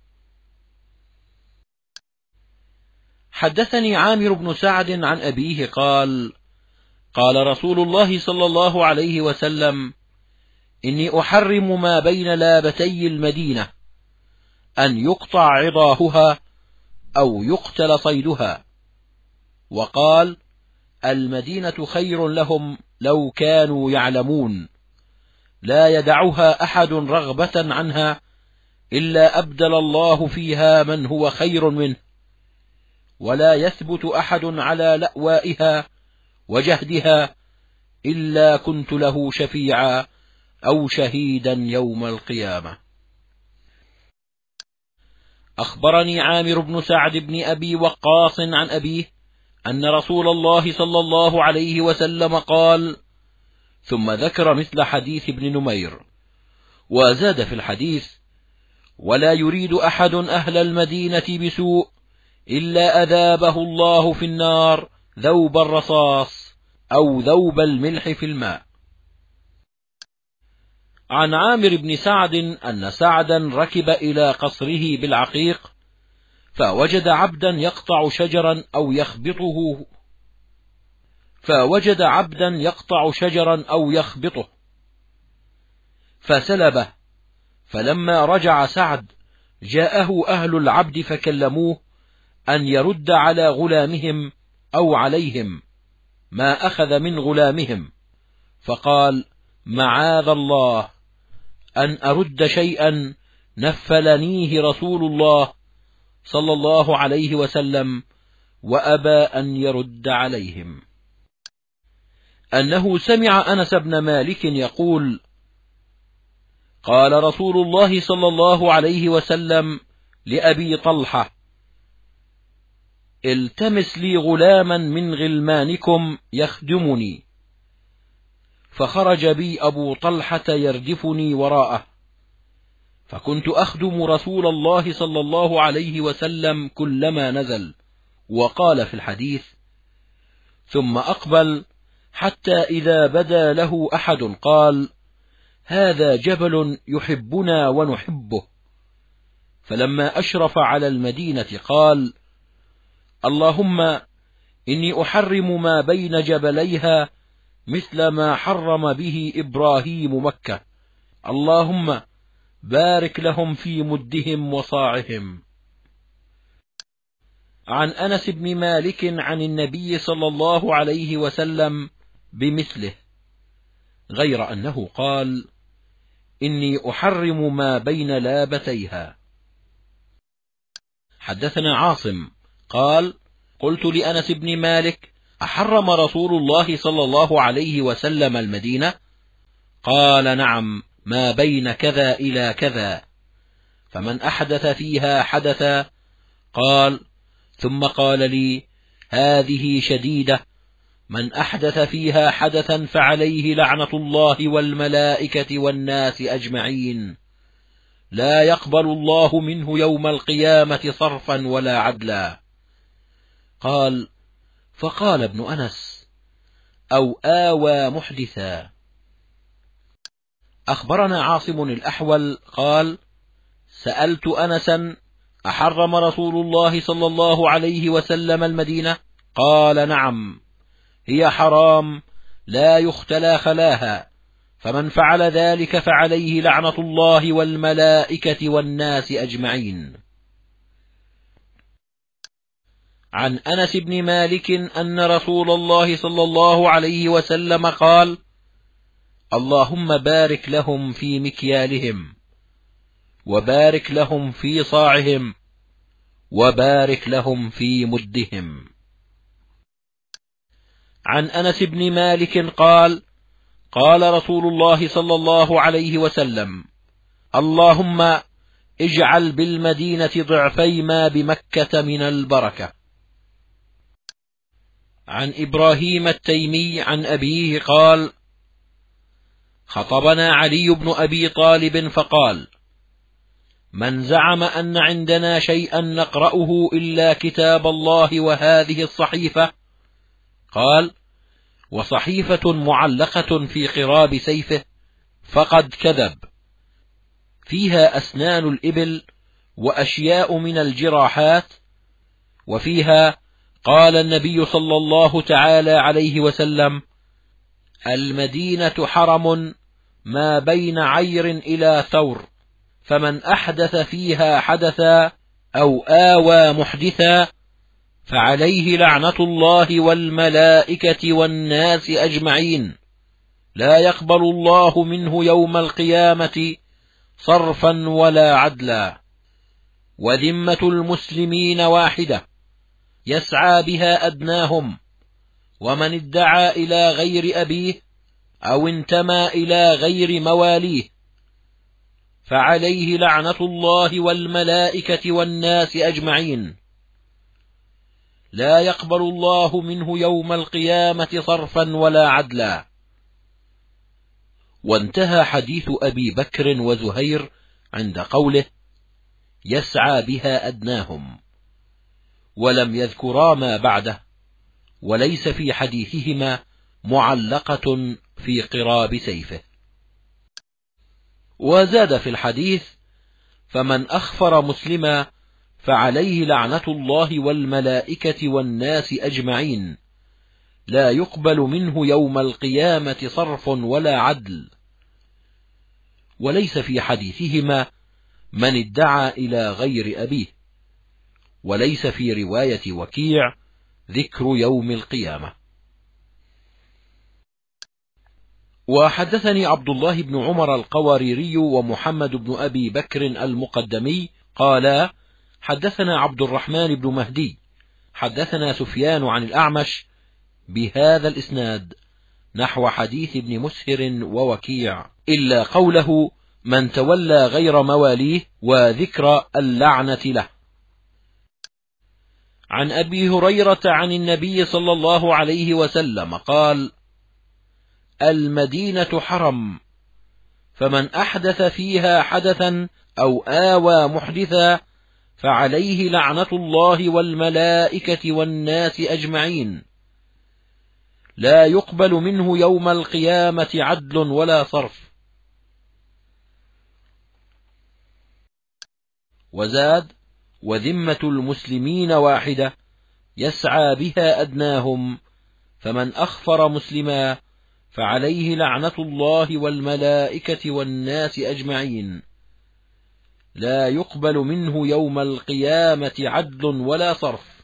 حدثني عامر بن سعد عن أبيه قال: قال رسول الله صلى الله عليه وسلم: إني أحرم ما بين لابتي المدينة، أن يقطع عضاهها أو يقتل صيدها. وقال: المدينة خير لهم لو كانوا يعلمون، لا يدعها أحد رغبة عنها إلا أبدل الله فيها من هو خير منه، ولا يثبت أحد على لأوائها وجهدها إلا كنت له شفيعا أو شهيدا يوم القيامة. أخبرني عامر بن سعد بن أبي وقاص عن أبيه أن رسول الله صلى الله عليه وسلم قال، ثم ذكر مثل حديث ابن نمير، وزاد في الحديث: ولا يريد أحد أهل المدينة بسوء إلا أذابه الله في النار ذوب الرصاص أو ذوب الملح في الماء. عن عامر بن سعد أن سعدا ركب إلى قصره بالعقيق، فوجد عبدا يقطع شجرا أو يخبطه فسلبه. فلما رجع سعد جاءه أهل العبد فكلموه أن يرد على غلامهم أو عليهم ما أخذ من غلامهم، فقال: معاذ الله أن أرد شيئا نفلنيه رسول الله صلى الله عليه وسلم، وأبى أن يرد عليهم. أنه سمع أنس بن مالك يقول: قال رسول الله صلى الله عليه وسلم لأبي طلحة: التمس لي غلاما من غلمانكم يخدمني. فخرج بي أبو طلحة يردفني وراءه، فكنت أخدم رسول الله صلى الله عليه وسلم كلما نزل. وقال في الحديث: ثم أقبل حتى إذا بدا له أحد قال: هذا جبل يحبنا ونحبه. فلما أشرف على المدينة قال: اللهم إني أحرم ما بين جبليها مثل ما حرم به إبراهيم مكة، اللهم بارك لهم في مدهم وصاعهم. عن أنس بن مالك عن النبي صلى الله عليه وسلم بمثله، غير أنه قال: إني أحرم ما بين لابتيها. حدثنا عاصم قال: قلت لأنس بن مالك: أحرم رسول الله صلى الله عليه وسلم المدينة؟ قال: نعم، ما بين كذا إلى كذا. فمن أحدث فيها حدثا. قال: ثم قال لي: هذه شديدة، من أحدث فيها حدثا فعليه لعنة الله والملائكة والناس أجمعين، لا يقبل الله منه يوم القيامة صرفا ولا عدلا. قال: فقال ابن أنس: أو آوى محدثا. أخبرنا عاصم الأحول قال: سألت أنسا: أحرم رسول الله صلى الله عليه وسلم المدينة؟ قال: نعم، هي حرام لا يختلى خلاها، فمن فعل ذلك فعليه لعنة الله والملائكة والناس أجمعين. عن أنس بن مالك أن رسول الله صلى الله عليه وسلم قال: اللهم بارك لهم في مكيالهم. وبارك لهم في صاعهم، وبارك لهم في مدهم. عن أنس بن مالك قال: قال رسول الله صلى الله عليه وسلم: اللهم اجعل بالمدينة ضعفي ما بمكة من البركة. عن إبراهيم التيمي عن أبيه قال: خطبنا علي بن أبي طالب فقال: من زعم أن عندنا شيئا نقرأه إلا كتاب الله وهذه الصحيفة، قال: وصحيفة معلقة في قراب سيفه، فقد كذب، فيها أسنان الإبل وأشياء من الجراحات، وفيها قال النبي صلى الله تعالى عليه وسلم: المدينة حرم ما بين عير إلى ثور، فمن أحدث فيها حدثا أو آوى محدثا فعليه لعنة الله والملائكة والناس أجمعين، لا يقبل الله منه يوم القيامة صرفا ولا عدلا. وذمة المسلمين واحدة يسعى بها أدناهم، ومن ادعى إلى غير أبيه أو انتمى إلى غير مواليه فعليه لعنة الله والملائكة والناس أجمعين، لا يقبل الله منه يوم القيامة صرفا ولا عدلا. وانتهى حديث أبي بكر وزهير عند قوله: يسعى بها أدناهم، ولم يذكرا ما بعده، وليس في حديثهما معلقة في قراب سيفه. وزاد في الحديث: فمن أخفر مسلما فعليه لعنة الله والملائكة والناس أجمعين، لا يقبل منه يوم القيامة صرف ولا عدل. وليس في حديثهما من ادعى إلى غير أبيه، وليس في رواية وكيع ذكر يوم القيامة. وحدثني عبد الله بن عمر القواريري ومحمد بن أبي بكر المقدمي قالا: حدثنا عبد الرحمن بن مهدي حدثنا سفيان عن الأعمش بهذا الإسناد نحو حديث ابن مسهر ووكيع، إلا قوله: من تولى غير مواليه، وذكر اللعنة له. عن أبي هريرة عن النبي صلى الله عليه وسلم قال: المدينة حرم، فمن أحدث فيها حدثا أو آوى محدثا فعليه لعنة الله والملائكة والناس أجمعين، لا يقبل منه يوم القيامة عدل ولا صرف. وزاد: وذمة المسلمين واحدة يسعى بها أدناهم، فمن أخفر مسلما فعليه لعنة الله والملائكة والناس أجمعين، لا يقبل منه يوم القيامة عدل ولا صرف.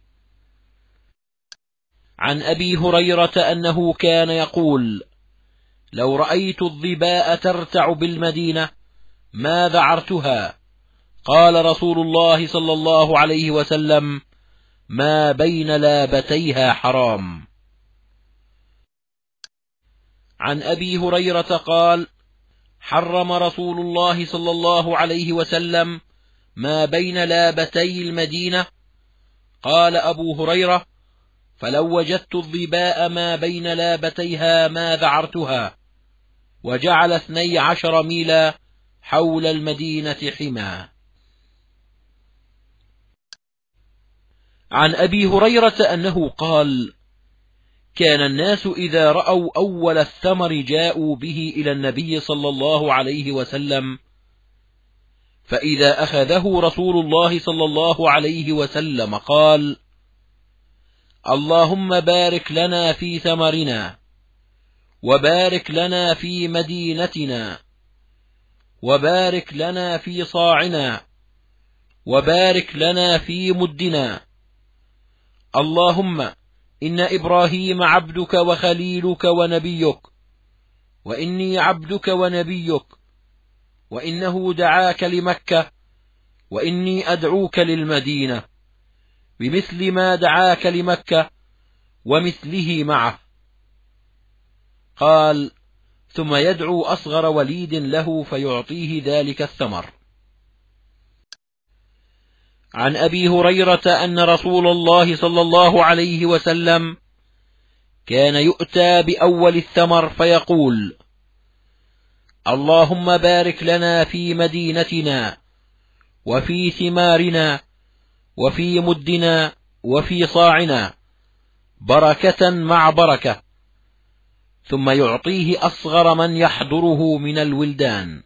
عن أبي هريرة أنه كان يقول: لو رأيت الظباء ترتع بالمدينة ما ذعرتها. قال رسول الله صلى الله عليه وسلم: ما بين لابتيها حرام. عن أبي هريرة قال: حرم رسول الله صلى الله عليه وسلم ما بين لابتي المدينة. قال أبو هريرة: فلو وجدت الظباء ما بين لابتيها ما ذعرتها. وجعل 12 ميلا حول المدينة حما. عن أبي هريرة أنه قال: كان الناس إذا رأوا أول الثمر جاءوا به إلى النبي صلى الله عليه وسلم، فإذا أخذه رسول الله صلى الله عليه وسلم قال: اللهم بارك لنا في ثمرنا، وبارك لنا في مدينتنا، وبارك لنا في صاعنا، وبارك لنا في مدنا. اللهم إن إبراهيم عبدك وخليلك ونبيك، وإني عبدك ونبيك، وإنه دعاك لمكة، وإني أدعوك للمدينة بمثل ما دعاك لمكة ومثله معه. قال: ثم يدعو أصغر وليد له فيعطيه ذلك الثمر. عن أبي هريرة أن رسول الله صلى الله عليه وسلم كان يؤتى بأول الثمر فيقول: اللهم بارك لنا في مدينتنا وفي ثمارنا وفي مدنا وفي صاعنا، بركة مع بركة، ثم يعطيه أصغر من يحضره من الولدان.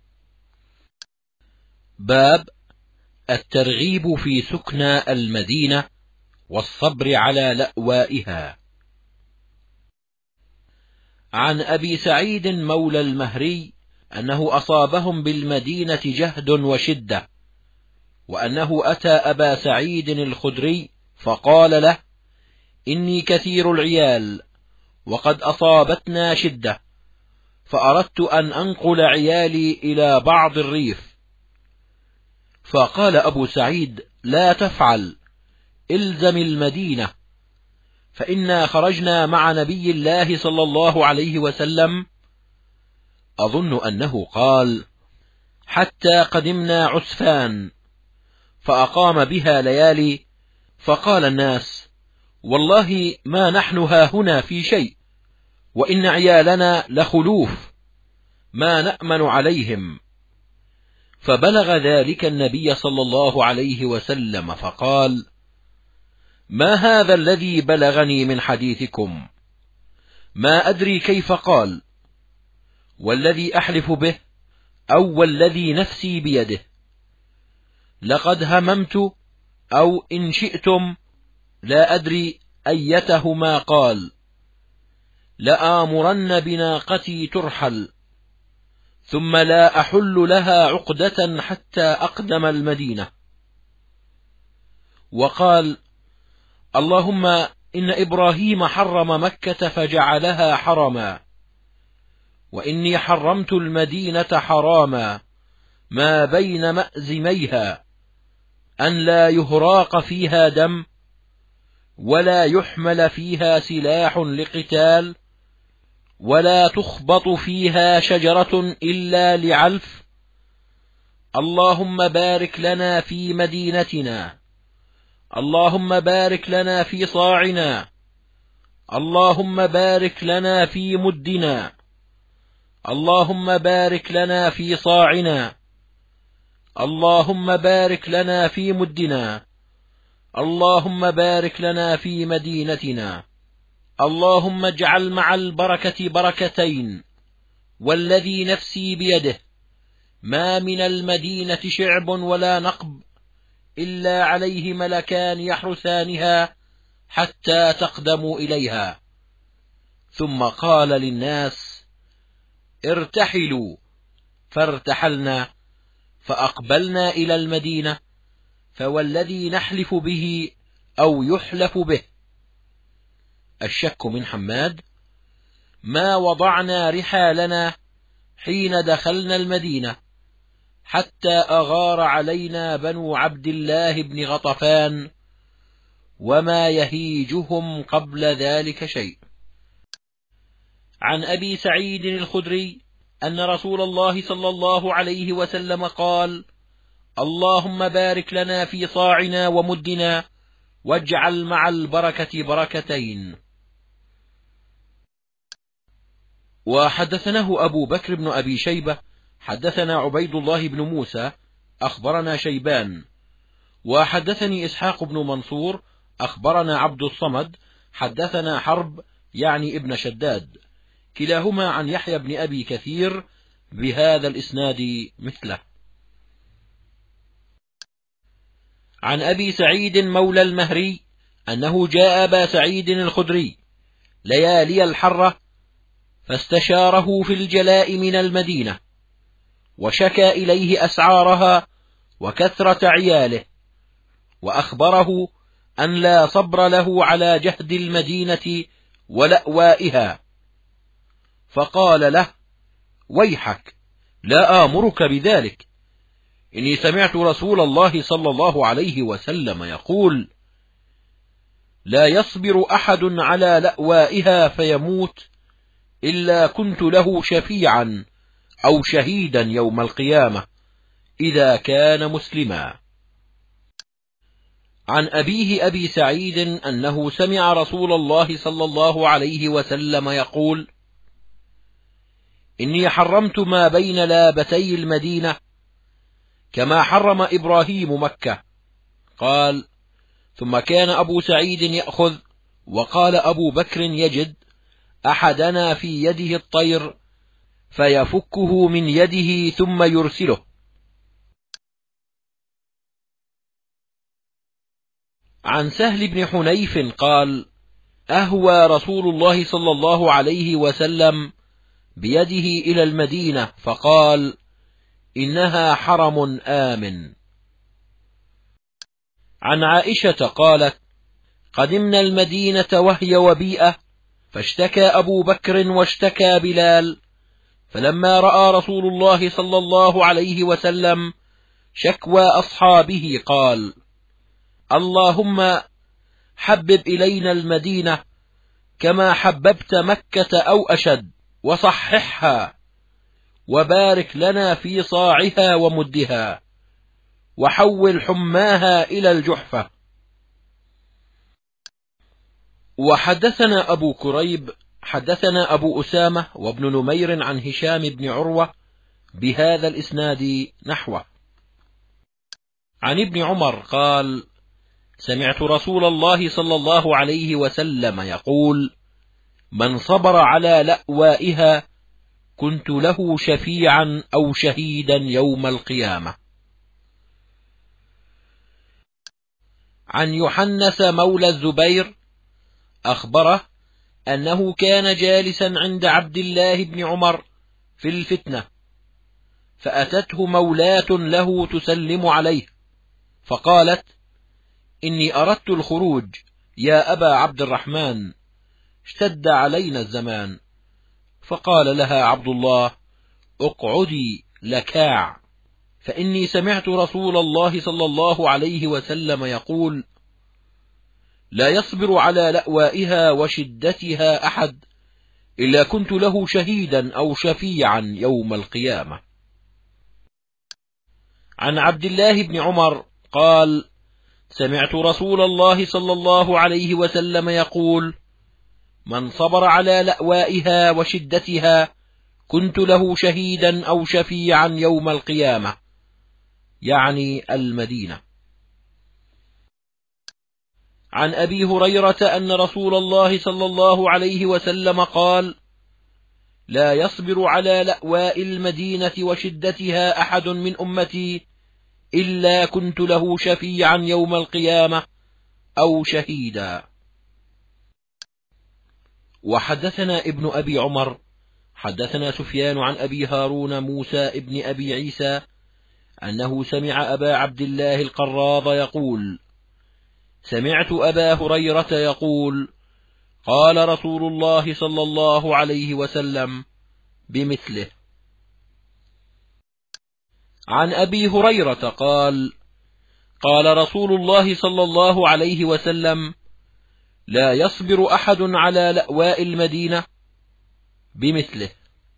باب الترغيب في سكنى المدينة والصبر على لأوائها. عن أبي سعيد مولى المهري أنه أصابهم بالمدينة جهد وشدة، وأنه أتى أبا سعيد الخدري فقال له: إني كثير العيال وقد أصابتنا شدة، فأردت أن أنقل عيالي إلى بعض الريف. فقال أبو سعيد: لا تفعل، إلزم المدينة، فإنا خرجنا مع نبي الله صلى الله عليه وسلم، أظن أنه قال: حتى قدمنا عسفان، فأقام بها ليالي، فقال الناس: والله ما نحن هاهنا في شيء، وإن عيالنا لخلوف ما نأمن عليهم. فبلغ ذلك النبي صلى الله عليه وسلم فقال: ما هذا الذي بلغني من حديثكم؟ ما أدري كيف قال، والذي أحلف به أو والذي نفسي بيده، لقد هممت أو إن شئتم لا أدري أيتهما قال، لآمرن بناقتي ترحل، ثم لا أحل لها عقدة حتى أقدم المدينة. وقال: اللهم إن إبراهيم حرم مكة فجعلها حرما، وإني حرمت المدينة حراما ما بين مأزميها، أن لا يهراق فيها دم، ولا يحمل فيها سلاح لقتال، ولا تخبط فيها شجرة إلا لعلف. اللهم بارك لنا في مدينتنا، اللهم بارك لنا في صاعنا، اللهم بارك لنا في مدنا، اللهم بارك لنا في صاعنا، اللهم بارك لنا في مدنا، اللهم بارك لنا في مدينتنا، اللهم اجعل مع البركة بركتين، والذي نفسي بيده ما من المدينة شعب ولا نقب إلا عليه ملكان يحرسانها حتى تقدموا إليها. ثم قال للناس: ارتحلوا، فارتحلنا، فأقبلنا إلى المدينة، فوالذي نحلف به أو يحلف به. الشك من حماد: ما وضعنا رحالنا حين دخلنا المدينة حتى أغار علينا بنو عبد الله بن غطفان، وما يهيجهم قبل ذلك شيء. عن أبي سعيد الخدري أن رسول الله صلى الله عليه وسلم قال: اللهم بارك لنا في صاعنا ومدنا، واجعل مع البركة بركتين. وحدثناه أبو بكر بن أبي شيبة حدثنا عبيد الله بن موسى أخبرنا شيبان، وحدثني إسحاق بن منصور أخبرنا عبد الصمد حدثنا حرب يعني ابن شداد، كلاهما عن يحيى بن أبي كثير بهذا الإسناد مثله. عن أبي سعيد مولى المهري أنه جاء أبا سعيد الخدري ليالي الحرة فاستشاره في الجلاء من المدينة، وشكى إليه أسعارها وكثرة عياله، وأخبره أن لا صبر له على جهد المدينة ولأوائها، فقال له: ويحك، لا آمرك بذلك، إني سمعت رسول الله صلى الله عليه وسلم يقول: لا يصبر أحد على لأوائها فيموت إلا كنت له شفيعا أو شهيدا يوم القيامة إذا كان مسلما. عن أبيه أبي سعيد أنه سمع رسول الله صلى الله عليه وسلم يقول: إني حرمت ما بين لابتي المدينة كما حرم إبراهيم مكة. قال: ثم كان أبو سعيد يأخذ، وقال أبو بكر يجد أحدنا في يده الطير فيفكه من يده ثم يرسله. عن سهل بن حنيف قال: أهوى رسول الله صلى الله عليه وسلم بيده إلى المدينة فقال: إنها حرم آمن. عن عائشة قالت: قدمنا المدينة وهي وبيئة، فاشتكى أبو بكر واشتكى بلال، فلما رأى رسول الله صلى الله عليه وسلم شكوى أصحابه قال: اللهم حبب إلينا المدينة كما حببت مكة أو أشد، وصححها، وبارك لنا في صاعها ومدها، وحول حماها إلى الجحفة. وحدثنا أبو كريب حدثنا أبو أسامة وابن نمير عن هشام بن عروة بهذا الإسناد نحوه. عن ابن عمر قال: سمعت رسول الله صلى الله عليه وسلم يقول: من صبر على لأوائها كنت له شفيعا أو شهيدا يوم القيامة. عن يحنس مولى الزبير أخبره أنه كان جالسا عند عبد الله بن عمر في الفتنة، فأتته مولاة له تسلم عليه، فقالت: إني أردت الخروج يا أبا عبد الرحمن، اشتد علينا الزمان. فقال لها عبد الله: اقعدي لكاع، فإني سمعت رسول الله صلى الله عليه وسلم يقول: لا يصبر على لأوائها وشدتها أحد إلا كنت له شهيدا أو شفيعا يوم القيامة. عن عبد الله بن عمر قال: سمعت رسول الله صلى الله عليه وسلم يقول: من صبر على لأوائها وشدتها كنت له شهيدا أو شفيعا يوم القيامة، يعني المدينة. عن أبي هريرة أن رسول الله صلى الله عليه وسلم قال: لا يصبر على لأواء المدينة وشدتها أحد من أمتي إلا كنت له شفيعا يوم القيامة أو شهيدا. وحدثنا ابن أبي عمر حدثنا سفيان عن أبي هارون موسى ابن أبي عيسى أنه سمع أبا عبد الله القراض يقول: سمعت أبا هريرة يقول: قال رسول الله صلى الله عليه وسلم بمثله. عن أبي هريرة قال: قال رسول الله صلى الله عليه وسلم: لا يصبر أحد على لأواء المدينة بمثله.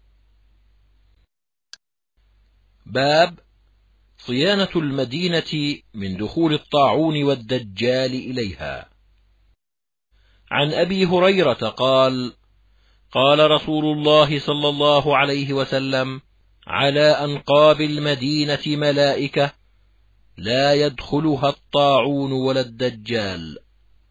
باب صيانة المدينة من دخول الطاعون والدجال إليها. عن أبي هريرة قال: قال رسول الله صلى الله عليه وسلم: على أنقاب المدينة ملائكة لا يدخلها الطاعون ولا الدجال.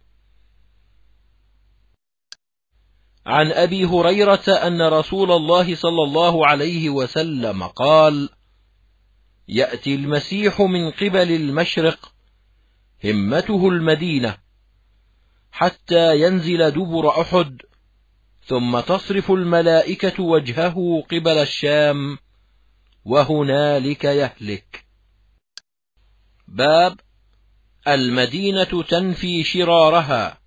عن أبي هريرة أن رسول الله صلى الله عليه وسلم قال: يأتي المسيح من قبل المشرق، همته المدينة، حتى ينزل دبر أحد، ثم تصرف الملائكة وجهه قبل الشام، وهنالك يهلك. باب المدينة تنفي شرارها.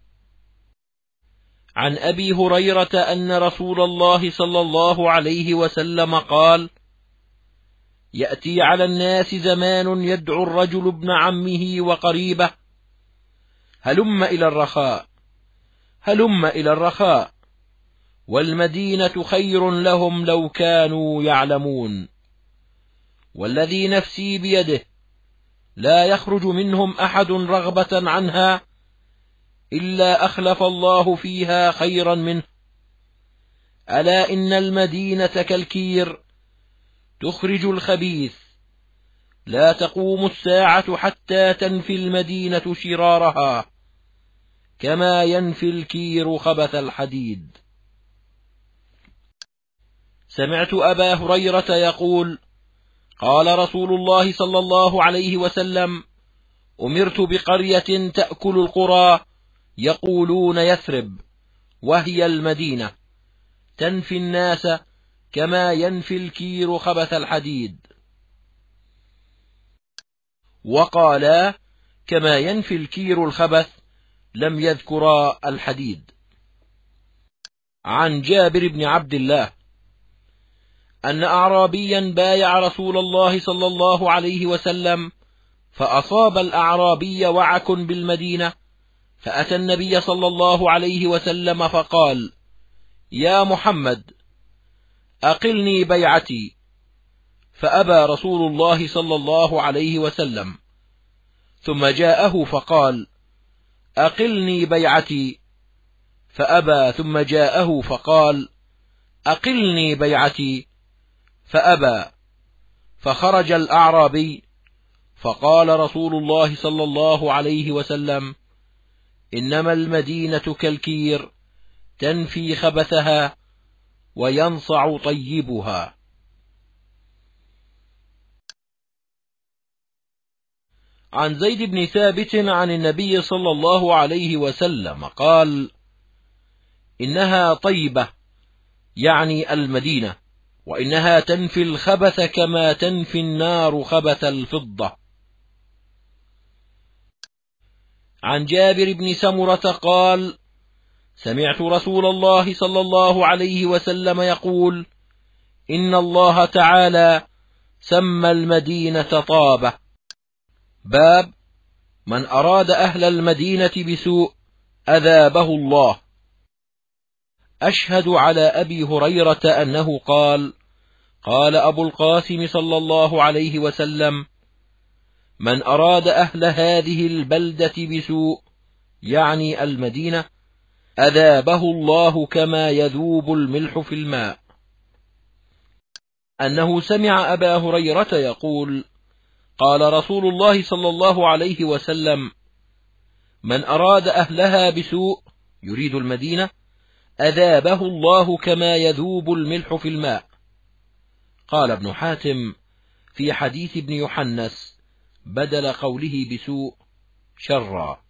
عن أبي هريرة أن رسول الله صلى الله عليه وسلم قال: يأتي على الناس زمان يدعو الرجل ابن عمه وقريبه: هلم إلى الرخاء، هلم إلى الرخاء، والمدينة خير لهم لو كانوا يعلمون، والذي نفسي بيده لا يخرج منهم أحد رغبة عنها إلا أخلف الله فيها خيرا منه. ألا إن المدينة كالكير تخرج الخبيث، لا تقوم الساعة حتى تنفي المدينة شرارها كما ينفي الكير خبث الحديد. سمعت أبا هريرة يقول: قال رسول الله صلى الله عليه وسلم: أمرت بقرية تأكل القرى يقولون يثرب، وهي المدينة، تنفي الناس كما ينفي الكير خبث الحديد. وقالا: كما ينفي الكير الخبث، لم يذكرا الحديد. عن جابر بن عبد الله أن أعرابيا بايع رسول الله صلى الله عليه وسلم، فأصاب الأعرابي وعك بالمدينة، فأتى النبي صلى الله عليه وسلم فقال: يا محمد، أقلني بيعتي. فأبى رسول الله صلى الله عليه وسلم، ثم جاءه فقال: أقلني بيعتي. فأبى، ثم جاءه فقال: أقلني بيعتي. فأبى. فخرج الأعرابي، فقال رسول الله صلى الله عليه وسلم: إنما المدينة كالكير، تنفي خبثها وينصع طيبها. عن زيد بن ثابت عن النبي صلى الله عليه وسلم قال: إنها طيبة، يعني المدينة، وإنها تنفي الخبث كما تنفي النار خبث الفضة. عن جابر بن سمرة قال: سمعت رسول الله صلى الله عليه وسلم يقول: إن الله تعالى سمى المدينة طابة. باب من أراد أهل المدينة بسوء أذابه الله. أشهد على أبي هريرة أنه قال: قال أبو القاسم صلى الله عليه وسلم: من أراد أهل هذه البلدة بسوء، يعني المدينة، أذابه الله كما يذوب الملح في الماء. أنه سمع أبا هريرة يقول: قال رسول الله صلى الله عليه وسلم: من أراد أهلها بسوء، يريد المدينة، أذابه الله كما يذوب الملح في الماء. قال ابن حاتم في حديث ابن يحنس بدل قوله بسوء شرا.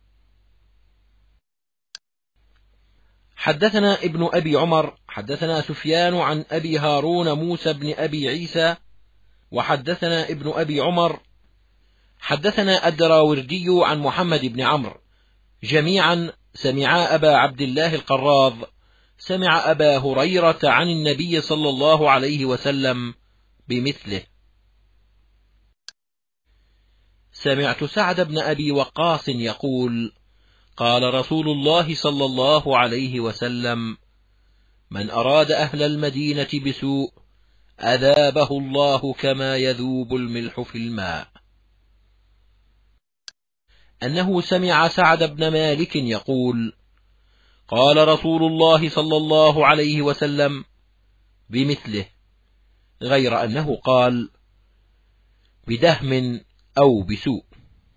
حدثنا ابن أبي عمر حدثنا سفيان عن أبي هارون موسى بن أبي عيسى، وحدثنا ابن أبي عمر حدثنا الدراوردي عن محمد بن عمرو، جميعا سمعا أبا عبد الله القراض سمع أبا هريرة عن النبي صلى الله عليه وسلم بمثله. سمعت سعد بن أبي وقاص يقول: قال رسول الله صلى الله عليه وسلم: من أراد أهل المدينة بسوء، أذابه الله كما يذوب الملح في الماء. أنه سمع سعد بن مالك يقول: قال رسول الله صلى الله عليه وسلم بمثله، غير أنه قال: بدهم أو بسوء.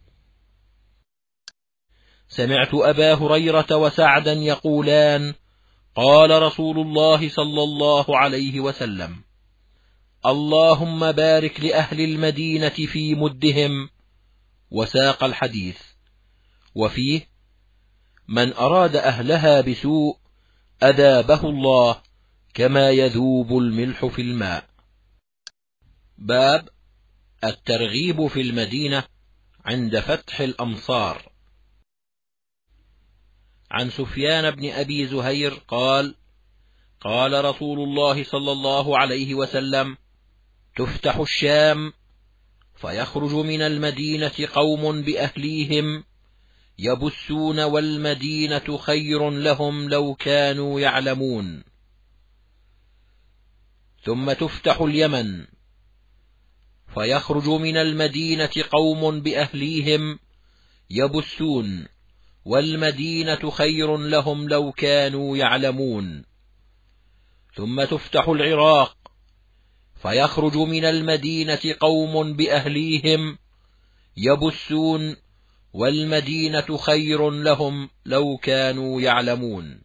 سمعت أبا هريرة وسعدا يقولان: قال رسول الله صلى الله عليه وسلم: اللهم بارك لأهل المدينة في مدهم. وساق الحديث، وفيه: من أراد أهلها بسوء أذابه الله كما يذوب الملح في الماء. باب الترغيب في المدينة عند فتح الأمصار. عن سفيان بن أبي زهير قال: قال رسول الله صلى الله عليه وسلم: تفتح الشام فيخرج من المدينة قوم بأهليهم يبثون والمدينة خير لهم لو كانوا يعلمون. ثم تفتح اليمن فيخرج من المدينة قوم بأهليهم يبثون والمدينة خير لهم لو كانوا يعلمون. ثم تفتح العراق فيخرج من المدينة قوم بأهليهم يبثون والمدينة خير لهم لو كانوا يعلمون.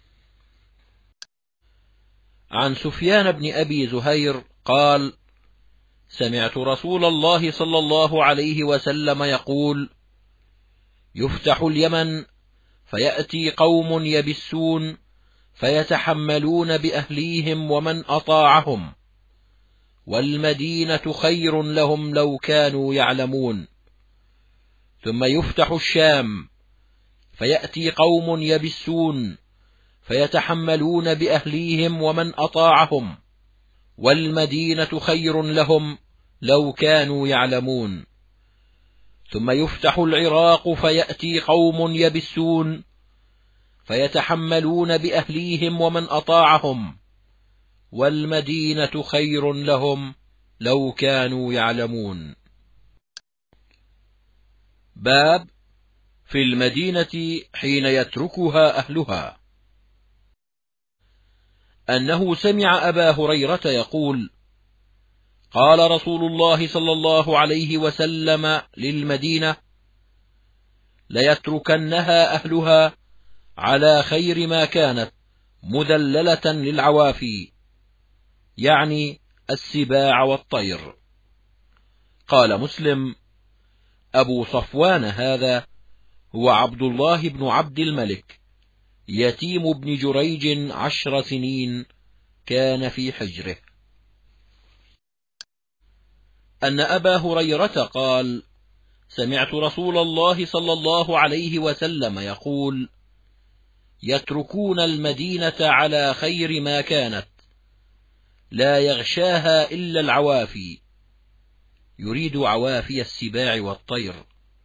عن سفيان بن أبي زهير قال: سمعت رسول الله صلى الله عليه وسلم يقول: يفتح اليمن فيأتي قوم يبثون فيتحملون بأهليهم ومن أطاعهم، والمدينة خير لهم لو كانوا يعلمون. ثم يفتح الشام فيأتي قوم يبثون فيتحملون بأهليهم ومن أطاعهم، والمدينة خير لهم لو كانوا يعلمون. ثم يفتح العراق فيأتي قوم يبثون فيتحملون بأهليهم ومن أطاعهم، والمدينة خير لهم لو كانوا يعلمون. باب في المدينة حين يتركها أهلها. أنه سمع أبا هريرة يقول: قال رسول الله صلى الله عليه وسلم للمدينة: ليتركنها أهلها على خير ما كانت مذللة للعوافي، يعني السباع والطير. قال مسلم: أبو صفوان هذا هو عبد الله بن عبد الملك يتيم ابن جريج 10 سنين كان في حجره. أن أبا هريرة قال: سمعت رسول الله صلى الله عليه وسلم يقول: يتركون المدينة على خير ما كانت لا يغشاها إلا العوافي، يريد عوافي السباع والطير.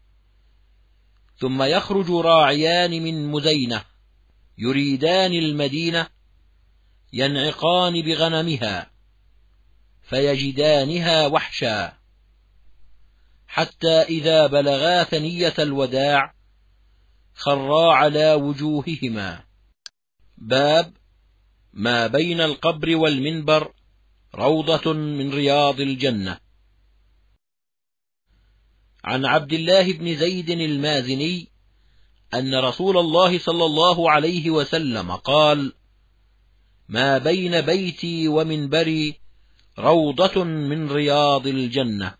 ثم يخرج راعيان من مزينة يريدان المدينة ينعقان بغنمها فيجدانها وحشا، حتى إذا بلغا ثنية الوداع خرا على وجوههما. باب ما بين القبر والمنبر روضة من رياض الجنة. عن عبد الله بن زيد المازني أن رسول الله صلى الله عليه وسلم قال: ما بين بيتي ومنبري روضة من رياض الجنة.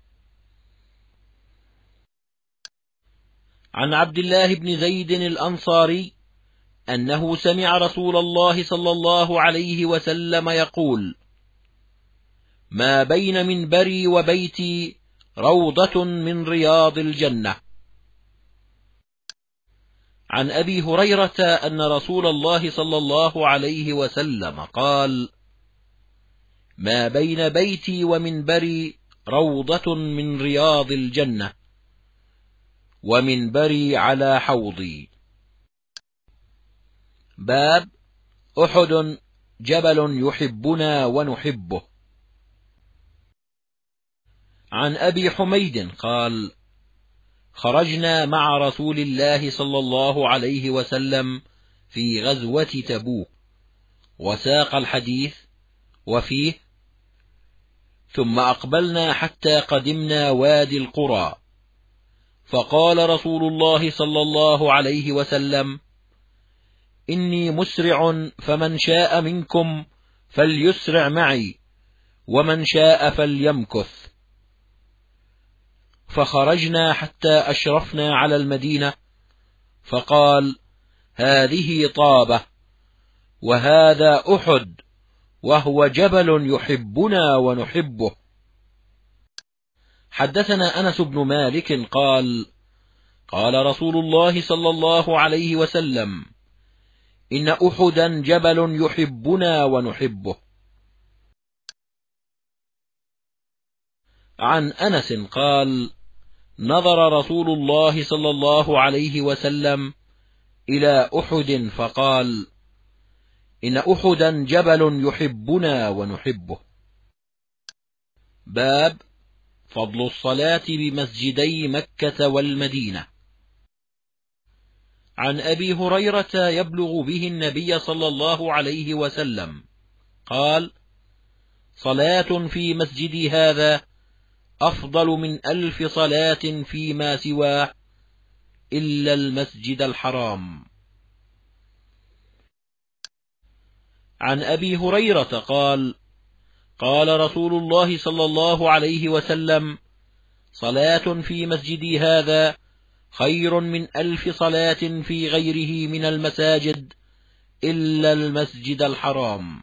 عن عبد الله بن زيد الأنصاري أنه سمع رسول الله صلى الله عليه وسلم يقول: ما بين منبري وبيتي روضة من رياض الجنة. عن أبي هريرة أن رسول الله صلى الله عليه وسلم قال: ما بين بيتي ومنبري روضة من رياض الجنة، ومنبري على حوضي. باب أحد جبل يحبنا ونحبه. عن أبي حميد قال: خرجنا مع رسول الله صلى الله عليه وسلم في غزوة تبوك، وساق الحديث وفيه: ثم أقبلنا حتى قدمنا وادي القرى، فقال رسول الله صلى الله عليه وسلم: إني مسرع، فمن شاء منكم فليسرع معي، ومن شاء فليمكث. فخرجنا حتى أشرفنا على المدينة، فقال: هذه طابة، وهذا أحد، وهو جبل يحبنا ونحبه. حدثنا أنس بن مالك قال: قال رسول الله صلى الله عليه وسلم: إن أحدا جبل يحبنا ونحبه. عن أنس قال: نظر رسول الله صلى الله عليه وسلم إلى أحد فقال: إن أحدا جبل يحبنا ونحبه. باب فضل الصلاة بمسجدي مكة والمدينة. عن أبي هريرة يبلغ به النبي صلى الله عليه وسلم قال: صلاة في مسجدي هذا أفضل من 1000 صلاة فيما سواه إلا المسجد الحرام. عن أبي هريرة قال: قال رسول الله صلى الله عليه وسلم: صلاة في مسجدي هذا خير من 1000 صلاة في غيره من المساجد إلا المسجد الحرام.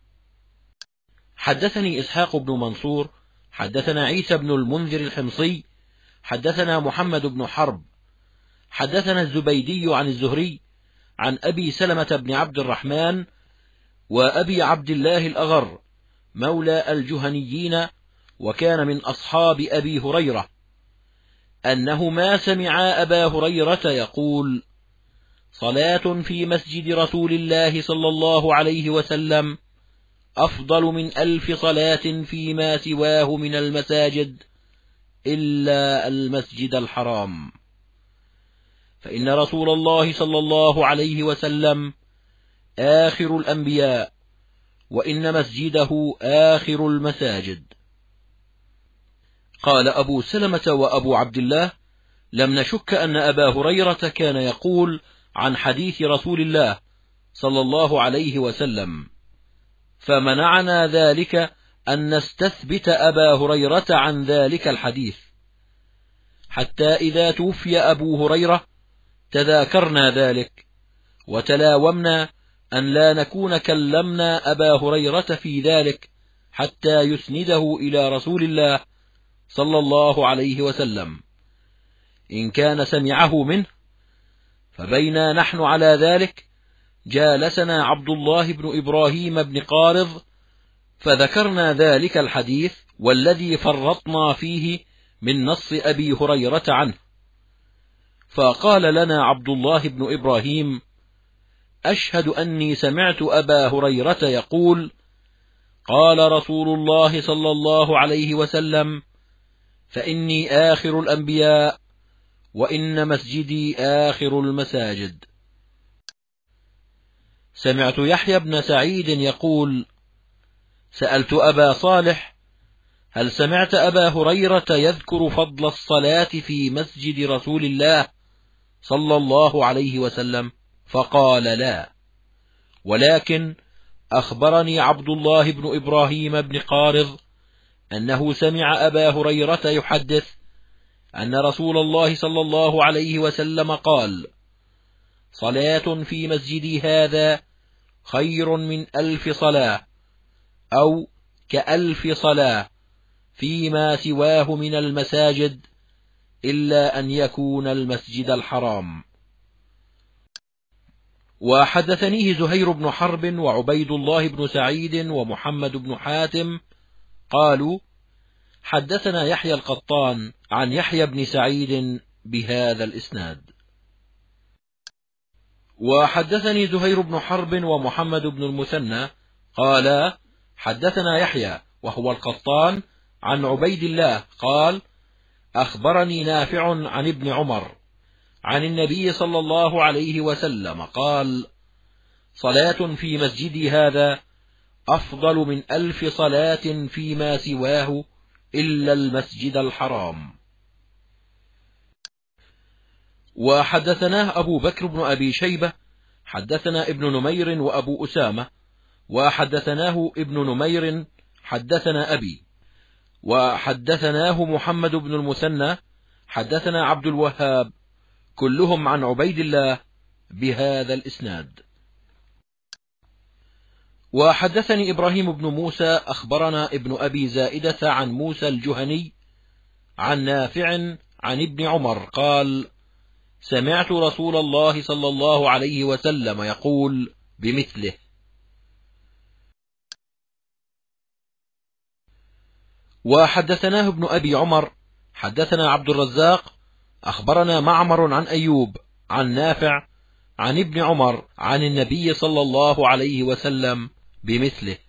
حدثني إسحاق بن منصور حدثنا عيسى بن المنذر الحمصي حدثنا محمد بن حرب حدثنا الزبيدي عن الزهري عن أبي سلمة بن عبد الرحمن وأبي عبد الله الأغر مولى الجهنيين وكان من أصحاب أبي هريرة أنه ما سمع أبا هريرة يقول: صلاة في مسجد رسول الله صلى الله عليه وسلم أفضل من 1000 صلاة فيما سواه من المساجد إلا المسجد الحرام، فإن رسول الله صلى الله عليه وسلم آخر الأنبياء، وإن مسجده آخر المساجد. قال أبو سلمة وأبو عبد الله: لم نشك أن أبا هريرة كان يقول عن حديث رسول الله صلى الله عليه وسلم، فمنعنا ذلك أن نستثبت أبا هريرة عن ذلك الحديث، حتى إذا توفي أبو هريرة تذاكرنا ذلك وتلاومنا أن لا نكون كلمنا أبا هريرة في ذلك حتى يسنده إلى رسول الله صلى الله عليه وسلم إن كان سمعه منه. فبينا نحن على ذلك جالسنا عبد الله بن إبراهيم بن قارض فذكرنا ذلك الحديث والذي فرطنا فيه من نص أبي هريرة عنه، فقال لنا عبد الله بن إبراهيم: أشهد أني سمعت أبا هريرة يقول: قال رسول الله صلى الله عليه وسلم: فإني آخر الأنبياء، وإن مسجدي آخر المساجد. سمعت يحيى بن سعيد يقول: سألت أبا صالح: هل سمعت أبا هريرة يذكر فضل الصلاة في مسجد رسول الله صلى الله عليه وسلم؟ فقال: لا، ولكن أخبرني عبد الله بن إبراهيم بن قارض أنه سمع أبا هريرة يحدث أن رسول الله صلى الله عليه وسلم قال: صلاة في مسجدي هذا خير من 1000 صلاة، أو ك1000 صلاة فيما سواه من المساجد إلا أن يكون المسجد الحرام. وحدثنيه زهير بن حرب وعبيد الله بن سعيد ومحمد بن حاتم قالوا: حدثنا يحيى القطان عن يحيى بن سعيد بهذا الإسناد. وحدثني زهير بن حرب ومحمد بن المثنى قالا: حدثنا يحيى وهو القطان عن عبيد الله قال: أخبرني نافع عن ابن عمر عن النبي صلى الله عليه وسلم قال: صلاة في مسجدي هذا أفضل من 1000 صلاة فيما سواه إلا المسجد الحرام. وحدثناه أبو بكر بن أبي شيبة حدثنا ابن نمير وأبو أسامة، وحدثناه ابن نمير حدثنا أبي، وحدثناه محمد بن المثنى حدثنا عبد الوهاب، كلهم عن عبيد الله بهذا الإسناد. وحدثني إبراهيم بن موسى أخبرنا ابن أبي زائدة عن موسى الجهني عن نافع عن ابن عمر قال: سمعت رسول الله صلى الله عليه وسلم يقول بمثله. وحدثناه ابن أبي عمر حدثنا عبد الرزاق أخبرنا معمر عن أيوب عن نافع عن ابن عمر عن النبي صلى الله عليه وسلم بمثله.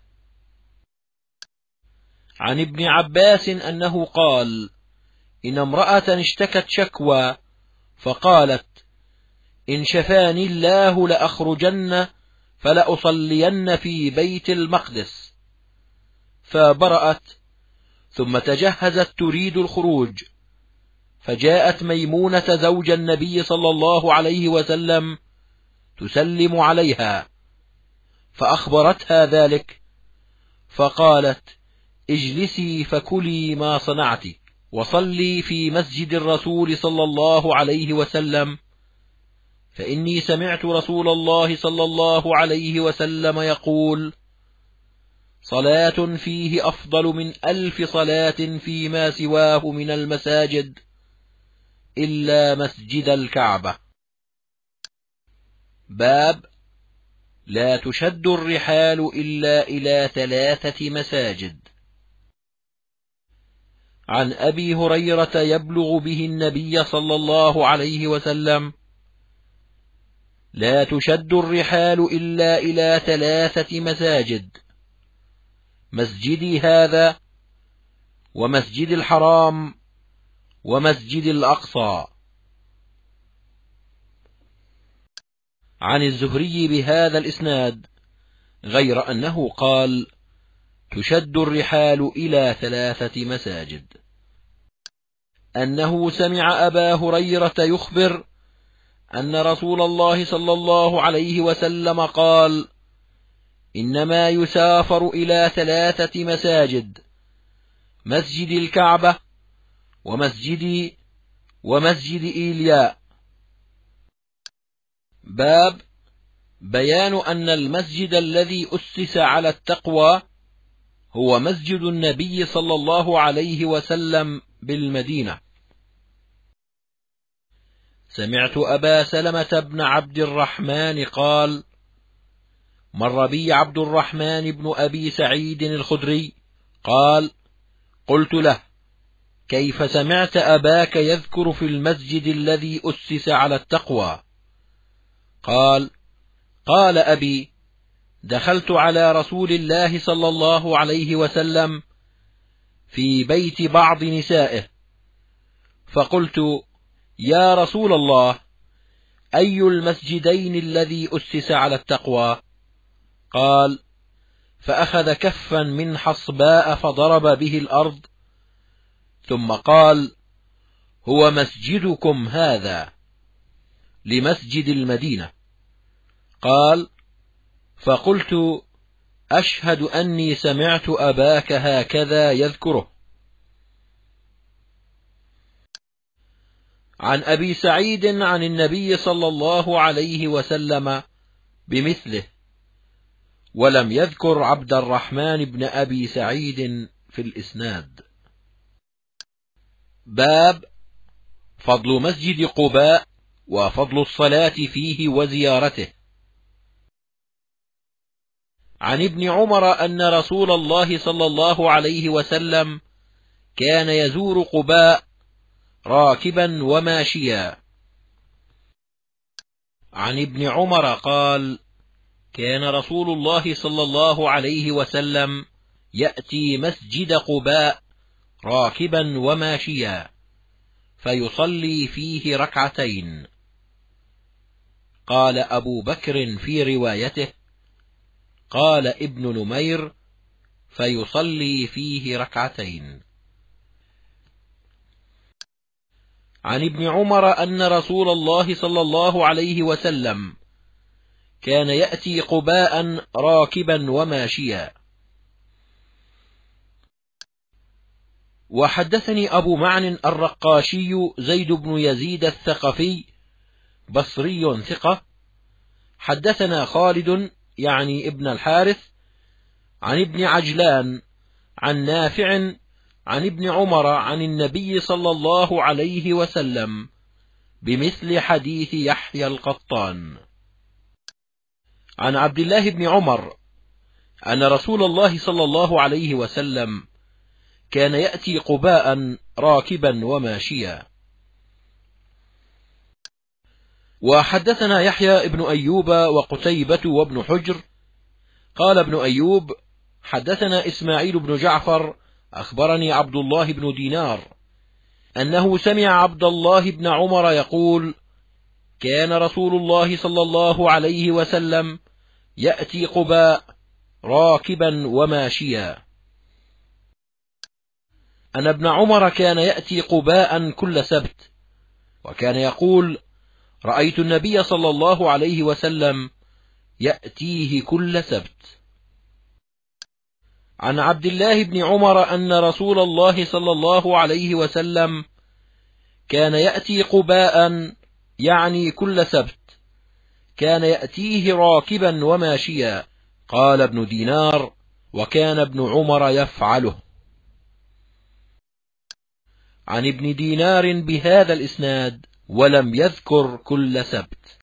عن ابن عباس أنه قال: إن امرأة اشتكت شكوى فقالت: إن شفاني الله لأخرجن فلأصلين في بيت المقدس، فبرأت ثم تجهزت تريد الخروج، فجاءت ميمونة زوج النبي صلى الله عليه وسلم تسلم عليها، فأخبرتها ذلك، فقالت: اجلسي فكلي ما صنعت وصلي في مسجد الرسول صلى الله عليه وسلم، فإني سمعت رسول الله صلى الله عليه وسلم يقول: صلاة فيه أفضل من 1000 صلاة فيما سواه من المساجد إلا مسجد الكعبة. باب لا تشد الرحال إلا إلى 3 مساجد. عن أبي هريرة يبلغ به النبي صلى الله عليه وسلم: لا تشد الرحال إلا إلى 3 مساجد: مسجدي هذا، ومسجد الحرام، ومسجد الأقصى. عن الزهري بهذا الإسناد، غير أنه قال: تشد الرحال إلى 3 مساجد. أنه سمع أبا هريرة يخبر أن رسول الله صلى الله عليه وسلم قال: إنما يسافر إلى 3 مساجد: مسجد الكعبة، ومسجدي، ومسجد إيلياء. باب بيان أن المسجد الذي أسس على التقوى هو مسجد النبي صلى الله عليه وسلم بالمدينة. سمعت أبا سلمة بن عبد الرحمن قال: مر بي عبد الرحمن بن أبي سعيد الخدري قال: قلت له: كيف سمعت أباك يذكر في المسجد الذي أسس على التقوى؟ قال: قال أبي: دخلت على رسول الله صلى الله عليه وسلم في بيت بعض نسائه، فقلت: يا رسول الله، أي المسجدين الذي أسس على التقوى؟ قال: فأخذ كفا من حصباء فضرب به الأرض، ثم قال: هو مسجدكم هذا لمسجد المدينة. قال: فقلت: أشهد أني سمعت أباك هكذا يذكره. عن أبي سعيد عن النبي صلى الله عليه وسلم بمثله، ولم يذكر عبد الرحمن بن أبي سعيد في الإسناد. باب فضل مسجد قباء وفضل الصلاة فيه وزيارته. عن ابن عمر أن رسول الله صلى الله عليه وسلم كان يزور قباء راكبا وماشيا. عن ابن عمر قال: كان رسول الله صلى الله عليه وسلم يأتي مسجد قباء راكبا وماشيا، فيصلي فيه 2 ركعتين. قال أبو بكر في روايته: قال ابن نمير: فيصلي فيه 2 ركعتين. عن ابن عمر أن رسول الله صلى الله عليه وسلم كان يأتي قباء راكبا وماشيا. وحدثني أبو معن الرقاشي زيد بن يزيد الثقفي بصري ثقة، حدثنا خالد يعني ابن الحارث عن ابن عجلان عن نافع عن ابن عمر عن النبي صلى الله عليه وسلم بمثل حديث يحيى القطان. عن عبد الله بن عمر أن رسول الله صلى الله عليه وسلم كان يأتي قباء راكبا وماشيا. وحدثنا يحيى ابن أيوب وقتيبة وابن حجر قال ابن أيوب حدثنا إسماعيل بن جعفر أخبرني عبد الله بن دينار أنه سمع عبد الله بن عمر يقول: كان رسول الله صلى الله عليه وسلم يأتي قباء راكبا وماشيا. أن ابن عمر كان يأتي قباء كل سبت، وكان يقول: رأيت النبي صلى الله عليه وسلم يأتيه كل سبت. عن عبد الله بن عمر أن رسول الله صلى الله عليه وسلم كان يأتي قباء، يعني كل سبت، كان يأتيه راكبا وماشيا. قال ابن دينار: وكان ابن عمر يفعله. عن ابن دينار بهذا الإسناد ولم يذكر كل سبت.